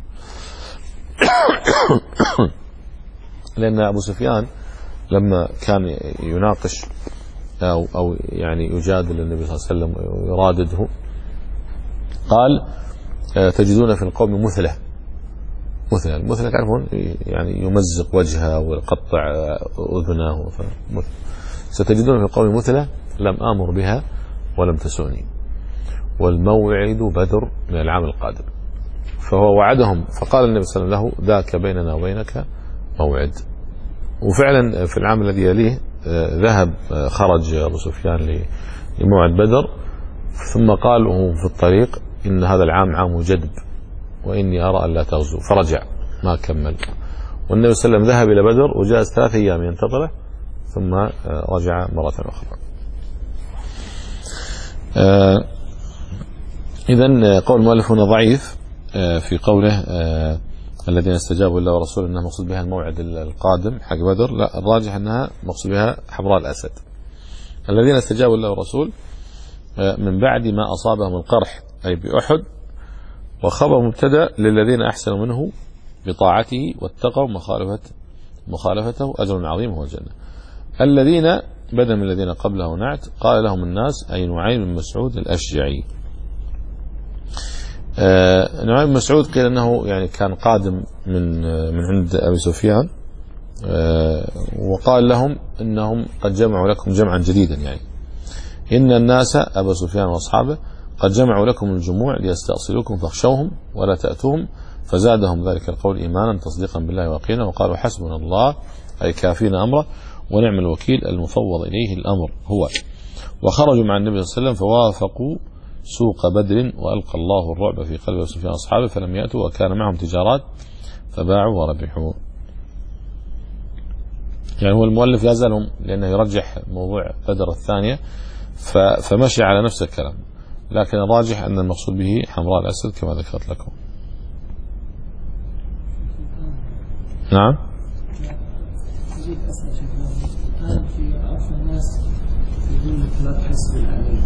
لأن أبو سفيان لما كان يناقش أو, أو يعني يجادل النبي صلى الله عليه وسلم ويرادده قال تجدون في القوم مثلة. مثلة المثلة تعرفون يعني يمزق وجهه ويقطع أذنه، ستجدون في القوم مثلة لم آمر بها ولم تسوني، والموعد بدر من العام القادم. فهو وعدهم، فقال النبي صلى الله عليه وسلم له ذاك بيننا وبينك موعد. وفعلا في العام الذي يليه ذهب خرج أبو سفيان لموعد بدر، ثم قال وهو في الطريق إن هذا العام عام جدب وإني أرى أن لا تغزو، فرجع ما كمل. والنبي صلى الله عليه وسلم ذهب إلى بدر وجاء ثلاث أيام ينتظره ثم رجع مرة أخرى. إذن قول المؤلف هنا ضعيف في قوله الذين استجابوا لله ورسوله أنها مقصود بها الموعد القادم حق بدر، لا، الراجح أنها مقصود بها حمراء الأسد. الذين استجابوا لله ورسوله من بعد ما أصابهم القرح أي بأحد، وخبر مبتدأ للذين أحسنوا منه بطاعته واتقوا مخالفة مخالفته أجر عظيم هو الجنة. الذين بدل من الذين قبله نعت، قال لهم الناس أي نعيم بن مسعود الأشجعي. آه نعيم بن مسعود قيل أنه يعني كان قادم من من عند أبي سفيان، آه وقال لهم إنهم قد جمعوا لكم جمعا جديدا، يعني إن الناس أبا سفيان وأصحابه قد جمعوا لكم الجموع ليستأصلوكم فاخشوهم ولا تأتوهم، فزادهم ذلك القول إيمانا تصديقا بالله ويقينا، وقالوا حسبنا الله أي كافينا أمره ونعم الوكيل المفوض إليه الأمر هو. وخرجوا مع النبي صلى الله عليه وسلم فوافقوا سوق بدر، وألقى الله الرعب في قلب أبي سفيان أصحابه فلم يأتوا، وكان معهم تجارات فباعوا وربحوا. يعني هو المؤلف لا زالهم لأنه يرجح موضوع بدر الثانية فمشي على نفس الكلام، لكن الراجح أن المقصود به حمراء الأسد كما ذكرت لكم. نعم. في عرف الناس يقول لك لا تحس بالعليم،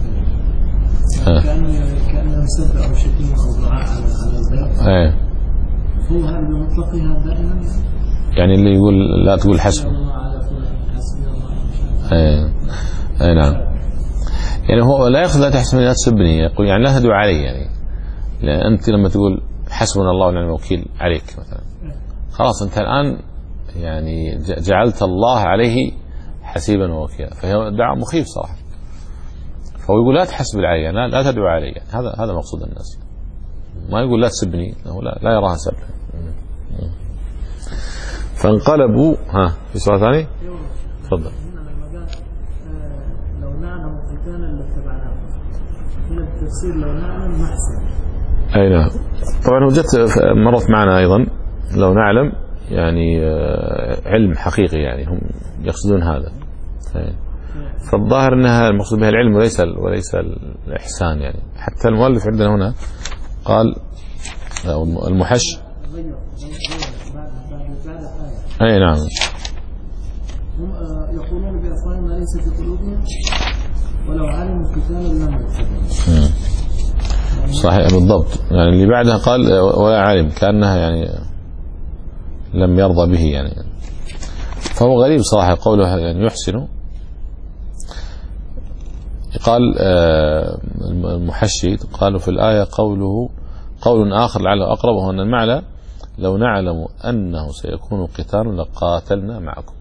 كأنه كأنه سب أو شتيمة أو دعاء على على البيت. هو هذا بمطلقها دائما. يعني اللي يقول لا تقول حسب. اي اي نعم. يعني هو لا يأخذ لا تحسبني لا تسبني، يقول يعني لا تدعو علي، يعني لأن أنت لما تقول حسبنا الله ونعم الوكيل عليك مثلا، خلاص أنت الآن يعني جعلت الله عليه حسيبا ووكيلا، فهي دعاء مخيف صراحة. فهو يقول لا تحسب علي، يعني لا تدعو علي، يعني هذا هذا مقصود الناس، ما يقول لا تسبني، لا, لا يراها سب. فانقلبوا. ها في سؤال ثاني؟ تفضل. لو نعلم قتالا لاتبعناه، هنا التفسير لو نعلم محسن. أي نعم. طبعا وجدت مرت معنا أيضا لو نعلم يعني علم حقيقي، يعني هم يقصدون هذا. فالظاهر أنها المقصود بها العلم وليس وليس الإحسان، يعني حتى المؤلف عندنا هنا قال المحش. أي نعم. هم يقولون بأفواههم ما ليس في قلوبهم ولو علموا قتالا لم يتبعوا. صحيح بالضبط، يعني اللي بعدها قال ولا علم، كأنها يعني لم يرضى به، يعني فهو غريب صراحة قوله يعني يحسن. قال المحشي قالوا في الآية قوله قول آخر لعله أقرب، وهو أن المعنى لو نعلم أنه سيكون قتال لقاتلنا معكم.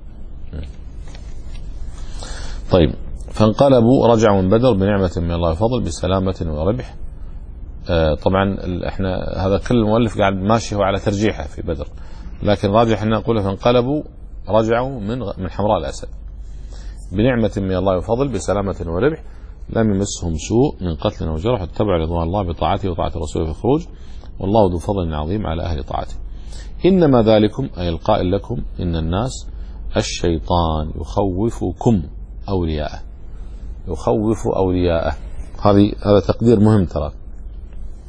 طيب فانقلبوا رجعوا من بدر بنعمة من الله وفضل بسلامة وربح. طبعا احنا هذا كل المؤلف قاعد ماشي هو على ترجيحه في بدر، لكن راجح ان نقول فانقلبوا رجعوا من من حمراء الأسد بنعمة من الله وفضل بسلامة وربح، لم يمسهم سوء من قتل وجرح، اتبعوا رضوان الله بطاعته وطاعة رسوله في الخروج، والله ذو فضل عظيم على أهل طاعته. إنما ذلكم أي القائل لكم إن الناس الشيطان يخوفكم أولياءه، يخوف أولياءه، هذه هذا تقدير مهم ترى،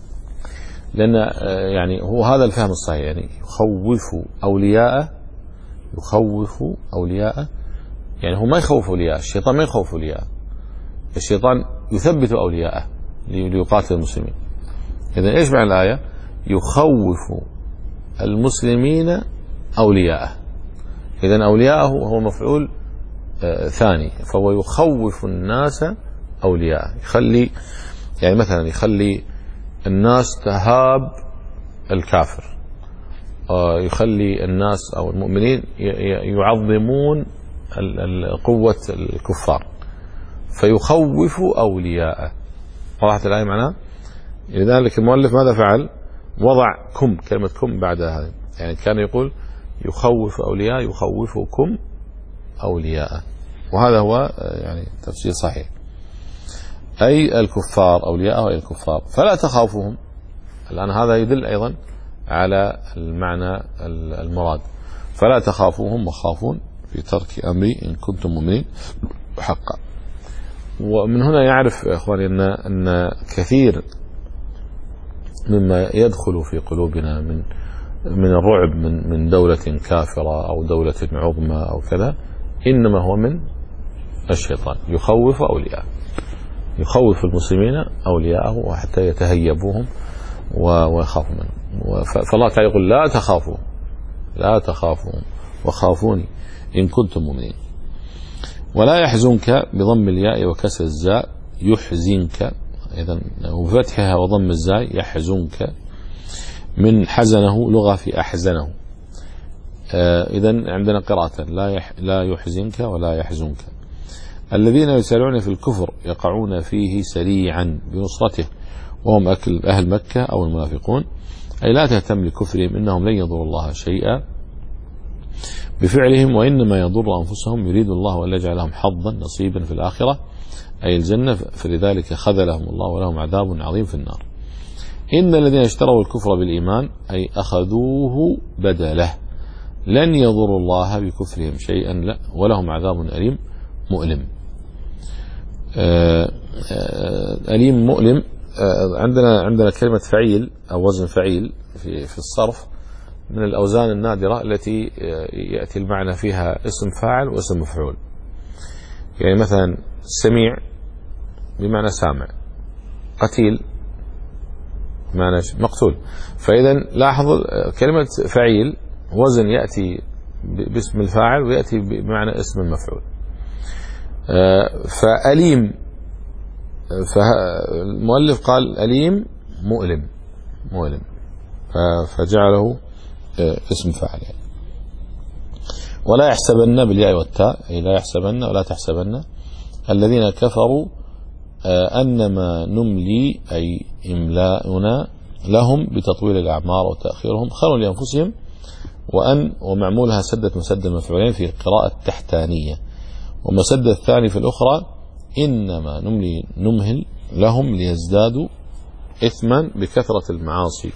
لأن يعني هو هذا الفهم الصحيح، يعني يخوف أولياءه يخوف أولياءه، يعني هو ما يخوف أولياءه، الشيطان ما يخوف أولياءه، الشيطان يثبت أولياءه ليقاتل المسلمين. إذن إيش معنى الآية؟ يخوف المسلمين أولياءه. إذن أولياءه هو مفعول آه ثاني، فهو يخوف الناس أولياءه، يخلي يعني مثلا يخلي الناس تهاب الكافر، آه يخلي الناس أو المؤمنين يعظمون قوة الكفار، فيخوف أولياءه. وضحت الآية معناها؟ لذلك المؤلف ماذا فعل؟ وضع كم، كلمة كم بعد هذا، يعني كان يقول يخوف أولياء، يخوفكم أولياء، وهذا هو يعني تفسير صحيح، أي الكفار أولياءه، أي الكفار، فلا تخافوهم. الآن هذا يدل أيضا على المعنى المراد، فلا تخافوهم وخافون في ترك أمري إن كنتم مؤمنين حقا. ومن هنا يعرف يا إخواني أن, أن كثير مما يدخل في قلوبنا من من الرعب من من دولة كافرة أو دولة عظمى أو كذا، إنما هو من الشيطان، يخوف أولياءه، يخوف المسلمين أولياءه حتى يتهيبوهم ويخافوا منهم. فالله تعالى يقول لا تخافوا، لا تخافوا وخافوني إن كنتم مؤمنين. ولا يحزنك بضم الياء وكسر الزاء، يحزنك، إذن وفتحها وضم الزاء يحزنك، من حزنه لغة في أحزنه. آه إذن عندنا قراءة لا يح لا يحزنك ولا يحزنك. الذين يسارعون في الكفر يقعون فيه سريعا بنصرته وهم أكل أهل مكة أو المنافقون، أي لا تهتم لكفرهم إنهم لن يضروا الله شيئا بفعلهم وإنما يضر أنفسهم، يريد الله أن يجعلهم حظا نصيبا في الآخرة أي الجنة، فلذلك خذلهم الله ولهم عذاب عظيم في النار. إن الذين اشتروا الكفر بالإيمان أي أخذوه بدله لن يضروا الله بكفرهم شيئا لا ولهم عذاب أليم مؤلم. أليم مؤلم. عندنا عندنا كلمة فعيل أو وزن فعيل في في الصرف من الأوزان النادرة التي يأتي المعنى فيها اسم فاعل واسم مفعول. يعني مثلا سميع بمعنى سامع، قتيل بمعنى مقتول. فإذا لاحظوا كلمة فعيل وزن يأتي باسم الفاعل ويأتي بمعنى اسم المفعول. فأليم، فالمؤلف قال أليم مؤلم مؤلم فجعله اسم فاعل. يعني ولا يحسبن بالياء والتاء، أي لا يحسبن ولا تحسبن الذين كفروا أنما نملي أي إملاؤنا لهم بتطويل الأعمار وتأخيرهم خير لأنفسهم، وأن ومعمولها سدة مسد المفعولين في قراءة تحتانية، ومسد الثاني في الأخرى إنما نملي نمهل لهم ليزدادوا إثما بكثرة المعاصي.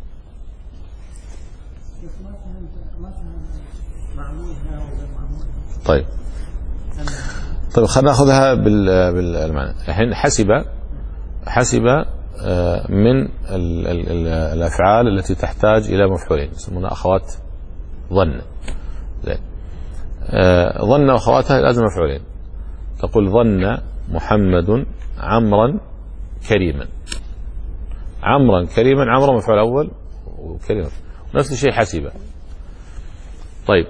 طيب طيب خلينا ناخذها بالمعنى. الحين حسب حسب من ال ال ال الأفعال التي تحتاج إلى مفعولين يسمونها أخوات ظن. زين. ظن وأخواتها لازم مفعولين. تقول ظن محمد عمرا كريما، عمرا كريما، عمرا مفعول أول وكريما، نفس الشيء حسب. طيب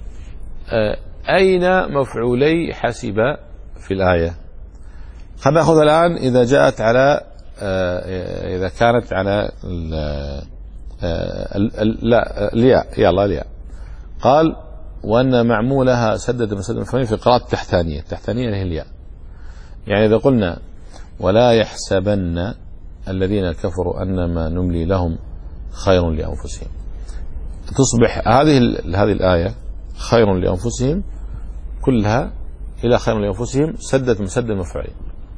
أين مفعولي حسب في الآية؟ خلينا نأخذ الآن إذا جاءت على إذا كانت على لا الياء، يلا الياء. قال وأن معمولها سدد مسد المفعولين في قراءة التحتانية. التحتانية هي الياء. يعني إذا قلنا ولا يحسبن الذين كفروا أنما نملي لهم خير لأنفسهم، تصبح هذه هذه الآية خير لأنفسهم كلها إلى خير لأنفسهم سدت مسد المفعولين.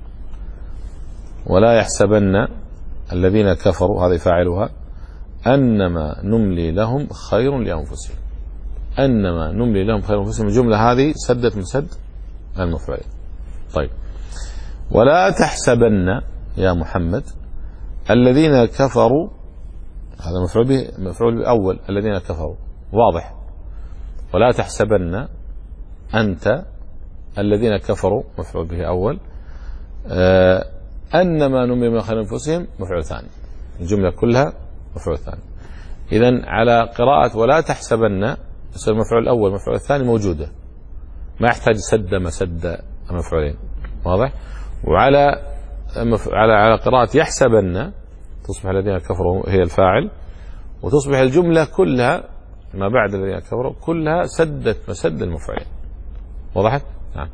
ولا يحسبن الذين كفروا هذه فاعلها أنما نملي لهم خير لأنفسهم، أنما نملي لهم خير لأنفسهم الجملة هذه سدت مسد المفعولين. طيب ولا تحسبن يا محمد الذين كفروا، هذا مفعول به مفعول أول الذين كفروا واضح. ولا تحسبن أنت الذين كفروا مفعول به أول، آه أنما نملي من خير أنفسهم مفعول ثاني، الجملة كلها مفعول ثاني. إذن على قراءة ولا تحسبن يصير المفعول الأول والمفعول الثاني موجودة، ما يحتاج سد مسد مفعولين، واضح؟ وعلى على على قراءة يحسبن تصبح الذين كفروا هي الفاعل، وتصبح الجملة كلها ما بعد الذين كفروا كلها سدت مسد المفعولين. وضحت؟ نعم.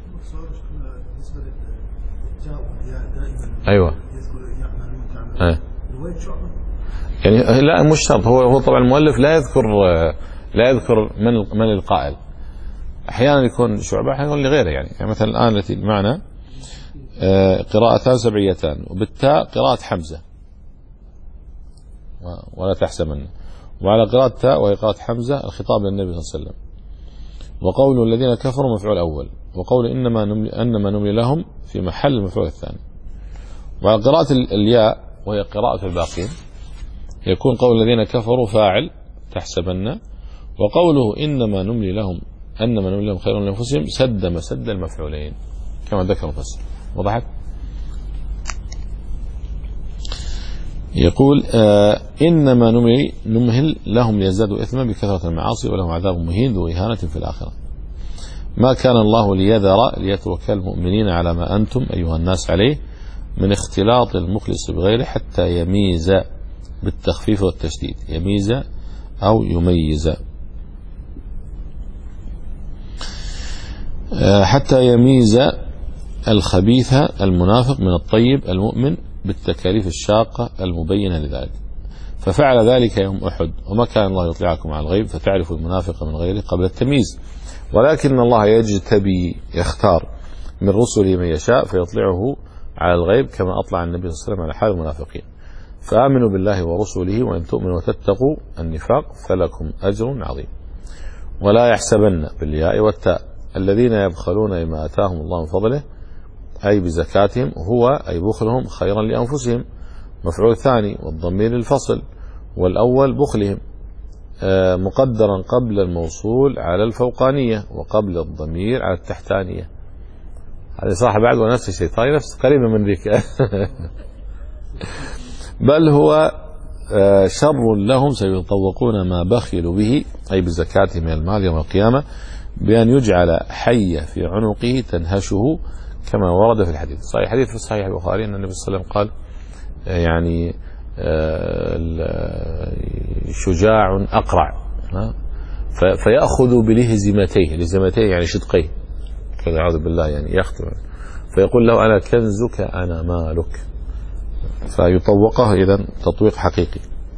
ايوه. ايه. يعني لا مش شرط، هو هو طبعا المؤلف لا يذكر لا يذكر من من القائل، احيانا يكون شعبة احيانا يكون لغيره، يعني, يعني مثلا الان التي معنا قراءتان سبعيتان، وبالتاء قراءة حمزة ولا تحسبن، وعلى قراءة تاء وهي قراءة حمزة الخطاب للنبي صلى الله عليه وسلم. وقول الذين كفروا مفعول أول، وقول إنما نملي, إنما نملي لهم في محل المفعول الثاني. وعلى قراءة الياء وهي قراءة الباقين يكون قول الذين كفروا فاعل تحسبن، وقوله إنما نملي لهم أنما نملي لهم خير لأنفسهم سد مسد المفعولين كما ذكر المفسر. وضحت؟ يقول آه إنما نملي نمهل لهم ليزدادوا إثما بكثرة المعاصي ولهم عذاب مهين ذو إهانة في الآخرة. ما كان الله ليذر ليتوكل المؤمنين على ما أنتم أيها الناس عليه من اختلاط المخلص بغيره حتى يميز بالتخفيف والتشديد، يميز أو يميز، آه حتى يميز الخبيث المنافق من الطيب المؤمن بالتكاليف الشاقة المبينة لذلك، ففعل ذلك يوم أحد. وما كان الله يطلعكم على الغيب فتعرف المنافق من غيره قبل التمييز، ولكن الله يجتبي يختار من رسله من يشاء فيطلعه على الغيب كما أطلع النبي صلى الله عليه وسلم على حال المنافقين. فآمنوا بالله ورسله وإن تؤمنوا وتتقوا النفاق فلكم أجر عظيم. ولا يحسبن بالياء والتاء الذين يبخلون بما آتاهم الله من فضله أي بزكاتهم، هو أي بخلهم خيرا لأنفسهم مفعول ثاني، والضمير الفصل، والأول بخلهم مقدرا قبل الموصول على الفوقانية وقبل الضمير على التحتانية. هذه صح بعد ونفس الشيء، طيب نفس قريبة من ذيك بل هو شر لهم سيطوقون ما بخلوا به أي بزكاتهم من المال يوم القيامة بأن يجعل حية في عنقه تنهشه كما ورد في الحديث. صحيح الحديث في صحيح البخاري أن النبي صلى الله عليه وسلم قال يعني شجاع أقرع فيأخذ بلهزمتيه، لهزمتيه يعني شدقيه كذا أعوذ بالله، يعني يختم فيقول له أنا كنزك أنا مالك، فيطوقه إذن تطويق حقيقي.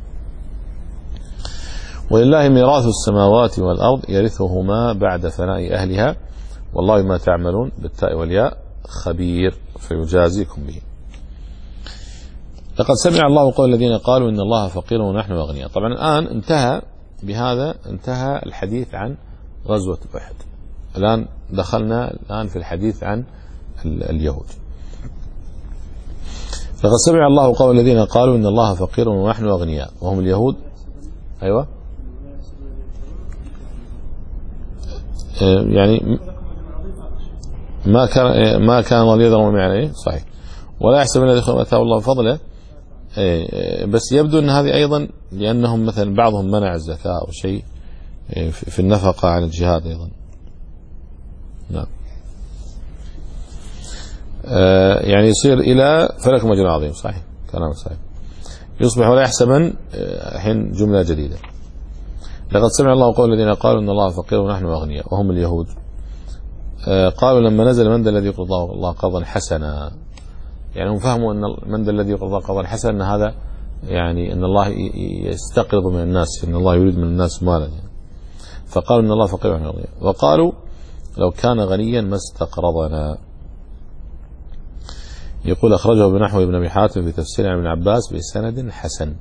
ولله ميراث السماوات والأرض يرثهما بعد فناء أهلها والله ما تعملون بالتاء والياء خبير فيجازيكم به. لقد سمع الله قول الذين قالوا إن الله فقير ونحن أغنياء. طبعا الآن انتهى بهذا انتهى الحديث عن غزوة أحد، الآن دخلنا الآن في الحديث عن اليهود. لقد سمع الله قول الذين قالوا إن الله فقير ونحن أغنياء وهم اليهود. أيوة يعني ما كان ما كان الله يذر من عليه صحيح، ولا يحسب الذي أتاه الله فضله، بس يبدو أن هذه أيضا لأنهم مثلا بعضهم منع الزكاة أو شيء في النفقة عن الجهاد أيضا. نعم يعني يصير إلى فلكم أجر عظيم. صحيح كلام صحيح. يصبح ولا يحسبن حين جملة جديدة. لقد سمع الله قول الذين قالوا إن الله فقير ونحن أغنياء وهم اليهود. قالوا لما نزل من ذا الذي يقرض الله قرضا حسنا، يعني هم فهموا أن من ذا الذي يقرض الله قرضا حسنا أن هذا يعني أن الله يستقرض من الناس، أن الله يريد من الناس مالا يعني. فقالوا إن الله فقير ونحن أغنياء، وقالوا لو كان غنيا ما استقرضنا. يقول أخرجه بنحو ابن أبي حاتم في تفسير عن ابن عباس بسند حسن.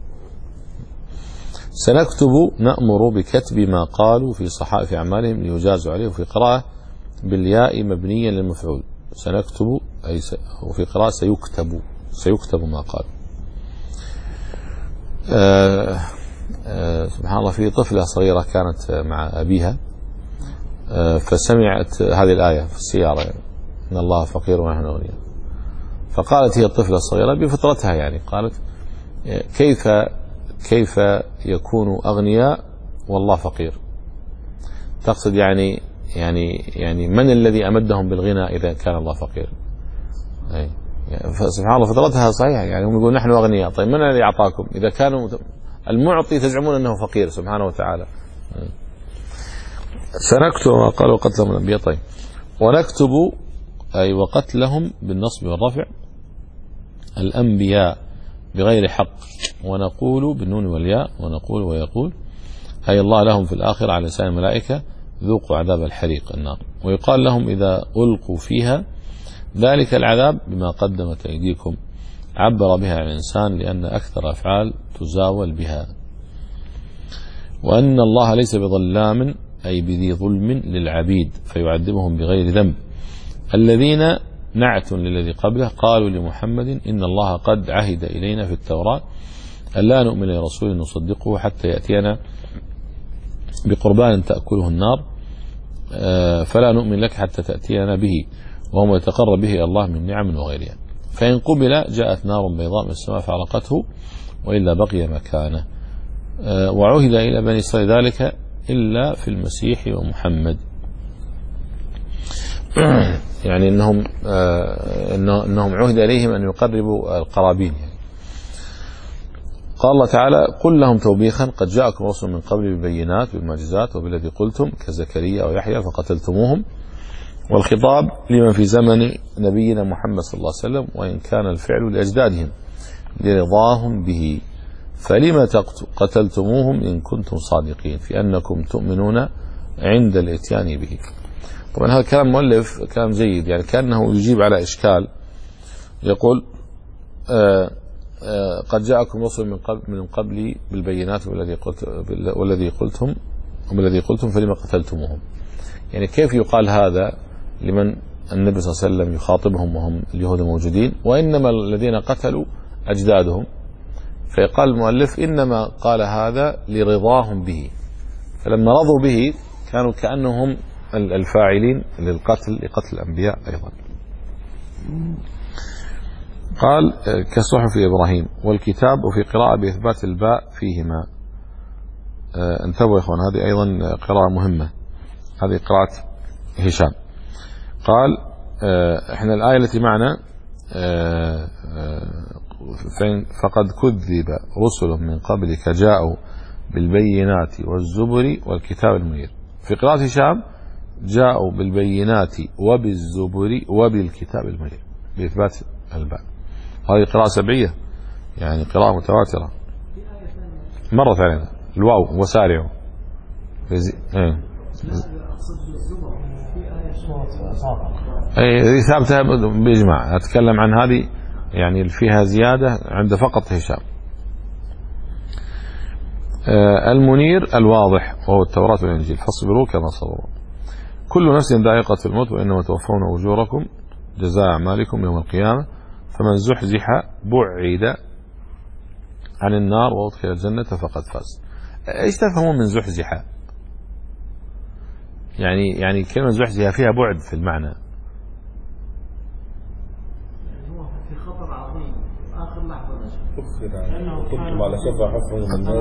سنكتب نأمر بكتب ما قالوا في صحائف أعمالهم ليجازوا عليه، وفي قراءة بالياء مبنيا للمفعول سنكتب أي س... وفي قراءة سيكتب سيكتب ما قالوا. آه سبحان الله في طفلة صغيرة كانت مع أبيها فسمعت هذه الآية في السيارة يعني إن الله فقير ونحن أغنياء، فقالت هي الطفلة الصغيرة بفطرتها يعني قالت كيف كيف يكون أغنياء والله فقير؟ تقصد يعني يعني يعني من الذي أمدهم بالغنى إذا كان الله فقير؟ أي فسبحان الله فطرتها صحيحة، يعني هم يقولون نحن أغنياء، طيب من الذي أعطاكم؟ إذا كانوا المعطي تزعمون أنه فقير سبحانه وتعالى. سنكتب ما قالوا قتلهم الأنبياء. طيب ونكتب أي وقتلهم بالنصب والرفع الأنبياء بغير حق، ونقول بالنون والياء ونقول ويقول أي الله لهم في الآخرة على لسان الملائكة ذوقوا عذاب الحريق النار، ويقال لهم إذا ألقوا فيها ذلك العذاب بما قدمت أيديكم، عبر بها الإنسان لأن أكثر أفعال تزاول بها. وأن الله ليس بظلام أي بذي ظلم للعبيد فيعذبهم بغير ذنب. الذين نعت للذي قبله قالوا لمحمد إن الله قد عهد إلينا في التوراة ألا نؤمن لرسول نصدقه حتى يأتينا بقربان تأكله النار فلا نؤمن لك حتى تأتينا به وهو يتقرب به الله من نعم وغيرها، فإن قبل جاءت نار بيضاء من السماء فعلقته وإلا بقي مكانه. وعهد إلى بني إسرائيل ذلك إلا في المسيح ومحمد، يعني إنهم إنهم عهد إليهم أن يقربوا القرابين يعني. قال الله تعالى قل لهم توبيخا قد جاءكم رسل من قبل بالبينات بالمعجزات وبالذي قلتم كزكريا ويحيى فقتلتموهم، والخطاب لمن في زمن نبينا محمد صلى الله عليه وسلم وإن كان الفعل لأجدادهم لرضاهم به، فلما قتلتموهم إن كنتم صادقين في أنكم تؤمنون عند الاتيان به. طبعا هذا كلام مؤلف كلام جيد، يعني كأنه يجيب على إشكال يقول آآ آآ قد جاءكم رسل من قبل من قبل بالبينات والذي قلت والذي قلتم وبالذي قلتم فلما قتلتموهم، يعني كيف يقال هذا لمن النبي صلى الله عليه وسلم يخاطبهم وهم اليهود موجودين وإنما الذين قتلوا أجدادهم، فيقال المؤلف إنما قال هذا لرضاهم به، فلما رضوا به كانوا كأنهم الفاعلين للقتل لقتل الأنبياء أيضا. قال كصحف إبراهيم والكتاب، وفي قراءة بإثبات الباء فيهما. انتبهوا يا إخوان هذه أيضا قراءة مهمة، هذه قراءة هشام. قال احنا الآية التي معنا فقد كذب رسل من قبلك جاءوا بالبينات والزبر والكتاب المنير. في قراءة هشام جاءوا بالبينات وبالزبر وبالكتاب المنير بإثبات الباء. هذه قراءة سبعية يعني قراءة متواترة. مرة ثانية الواو وسارعوا ايه اي ثابتة بإجماع. أتكلم عن هذه يعني فيها زيادة عند فقط هشام. آه المنير الواضح وهو التوراة والإنجيل فاصبروا كما صبروا. كل نفس ذائقة الموت وإنما توفون أجوركم جزاء أعمالكم يوم القيامة فمن زحزح بعد عن النار وأدخل الجنة فقد فاز. ايش تفهمون من زحزح؟ يعني يعني كلمة زحزح فيها بعد في المعنى. هو في خطر عظيم آخر لحظة كنتم على شفا حفرة من النار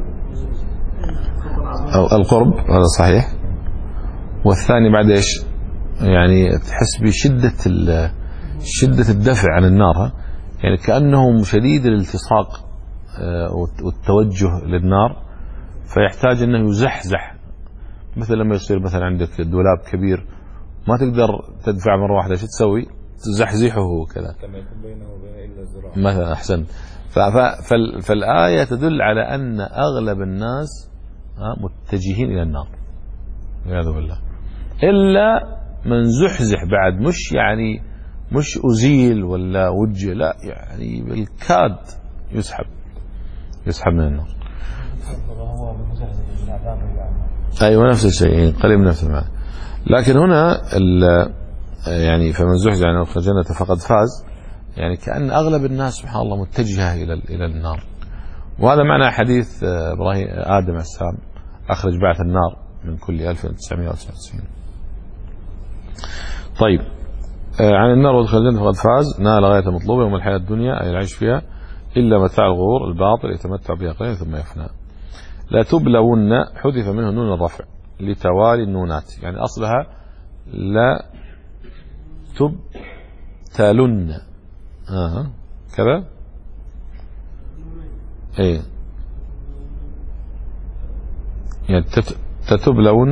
أو القرب، هذا صحيح. والثاني بعد ايش؟ يعني تحس بشدة شدة الدفع عن النار، يعني كأنه شديد الالتصاق والتوجه للنار فيحتاج انه يزحزح، مثل لما يصير مثلا عندك دولاب كبير ما تقدر تدفع مرة واحدة، شو تسوي؟ تزحزحه كذا كما يكون بينه وبين إلا الزراعة مثلا. أحسن. فالآية تدل على أن أغلب الناس متجهين إلى النار والعياذ بالله، إلا من زحزح بعد، مش يعني مش أزيل ولا وجه، لا يعني بالكاد يسحب يسحب من النار. أيوة نفس الشيء قريب نفس المعنى. لكن هنا يعني فمن زحزح عن الجنة فقد فاز، يعني كأن أغلب الناس سبحان الله متجهة إلى إلى النار. وهذا معنى حديث إبراهيم آدم عليه السلام أخرج بعث النار من كل ألف وتسعمائة وتسعة وتسعين. طيب، عن النار وادخل الجنة فقد فاز، نال غاية مطلوبة وما الحياة الدنيا أي العيش فيها إلا متاع الغرور الباطل يتمتع بها قليلا ثم يفنى. لا تبلون حذف منه نون الرفع لتوالي النونات، يعني أصلها لا تبتلن آه. كذا ايه، يعني تتبلون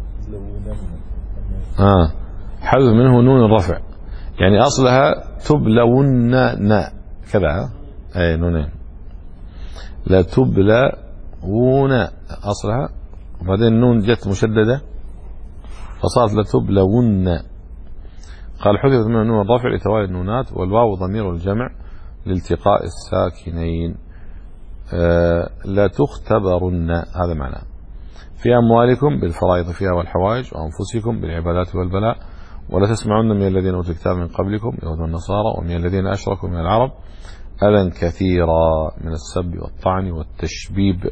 اه حذف منه نون الرفع، يعني أصلها تبلون نا كذا اي نونين. لا تبلون أصلها، وبعدين النون جت مشددة فصارت لا تبلون. قال حذفت منه نون الرفع لتوالي النونات، والواو ضمير الجمع لالتقاء الساكنين. آه لا تختبرن هذا معناه. في أموالكم بالفرائض فيها والحوائج، وأنفسكم بالعبادات والبلاء، ولا تسمعن من الذين أوتوا الكتاب من قبلكم يهود والنصارى ومن الذين أشركوا من العرب أذى كثيرا من السب والطعن والتشبيب.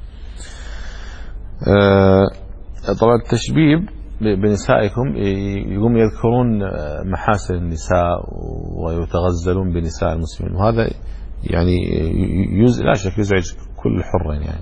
آه طبعا التشبيب بنسائكم يقوم يذكرون محاسن النساء ويتغزلون بنساء المسلمين، وهذا يعني يز... لا شك يزعج كل حر يعني.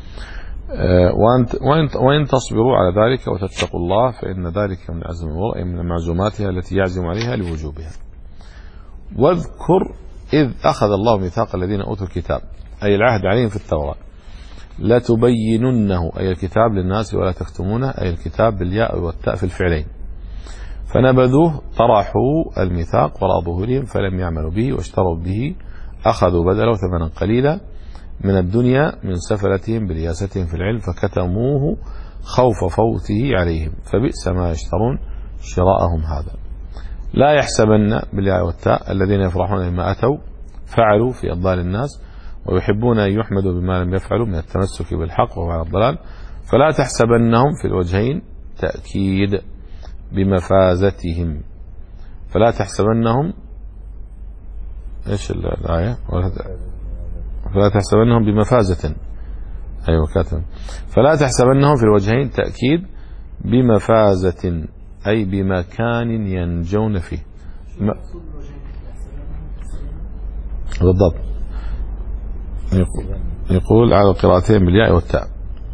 وإن تصبروا على ذلك وتتقوا الله فإن ذلك من عزم الأمور، أي من معزوماتها التي يعزم عليها لوجوبها. واذكر إذ أخذ الله ميثاق الذين أوتوا الكتاب، أي العهد عليهم في التوراة، لا تبيننه أي الكتاب للناس ولا تكتمونه أي الكتاب بالياء والتاء في الفعلين، فنبذوه طرحوا الميثاق وراء ظهورهم فلم يعملوا به واشتروا به أخذوا بدله ثمنا قليلا من الدنيا من سفلتهم برياستهم في العلم فكتموه خوف فوته عليهم فبئس ما يشترون شراءهم هذا. لا يحسبن بالياء والتاء الذين يفرحون بما أتوا فعلوا في أضلال الناس ويحبون أن يحمدوا بما لم يفعلوا من التمسك بالحق وهو على الضلال، فلا تحسبنهم في الوجهين تأكيد بمفازتهم، فلا تحسبنهم ايش الآية؟ فلا تحسبنهم بمفازة، أيوة كاتب، فلا تحسبنهم في الوجهين تأكيد بمفازة أي بمكان ينجون فيه. بالضبط، يقول على القراءتين بالياء والتاء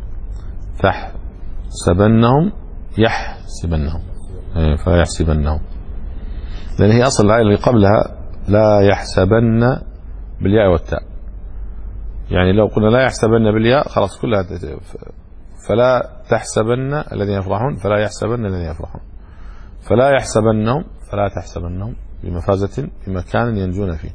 تحسبنهم يحسبنهم فلا يحسبنهم، لأن هي أصل الآية اللي قبلها لا يحسبن بالياء والتاء، يعني لو قلنا لا يحسبن بالياء خلاص كلها، فلا تحسبن الذين يفرحون فلا يحسبن الذين يفرحون، فلا يحسبنهم فلا تحسبنهم بمفازة بمكان ينجون فيه.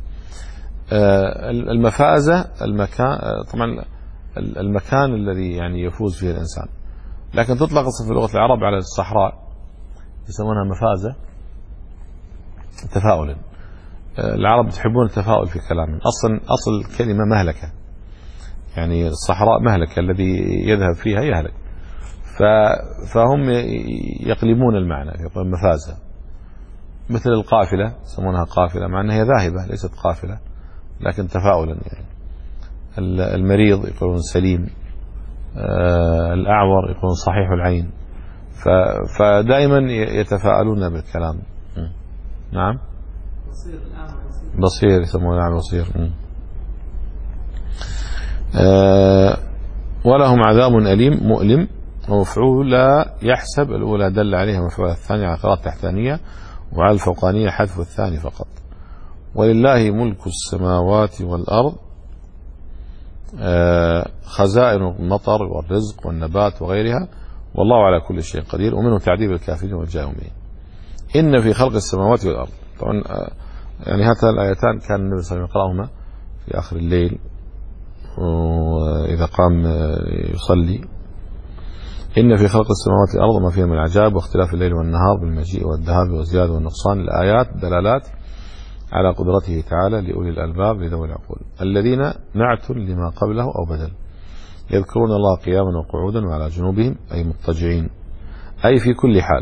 المفازة المكان، طبعا المكان الذي يعني يفوز فيه الإنسان، لكن تطلق في لغة العرب على الصحراء يسمونها مفازة تفاؤلا. العرب يحبون التفاؤل في كلامهم، أصلا أصل الكلمة مهلكة، يعني الصحراء مهلكة الذي يذهب فيها يهلك، فهم يقلبون المعنى يقولون مفازة، مثل القافلة يسمونها قافلة مع أنها ذاهبة ليست قافلة لكن تفاؤلا يعني. المريض يقولون سليم، الأعور يقولون صحيح العين، فدائما يتفاءلون بالكلام. نعم بصير يسمونه نعم بصير. أه ولهم عذاب أليم مؤلم. ومفعول لا يحسب الأولى دل عليها مفعول الثانية على قراءة تحتانية، وعلى الفوقانية حذف الثاني فقط. ولله ملك السماوات والأرض أه خزائن المطر والرزق والنبات وغيرها والله على كل شيء قدير. ومنه تعذيب الكافرين والجاهمين. إن في خلق السماوات والأرض، طبعا يعني هاتان الآيتان كان النبي صلى الله عليه وسلم يقرأهما في آخر الليل وإذا قام يصلي. إن في خلق السماوات والأرض وما فيها من العجاب واختلاف الليل والنهار بالمجيء والذهاب والزيادة والنقصان الآيات دلالات على قدرته تعالى لأولي الألباب لذوي العقول الذين نعت لما قبله أو بدل يذكرون الله قياما وقعودا وعلى جنوبهم أي مضطجعين أي في كل حال.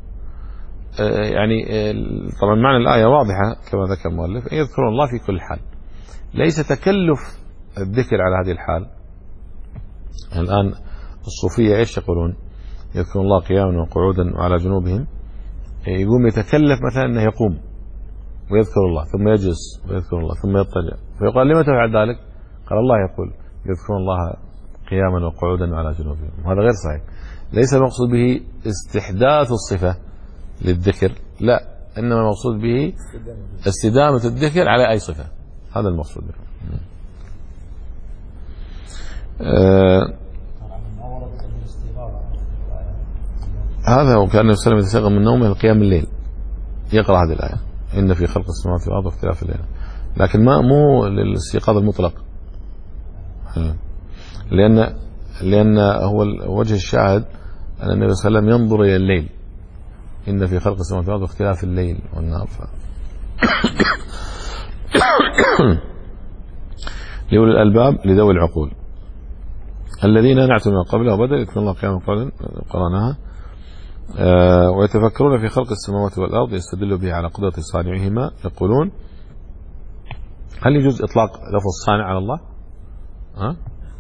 يعني طبعا معنى الآية واضحة كما ذكر المؤلف، يذكرون الله في كل حال، ليس تكلف الذكر على هذه الحال، الآن الصوفية إيش يقولون؟ يذكرون الله قياما وقعودا وعلى جنوبهم، يقوم يتكلف مثلا أنه يقوم ويذكر الله ثم يجلس ويذكر الله ثم يضطجع، فيقال لما تفعل ذلك؟ قال الله يقول يذكرون الله قياما وقعودا وعلى جنوبهم. وهذا غير صحيح. ليس المقصود به استحداث الصفة للذكر، لا، إنما المقصود به استدامة الذكر على أي صفة، هذا المقصود به. آه هذا هو كأنه سلم يتساغ من نومه القيام الليل، يقرأ هذه الآية إن في خلق السماوات والأرض واختلاف الليل، لكن ما مو للاستيقاظ المطلق، لأن لأن هو وجه الشاهد أن النبي صلى الله عليه وسلم ينظر إلى الليل، إن في خلق السماوات والأرض واختلاف الليل والنهار. لأولي الألباب لذوي العقول الذين نعتوا من قبل وبدأ يذكر الله قياما وقعودا قرأناها. آه ويتفكرون في خلق السماوات والأرض يستدلوا به على قدرة صانعهما، يقولون هل يجوز إطلاق لفظ الصانع على الله؟ أه؟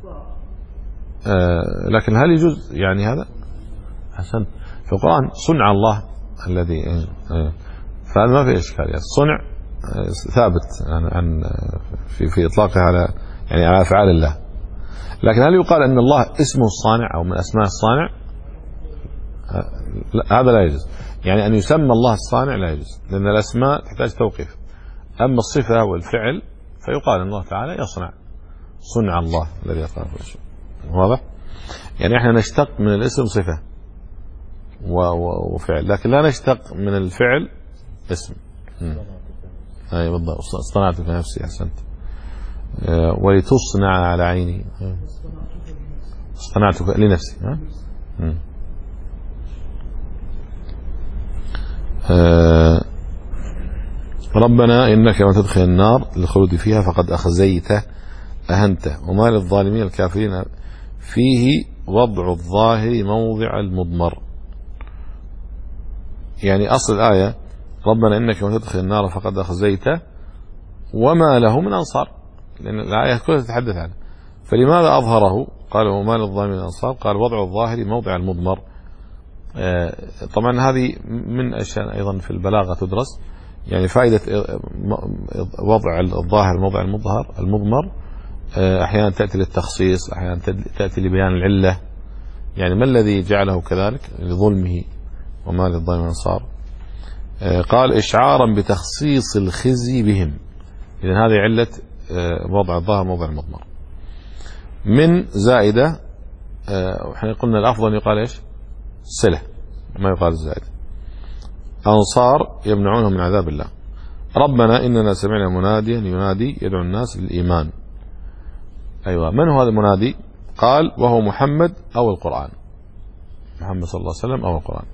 آه لكن هل يجوز يعني هذا؟ حسن في القرآن صنع الله الذي آه فهذا ما في إشكال، يعني الصنع آه ثابت عن, عن في في إطلاقه على يعني على أفعال الله، لكن هل يقال أن الله اسمه الصانع أو من أسماء الصانع؟ هذا لا يجوز، يعني أن يسمى الله الصانع لا يجوز، لأن الأسماء تحتاج توقيف. أما الصفة والفعل فيقال أن الله تعالى يصنع، صنع الله الذي يصنع كل شيء. واضح؟ يعني احنا نشتق من الاسم صفة وفعل، لكن لا نشتق من الفعل اسم. أي بالضبط، اصطنعتك نفسي، أحسنت. ولتصنع على عيني، اصطنعتك لنفسي. ها؟ آه ربنا إنك من تدخل النار للخلود فيها فقد أخزيته أهنته وما للظالمين الكافرين فيه وضع الظاهر موضع المضمر. يعني أصل الآية ربنا إنك من تدخل النار فقد أخزيته وما له من أنصار، لأن الآية كلها تتحدث عنه، فلماذا أظهره؟ قال وما للظالمين من أنصار، قال وضع الظاهر موضع المضمر. طبعا هذه من أشياء أيضا في البلاغة تدرس، يعني فائدة وضع الظاهر موضع المظهر المضمر أحيانا تأتي للتخصيص، أحيانا تأتي لبيان العلة، يعني ما الذي جعله كذلك؟ لظلمه وما للظالمين أنصار. قال إشعارا بتخصيص الخزي بهم، إذن هذه علة وضع الظاهر موضع المضمر. من زائدة، احنا قلنا الأفضل يقال إيش؟ صلة، ما يقال الزائد. أنصار يمنعونهم من عذاب الله. ربنا إننا سمعنا مناديا ينادي يدعو الناس للإيمان. أيوة، من هو هذا المنادي؟ قال وهو محمد أو القرآن، محمد صلى الله عليه وسلم أو القرآن.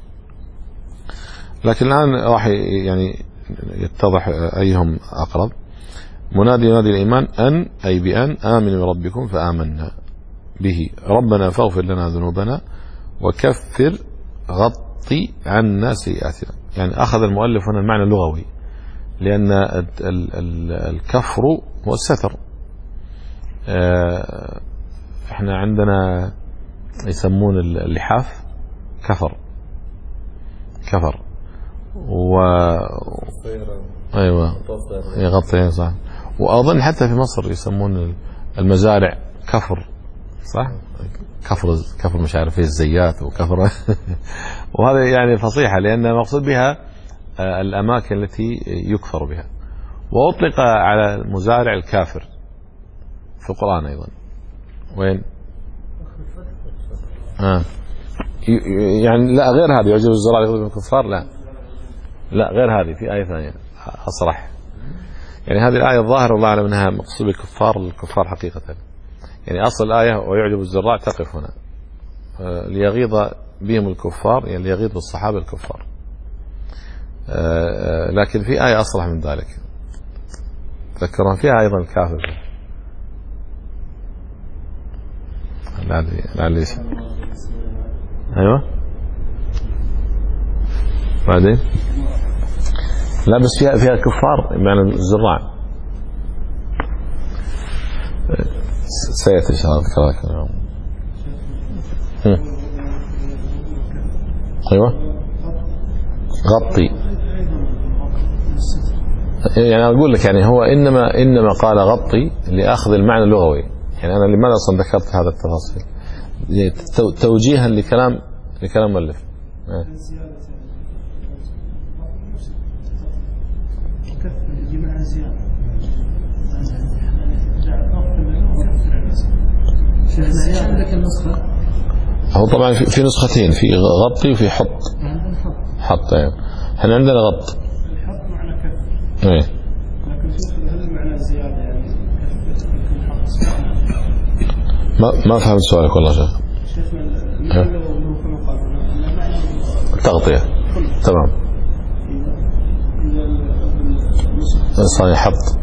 لكن الآن راح يعني يتضح أيهم أقرب. منادي ينادي الإيمان أن أي بأن آمنوا بربكم فآمنا به، ربنا فاغفر لنا ذنوبنا وكفر غطي عنا سيئاتنا. يعني أخذ المؤلف هنا المعنى اللغوي، لأن الكفر هو الستر. احنا عندنا يسمون اللحاف كفر كفر و ايوه يغطي، صح. واظن حتى في مصر يسمون المزارع كفر، صح، كفر كفر مش عارف ايه الزيات وكفر وهذا يعني فصيحة، لأن المقصود بها الأماكن التي يكفر بها. وأطلق على المزارع الكافر في القرآن أيضا. وين؟ آه. يعني لا غير هذه يعجب الزراع يغضب من الكفار، لا لا غير هذه، في آية ثانية أصرح. يعني هذه الآية الظاهر والله أعلم أنها مقصود بالكفار الكفار حقيقة. يعني أصل الآية ويعجب الزراع تقف هنا ليغيظ بهم الكفار، يعني ليغيظ بالصحابة الكفار. لكن في آية أصرح من ذلك تذكرها، فيها أيضا الكافر. لعلي لعلي أيوة بعدين لا بس فيها فيها كفار، معنى الزراع. سيأتي إن شاء الله ذكرك. أيوة غطي، يعني أقول لك يعني هو إنما إنما قال غطي لأخذ المعنى اللغوي. يعني أنا لماذا أصلا ذكرت هذا التفاصيل؟ توجيها لكلام لكلام مؤلف. عندك النسخة هو طبعا في نسختين، في غطي وفي حط. حط ايوه، احنا عندنا غط. الحط معنى كف. ايه لكن شوف هل المعنى زيادة يعني كف ما ما فهمت سؤالك والله شيخ. شيخنا المعنى كما قال التغطية تمام. صحيح حط.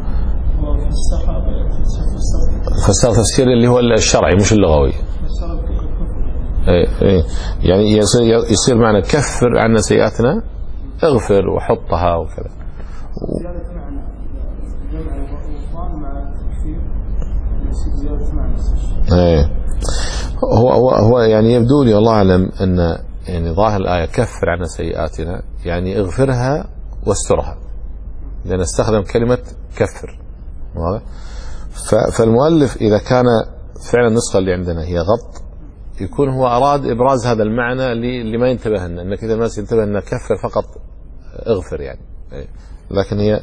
فسر تفسير اللي هو الشرعي مش اللغوي. ايه ايه يعني يصير يصير معنى كفر عنا سيئاتنا، اغفر وحطها وكذا. زيادة معنى جمع الغفران مع التكفير يصير زيادة معنى. ايه هو هو هو يعني يبدو لي والله اعلم ان يعني ظاهر الايه كفر عنا سيئاتنا يعني اغفرها واسترها، لان استخدم كلمه كفر. واضح؟ فالمؤلف اذا كان فعلا النسخه اللي عندنا هي غط، يكون هو أراد إبراز هذا المعنى اللي ما ينتبه لنا، أن كذا الناس ينتبه أن كفر فقط اغفر يعني، لكن هي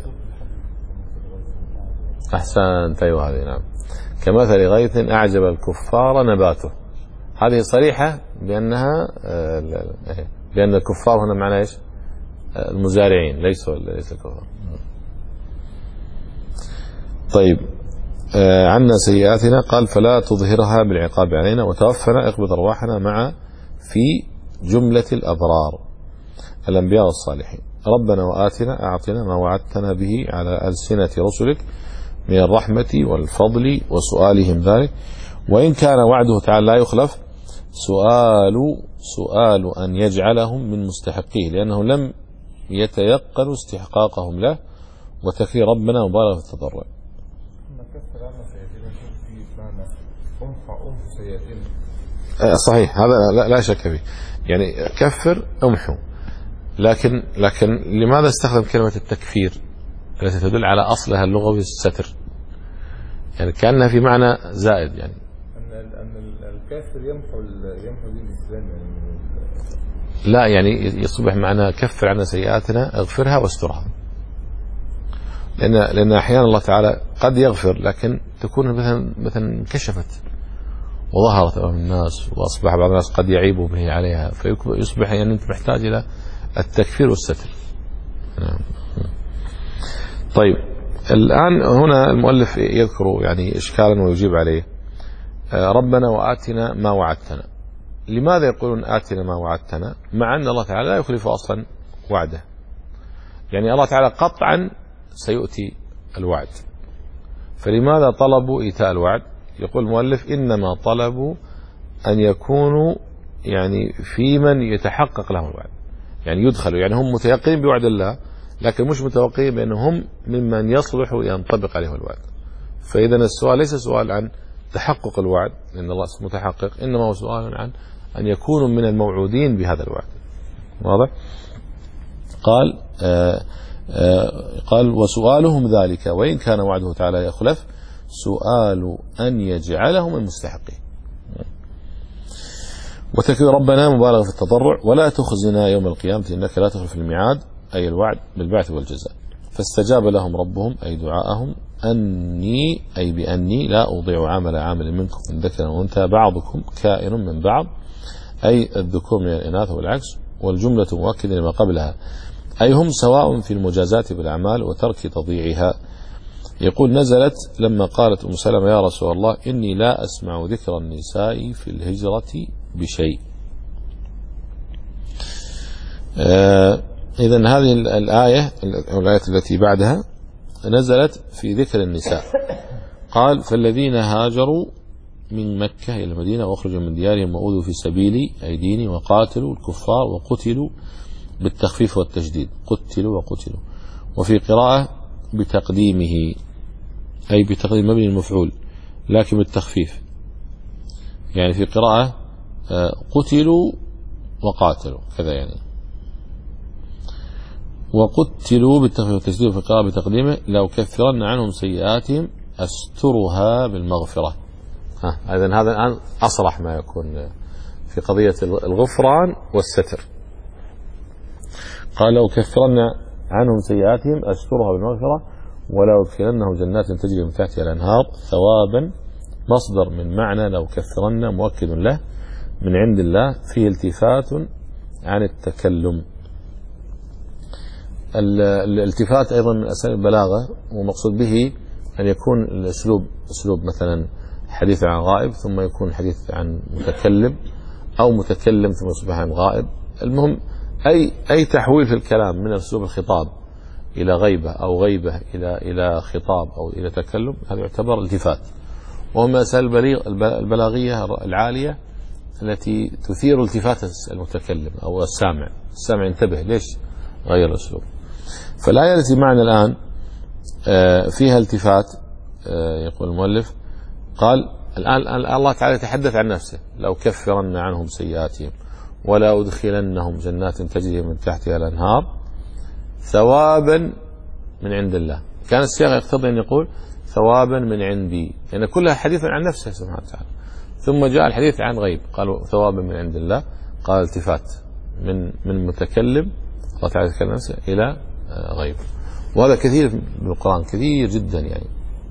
أحسنت. أيوة هذه نعم، كمثل غيث أعجب الكفار نباته. هذه صريحة بأنها بأن الكفار هنا معنى إيش؟ المزارعين ليسوا ليس الكفار. طيب آه عنا سيئاتنا قال فلا تظهرها بالعقاب علينا وتوفنا اقبض أرواحنا مع في جملة الأبرار الأنبياء والصالحين. ربنا وآتنا أعطنا ما وعدتنا به على ألسنة رسلك من الرحمة والفضل وسؤالهم ذلك، وإن كان وعده تعالى لا يخلف سؤال سؤال أن يجعلهم من مستحقيه، لأنه لم يتيقنوا استحقاقهم له، وتكفير ربنا مبالغ في التضرع. صحيح هذا لا, لا شك فيه، يعني كفر امحو، لكن لكن لماذا استخدم كلمة التكفير التي تدل على أصلها اللغوي الستر؟ يعني كأنها في معنى زائد، يعني أن أن الكافر يمحو يمحو دين الإسلام يعني. لا يعني يصبح معنى كفر عنا سيئاتنا اغفرها واسترها، لأن لأن أحيانا الله تعالى قد يغفر لكن تكون مثلا مثلا انكشفت وظهرت أمام الناس، وأصبح بعض الناس قد يعيب به عليها، فيصبح يعني أنت محتاج إلى التكفير والستر. طيب الآن هنا المؤلف يذكر يعني إشكالا ويجيب عليه. ربنا وآتنا ما وعدتنا. لماذا يقولون آتنا ما وعدتنا مع أن الله تعالى لا يخلف أصلا وعده؟ يعني الله تعالى قطعا سيؤتي الوعد، فلماذا طلبوا إيتاء الوعد؟ يقول المؤلف إنما طلبوا أن يكونوا يعني في من يتحقق لهم الوعد، يعني يدخلوا، يعني هم متيقنين بوعد الله لكن مش متوقعين بأنهم ممن يصلح ينطبق عليه الوعد. فإذا السؤال ليس سؤال عن تحقق الوعد لأن الله اسمه متحقق، إنما هو سؤال عن أن يكونوا من الموعودين بهذا الوعد. واضح؟ قال آآ آآ قال وسؤالهم ذلك وإن كان وعده تعالى يخلف سؤال أن يجعلهم المستحقين. وتكفي ربنا مبالغة في التضرع ولا تخزنا يوم القيامة إنك لا تخلف الميعاد، أي الوعد بالبعث والجزاء. فاستجاب لهم ربهم أي دعاءهم أني أي بأني لا أضيع عمل عامل منكم من ذكر وأنثى بعضكم كائن من بعض، أي الذكور من الإناث والعكس، والجملة مؤكدة لما قبلها أي هم سواء في المجازات بالأعمال وترك تضييعها. يقول نزلت لما قالت أم سلمة يا رسول الله إني لا أسمع ذكر النساء في الهجرة بشيء. آه إذن هذه الآية الآية التي بعدها نزلت في ذكر النساء. قال فالذين هاجروا من مكة إلى المدينة وأخرجوا من ديارهم وأوذوا في سبيلي أي ديني وقاتلوا الكفار وقتلوا بالتخفيف والتشديد قتلوا وقتلوا، وفي قراءة بتقديمه أي بتقديم مبني المفعول لكن بالتخفيف. يعني في قراءة قتلوا وقاتلوا كذا يعني، وقتلوا بالتخفيف والتشديد في قراءة بتقديمه لو كفرن عنهم سيئاتهم أسترها بالمغفرة. إذن هذا الآن أصرح ما يكون في قضية الغفران والستر. قال لو كفرن عنهم سيئاتهم أسترها بالمغفرة ولو أدخلنهم جنات تجري من تحتها الأنهار ثوابا، مصدر من معنى لو كفرن مؤكد له من عند الله، فيه التفات عن التكلم. الالتفات أيضا من أساليب البلاغة، ومقصود به أن يكون الأسلوب أسلوب مثلا حديث عن غائب ثم يكون حديث عن متكلم، أو متكلم ثم يصبح عن غائب. المهم أي أي تحويل في الكلام من أسلوب الخطاب إلى غيبة أو غيبة إلى إلى خطاب أو إلى تكلم، هذا يعتبر التفات. وهم أساليب البلاغية العالية التي تثير التفات المتكلم أو السامع. السامع ينتبه ليش غير الأسلوب. فالآية التي معنا الآن فيها التفات. يقول المؤلف قال الآن الله تعالى يتحدث عن نفسه لو كفرن عنهم سيئاتهم ولا أدخلنهم جنات تجري من تحتها الأنهار ثوابا من عند الله. كان السياق يقتضي أن يقول ثوابا من عندي، لأن يعني كلها حديث عن نفسه سبحانه وتعالى، ثم جاء الحديث عن غيب قالوا ثوابا من عند الله، قال التفات من من متكلم الله تعالى يتكلم نفسه إلى غيب. وهذا كثير من القرآن، كثير جدا يعني.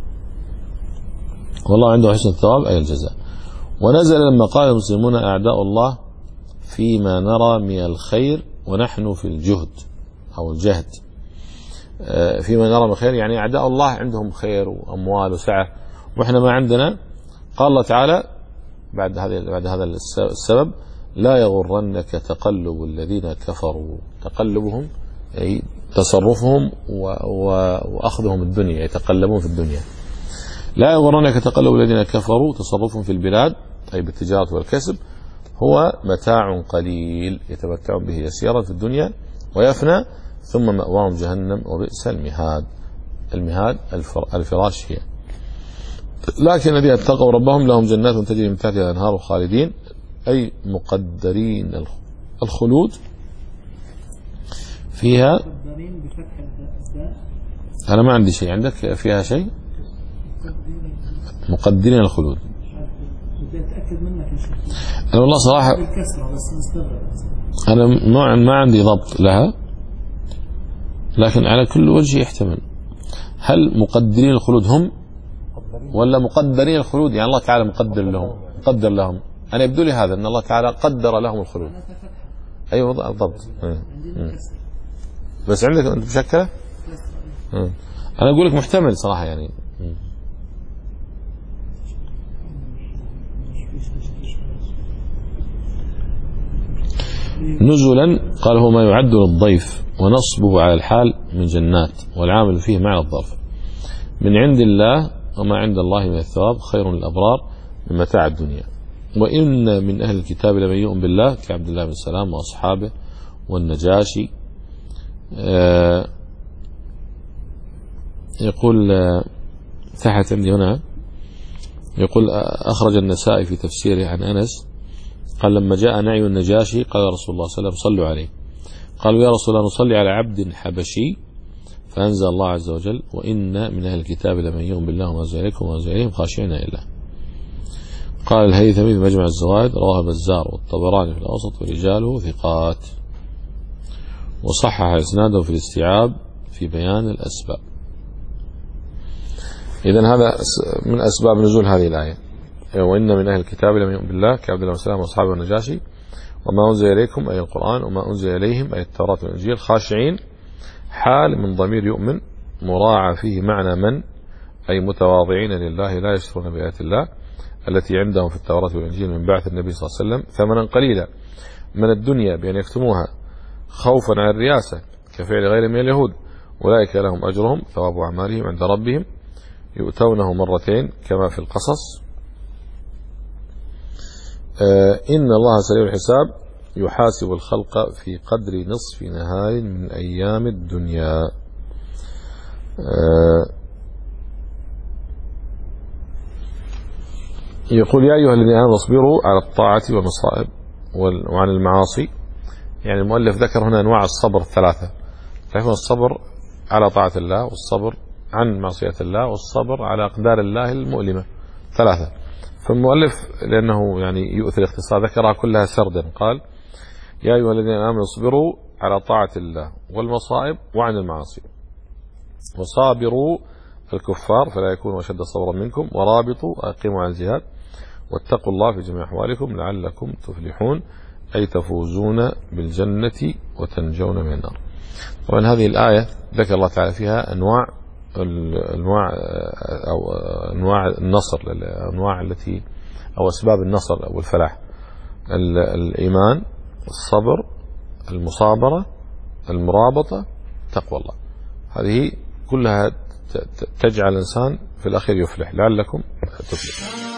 والله عنده حسن الثواب أي الجزاء. ونزل لما قال المسلمون أعداء الله فيما نرى من الخير ونحن في الجهد أو الجهد. فيما نرى من الخير يعني أعداء الله عندهم خير وأموال وسعة وإحنا ما عندنا. قال الله تعالى بعد هذا بعد هذا السبب لا يغرنك تقلب الذين كفروا. تقلبهم أي تصرفهم وأخذهم الدنيا، يتقلبون في الدنيا. لا يغرنك تقلب الذين كفروا، تصرفهم في البلاد أي بالتجارة والكسب، هو متاع قليل يتمتعون به يسيرا في الدنيا ويفنى ثم مأواهم جهنم وبئس المهاد. المهاد الفراش هي. لكن الذين اتقوا ربهم لهم جنات تجري من تحتها الأنهار خالدين أي مقدرين الخلود فيها. أنا ما عندي شيء، عندك فيها شيء؟ مقدرين الخلود. أنا والله صراحة أنا نوعا ما عندي ضبط لها، لكن على كل وجه يحتمل. هل مقدرين الخلود هم ولا مقدرين الخلود يعني الله تعالى مقدر لهم مقدر لهم؟ أنا يبدو لي هذا أن الله تعالى قدر لهم الخلود. أيوة بالضبط. بس عندك أنت مشكلة؟ أنا أقول لك محتمل صراحة يعني. نزلا قال هو ما يعد للضيف ونصبه على الحال من جنات، والعامل فيه معنى الظرف. من عند الله وما عند الله من الثواب خير للأبرار من متاع الدنيا. وإن من أهل الكتاب لمن يؤمن بالله كعبد الله بن سلام وأصحابه والنجاشي. آه يقول آه تحت عندي هنا يقول أخرج النسائي في تفسيره عن أنس قال لما جاء نعي النجاشي قال رسول الله صلى الله عليه وسلم صلوا عليه. قالوا يا رسول الله نصلي على عبد حبشي، فأنزل الله عز وجل وإن من أهل الكتاب لمن يؤمن بالله وما أنزل إليكم وما أنزل إليهم خاشعين لله. قال الهيثمي في مجمع الزوائد رواه بزار والطبراني في الأوسط ورجاله ثقات، وصحح إسناده في الاستيعاب في بيان الأسباب. إذن هذا من أسباب نزول هذه الآية. وإن من أهل الكتاب لمن يؤمن بالله كعبد الله بن سلام وأصحابه والنجاشي وما أنزل إليكم أي القرآن وما أنزل إليهم أي التوراة والإنجيل خاشعين، حال من ضمير يؤمن مراعى فيه معنى من أي متواضعين لله لا يشترون بآيات الله التي عندهم في التوراة والإنجيل من بعث النبي صلى الله عليه وسلم ثمنا قليلا من الدنيا بأن يكتموها خوفا عن الرياسة كفعل غير من اليهود، أولئك لهم أجرهم ثواب أعمالهم عند ربهم يؤتونه مرتين كما في القصص. إن الله سريع الحساب يحاسب الخلق في قدر نصف نهار من أيام الدنيا. يقول يا أيها الذين آمنوا اصبروا على الطاعة والمصائب وعن المعاصي. يعني المؤلف ذكر هنا أنواع الصبر الثلاثة، فيكون الصبر على طاعة الله، والصبر عن معصية الله، والصبر على أقدار الله المؤلمة، ثلاثة. فالمؤلف لأنه يعني يؤثر اختصار ذكرها كلها سردا، قال يا أيها الذين آمنوا اصبروا على طاعة الله والمصائب وعن المعاصي، وصابروا الكفار فلا يكونوا أشد صبرا منكم، ورابطوا أقيموا على الجهاد، واتقوا الله في جميع أحوالكم لعلكم تفلحون، أي تفوزون بالجنة وتنجون من النار. طبعا هذه الآية ذكر الله تعالى فيها أنواع أنواع أو أنواع النصر، الأنواع التي أو أسباب النصر أو الفلاح: الإيمان، الصبر، المصابرة، المرابطة، تقوى الله. هذه كلها تجعل الإنسان في الأخير يفلح، لعلكم تفلحون.